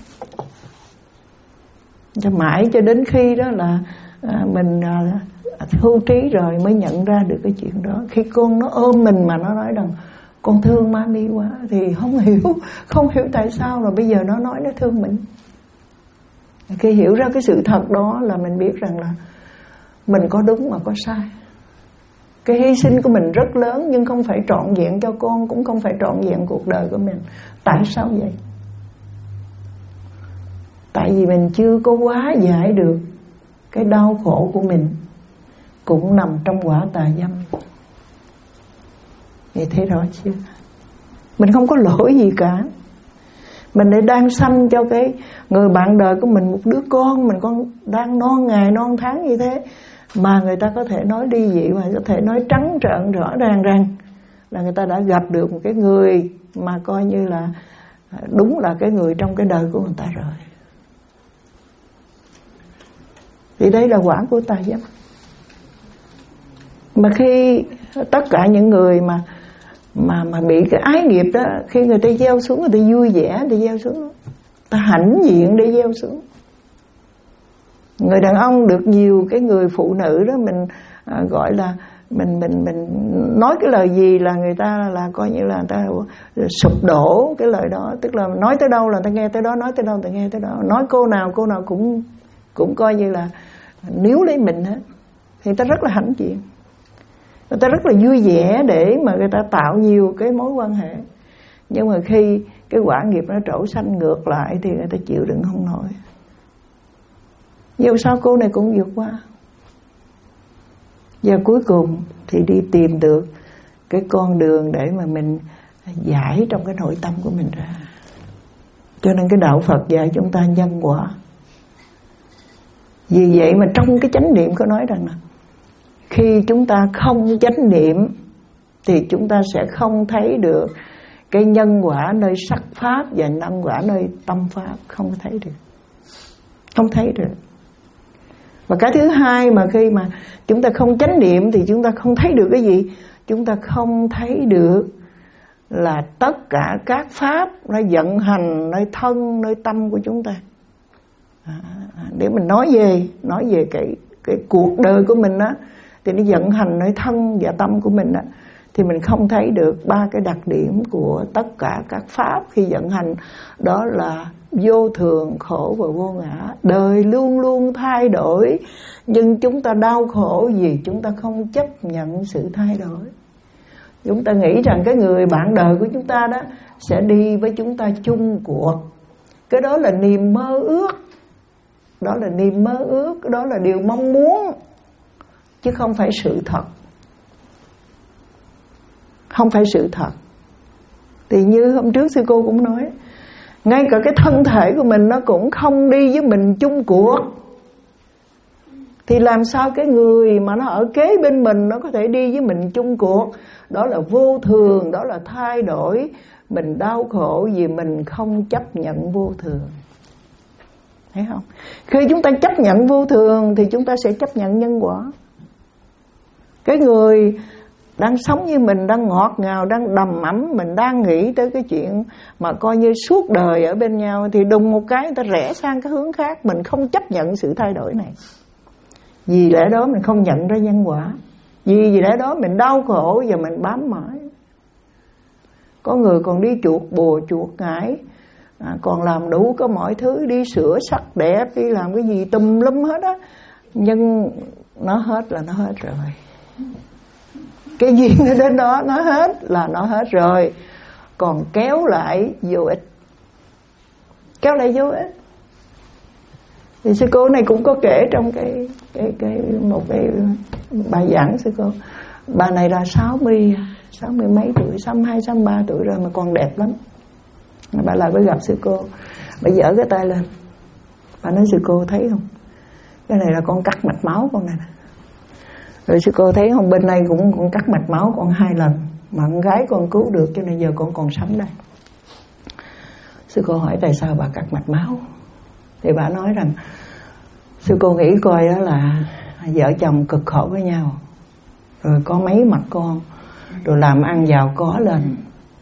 Cho mãi cho đến khi đó là à, mình à, hưu trí rồi mới nhận ra được cái chuyện đó. Khi con nó ôm mình mà nó nói rằng con thương mami quá, thì không hiểu, không hiểu tại sao mà bây giờ nó nói nó thương mình. Khi hiểu ra cái sự thật đó là mình biết rằng là mình có đúng mà có sai. Cái hy sinh của mình rất lớn, nhưng không phải trọn vẹn cho con, cũng không phải trọn vẹn cuộc đời của mình. Tại sao vậy? Tại vì mình chưa có hóa giải được cái đau khổ của mình cũng nằm trong quả tà dâm. Vậy thấy rõ chưa? Mình không có lỗi gì cả. Mình lại đang sanh cho cái người bạn đời của mình một đứa con, mình còn đang non ngày non tháng như thế, mà người ta có thể nói ly dị, và có thể nói trắng trợn rõ ràng rằng là người ta đã gặp được một cái người mà coi như là đúng là cái người trong cái đời của người ta rồi. Thì đây là quả của tà dâm. Mà khi tất cả những người mà mà mà bị cái ái nghiệp đó, khi người ta gieo xuống, người ta vui vẻ để gieo xuống, ta hãnh diện để gieo xuống. Người đàn ông được nhiều cái người phụ nữ đó mình à, gọi là mình mình mình nói cái lời gì là người ta là coi như là người ta sụp đổ cái lời đó, tức là nói tới đâu là người ta nghe tới đó, nói tới đâu người ta nghe tới đó, nói cô nào cô nào cũng cũng coi như là níu lấy mình hết. Thì người ta rất là hãnh diện, người ta rất là vui vẻ để mà người ta tạo nhiều cái mối quan hệ. Nhưng mà khi cái quả nghiệp nó trổ sanh ngược lại thì người ta chịu đựng không nổi. Dù sao cô này cũng vượt qua. Và cuối cùng thì đi tìm được cái con đường để mà mình giải trong cái nội tâm của mình ra. Cho nên cái đạo Phật dạy chúng ta nhân quả. Vì vậy mà trong cái chánh niệm có nói rằng là khi chúng ta không chánh niệm thì chúng ta sẽ không thấy được cái nhân quả nơi sắc pháp và nhân quả nơi tâm pháp. Không thấy được. Không thấy được. Và cái thứ hai mà khi mà chúng ta không chánh niệm thì chúng ta không thấy được cái gì? Chúng ta không thấy được là tất cả các pháp nó vận hành nơi thân, nơi tâm của chúng ta. À, để mình nói về nói về cái cái cuộc đời của mình á, thì nó vận hành nơi thân và tâm của mình á, thì mình không thấy được ba cái đặc điểm của tất cả các pháp khi vận hành. Đó là vô thường, khổ và vô ngã. Đời luôn luôn thay đổi, nhưng chúng ta đau khổ vì chúng ta không chấp nhận sự thay đổi. Chúng ta nghĩ rằng cái người bạn đời của chúng ta đó sẽ đi với chúng ta chung cuộc. Cái đó là niềm mơ ước. Đó là niềm mơ ước, đó là điều mong muốn, chứ không phải sự thật. Không phải sự thật. Thì như hôm trước sư cô cũng nói, ngay cả cái thân thể của mình nó cũng không đi với mình chung cuộc. thì làm sao cái người mà nó ở kế bên mình nó có thể đi với mình chung cuộc? Đó là vô thường, đó là thay đổi. Mình đau khổ vì mình không chấp nhận vô thường. Thấy không? Khi chúng ta chấp nhận vô thường thì chúng ta sẽ chấp nhận nhân quả. Cái người đang sống như mình, đang ngọt ngào, đang đầm ấm, mình đang nghĩ tới cái chuyện mà coi như suốt đời ở bên nhau, thì đùng một cái người ta rẽ sang cái hướng khác. Mình không chấp nhận sự thay đổi này. Vì lẽ đó mình không nhận ra nhân quả. Vì vì lẽ đó mình đau khổ và mình bám mãi. Có người còn đi chuột bùa, chuột ngải, à, còn làm đủ có mọi thứ, đi sửa sắc đẹp, đi làm cái gì tùm lum hết á. Nhưng nó hết là nó hết rồi. Cái duyên nó đến đó, nó hết là nó hết rồi. Còn kéo lại vô ích. Kéo lại vô ích. Thì sư cô này cũng có kể trong cái, cái, cái một cái bài giảng sư cô. Bà này là sáu mươi, sáu mươi mấy tuổi, sáu mươi hai, sáu mươi ba tuổi rồi mà còn đẹp lắm. Bà lại mới gặp sư cô, bà giở cái tay lên, bà nói sư cô thấy không, cái này là con cắt mạch máu con này nè. Rồi sư cô thấy không, bên này cũng con cắt mạch máu con hai lần mà con gái con cứu được, cho nên giờ con còn sống đây. Sư cô hỏi tại sao bà cắt mạch máu, thì bà nói rằng sư cô nghĩ coi đó là vợ chồng cực khổ với nhau, rồi có mấy mặt con, rồi làm ăn giàu có lên,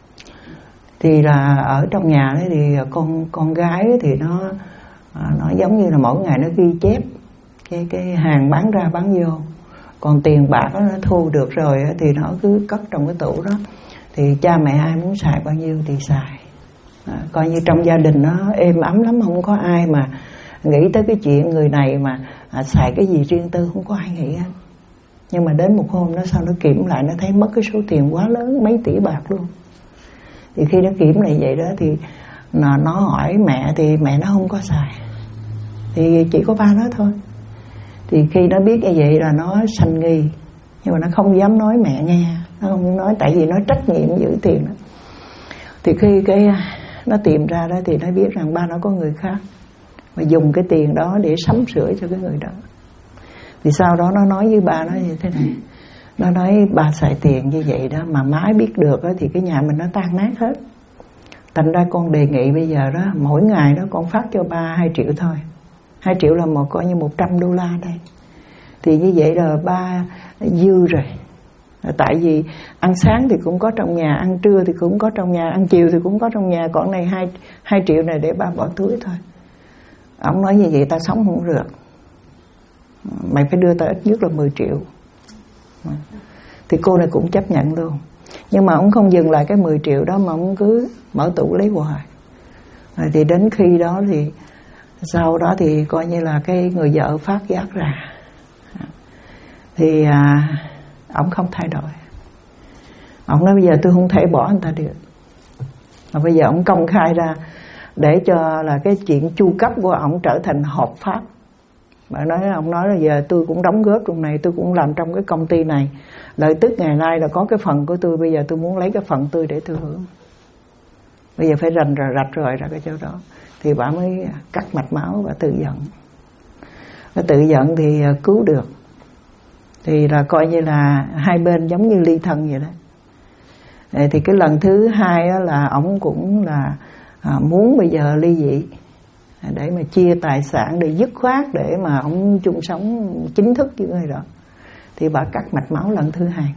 thì là ở trong nhà đấy thì con con gái thì nó nó giống như là mỗi ngày nó ghi chép cái cái hàng bán ra bán vô, còn tiền bạc nó thu được rồi thì nó cứ cất trong cái tủ đó, thì cha mẹ ai muốn xài bao nhiêu thì xài, à, coi như trong gia đình nó êm ấm lắm, không có ai mà nghĩ tới cái chuyện người này mà à, xài cái gì riêng tư, không có ai nghĩ hết. Nhưng mà đến một hôm nó sau nó kiểm lại, nó thấy mất cái số tiền quá lớn, mấy tỷ bạc luôn. Thì khi nó kiểm lại vậy đó thì nó, nó hỏi mẹ, thì mẹ nó không có xài, thì chỉ có ba nó thôi. Thì khi nó biết như vậy là nó sanh nghi, nhưng mà nó không dám nói mẹ nghe, nó không nói, tại vì nó trách nhiệm giữ tiền đó. Thì khi cái nó tìm ra đó thì nó biết rằng ba nó có người khác và dùng cái tiền đó để sắm sửa cho cái người đó. Thì sau đó nó nói với ba nó như thế này, nó nói ba xài tiền như vậy đó mà má biết được đó, thì cái nhà mình nó tan nát hết. Thành ra con đề nghị bây giờ đó, mỗi ngày đó con phát cho ba hai triệu thôi. Hai triệu là một coi như một trăm đô la đây. Thì như vậy là ba dư rồi. Tại vì ăn sáng thì cũng có trong nhà, ăn trưa thì cũng có trong nhà, ăn chiều thì cũng có trong nhà, còn này hai hai triệu này để ba bỏ túi thôi. Ông nói như vậy ta sống không được, mày phải đưa ta ít nhất là mười triệu. Thì cô này cũng chấp nhận luôn. Nhưng mà ông không dừng lại cái mười triệu đó, mà ông cứ mở tủ lấy hoài. Rồi thì đến khi đó thì sau đó thì coi như là cái người vợ phát giác ra, thì à, ông không thay đổi. Ông nói bây giờ tôi không thể bỏ anh ta được, mà bây giờ ông công khai ra để cho là cái chuyện chu cấp của ông trở thành hợp pháp. Bà nói, ông nói là giờ tôi cũng đóng góp trong này, tôi cũng làm trong cái công ty này, lợi tức ngày nay là có cái phần của tôi, bây giờ tôi muốn lấy cái phần tôi để tôi hưởng. Bây giờ phải rành rồi rạch rời ra cái chỗ đó. Thì bà mới cắt mạch máu và tự giận. Và tự giận thì cứu được. Thì là coi như là hai bên giống như ly thân vậy đó. Thì cái lần thứ hai là ông cũng là muốn bây giờ ly dị, để mà chia tài sản, để dứt khoát, để mà ông chung sống chính thức với người đó. Thì bà cắt mạch máu lần thứ hai.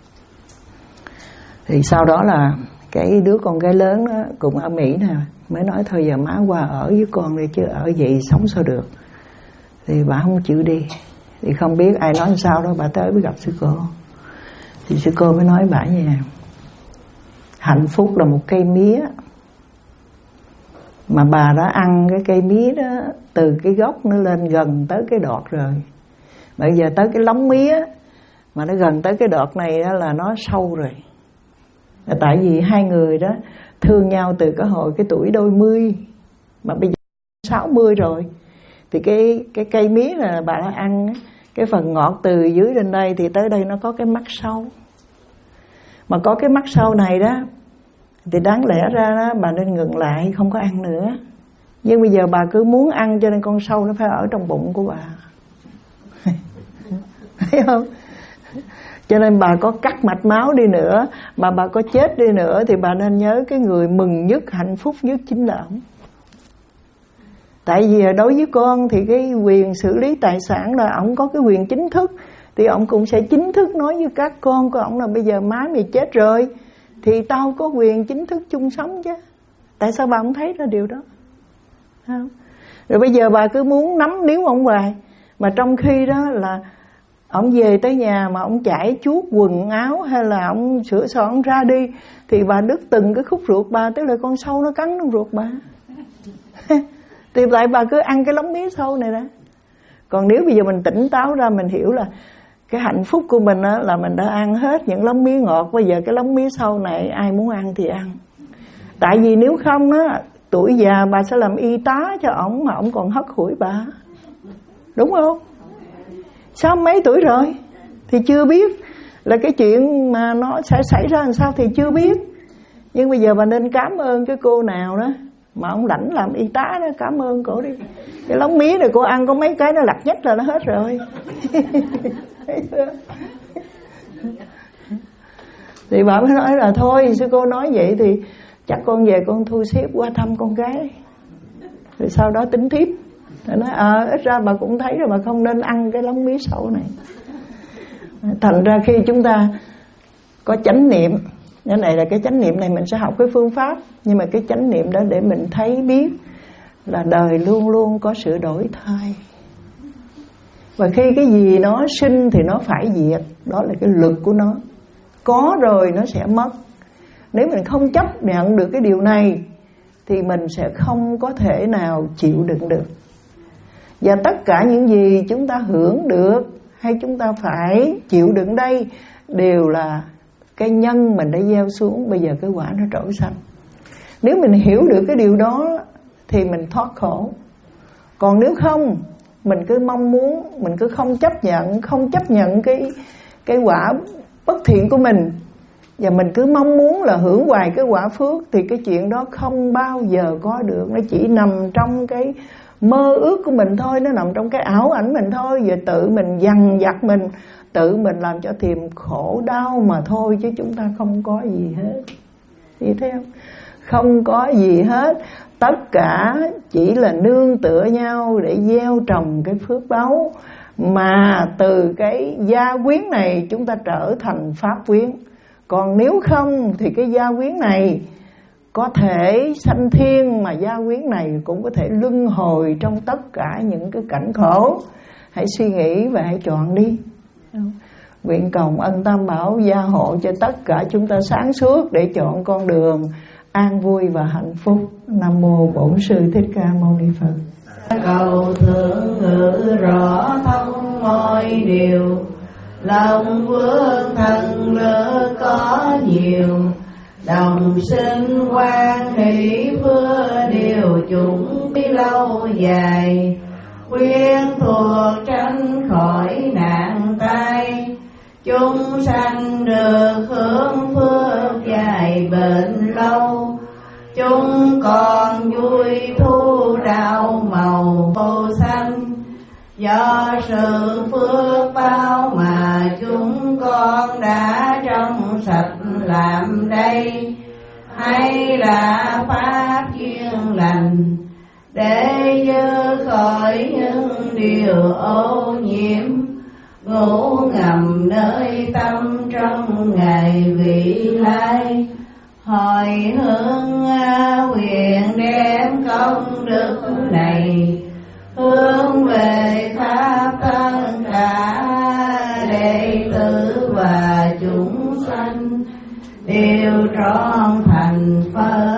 Thì sau đó là cái đứa con gái lớn đó cũng ở Mỹ nè, mới nói thôi giờ má qua ở với con đi, chứ ở vậy sống sao được. Thì bà không chịu đi. Thì không biết ai nói sao đó, bà tới mới gặp sư cô. Thì sư cô mới nói bà như này: hạnh phúc là một cây mía, mà bà đã ăn cái cây mía đó từ cái gốc nó lên gần tới cái đọt rồi. Bây giờ tới cái lóng mía mà nó gần tới cái đọt này đó là nó sâu rồi. Là tại vì hai người đó thương nhau từ cái hồi cái tuổi đôi mươi, mà bây giờ sáu mươi rồi. Thì cái cái cây mía là bà đã ăn, cái phần ngọt từ dưới lên đây thì tới đây nó có cái mắt sâu. Mà có cái mắt sâu này đó thì đáng lẽ ra đó bà nên ngừng lại, không có ăn nữa. Nhưng bây giờ bà cứ muốn ăn, cho nên con sâu nó phải ở trong bụng của bà. thấy không? Cho nên bà có cắt mạch máu đi nữa, mà bà có chết đi nữa, thì bà nên nhớ cái người mừng nhất, hạnh phúc nhất chính là ổng. Tại vì đối với con thì cái quyền xử lý tài sản là ổng có cái quyền chính thức, thì ổng cũng sẽ chính thức nói với các con của ổng là bây giờ má mày chết rồi thì tao có quyền chính thức chung sống chứ. Tại sao bà không thấy ra điều đó? Không? Rồi bây giờ bà cứ muốn nắm níu ổng hoài, mà trong khi đó là ổng về tới nhà mà ổng chải chuốt quần áo hay là ổng sửa soạn ổng ra đi, thì bà đứt từng cái khúc ruột bà, tức là con sâu nó cắn trong ruột bà. Thì lại bà cứ ăn cái lóng mía sâu này đó. Còn nếu bây giờ mình tỉnh táo ra, mình hiểu là cái hạnh phúc của mình á, là mình đã ăn hết những lóng mía ngọt, bây giờ cái lóng mía sâu này ai muốn ăn thì ăn. Tại vì nếu không á, tuổi già bà sẽ làm y tá cho ổng mà ổng còn hất hủi bà, đúng không? Sao mấy tuổi rồi thì chưa biết là cái chuyện mà nó sẽ xảy ra làm sao thì chưa biết. Nhưng bây giờ bà nên cảm ơn cái cô nào đó mà ông lãnh làm y tá đó, cảm ơn cổ đi. Cái lóng mía này cô ăn có mấy cái nó lặt nhất là nó hết rồi. Thì bà mới nói là thôi, sư cô nói vậy thì chắc con về con thu xếp qua thăm con gái, rồi sau đó tính tiếp. Rồi nói à, ít ra bà cũng thấy rồi, bà không nên ăn cái lóng mía sậu này. Thành ra khi chúng ta có chánh niệm, cái này là cái chánh niệm này mình sẽ học cái phương pháp, nhưng mà cái chánh niệm đó để mình thấy biết là đời luôn luôn có sự đổi thay. Và khi cái gì nó sinh thì nó phải diệt, đó là cái lực của nó. Có rồi nó sẽ mất. Nếu mình không chấp nhận được cái điều này thì mình sẽ không có thể nào chịu đựng được. Và tất cả những gì chúng ta hưởng được hay chúng ta phải chịu đựng đây đều là cái nhân mình đã gieo xuống, bây giờ cái quả nó trổ xanh. Nếu mình hiểu được cái điều đó thì mình thoát khổ. Còn nếu không, mình cứ mong muốn, mình cứ không chấp nhận, không chấp nhận cái cái quả bất thiện của mình, và mình cứ mong muốn là hưởng hoài cái quả phước, thì cái chuyện đó không bao giờ có được. Nó chỉ nằm trong cái mơ ước của mình thôi, nó nằm trong cái ảo ảnh mình thôi, và tự mình dằn vặt mình, tự mình làm cho tìm khổ đau mà thôi, chứ chúng ta không có gì hết. Hiểu thấy không? Không có gì hết. Tất cả chỉ là nương tựa nhau để gieo trồng cái phước báu, mà từ cái gia quyến này chúng ta trở thành pháp quyến. Còn nếu không thì cái gia quyến này có thể sanh thiên, mà gia quyến này cũng có thể luân hồi trong tất cả những cái cảnh khổ. Hãy suy nghĩ và hãy chọn đi. Nguyện cầu ân Tam Bảo gia hộ cho tất cả chúng ta sáng suốt để chọn con đường an vui và hạnh phúc. Nam mô Bổn Sư Thích Ca Mâu Ni Phật. Cầu thượng ngự rõ thông mọi điều, lòng vương thần lỡ có nhiều, đồng sinh quan hỷ phước điều chúng đi lâu dài, quyên thuộc tránh khỏi nạn tai, chúng sanh được hưởng phước dài bền lâu, chúng còn vui thu đạo màu vô xanh. Do sự phước báo mà chúng con đã trong sạch làm đây, hay là pháp duyên lành để dư khỏi những điều ô nhiễm, ngủ ngầm nơi tâm trong ngày vị lai. Hồi hướng nguyện đem công đức này hướng về khắp tất cả đệ tử và chúng sanh đều trọn thành Phật.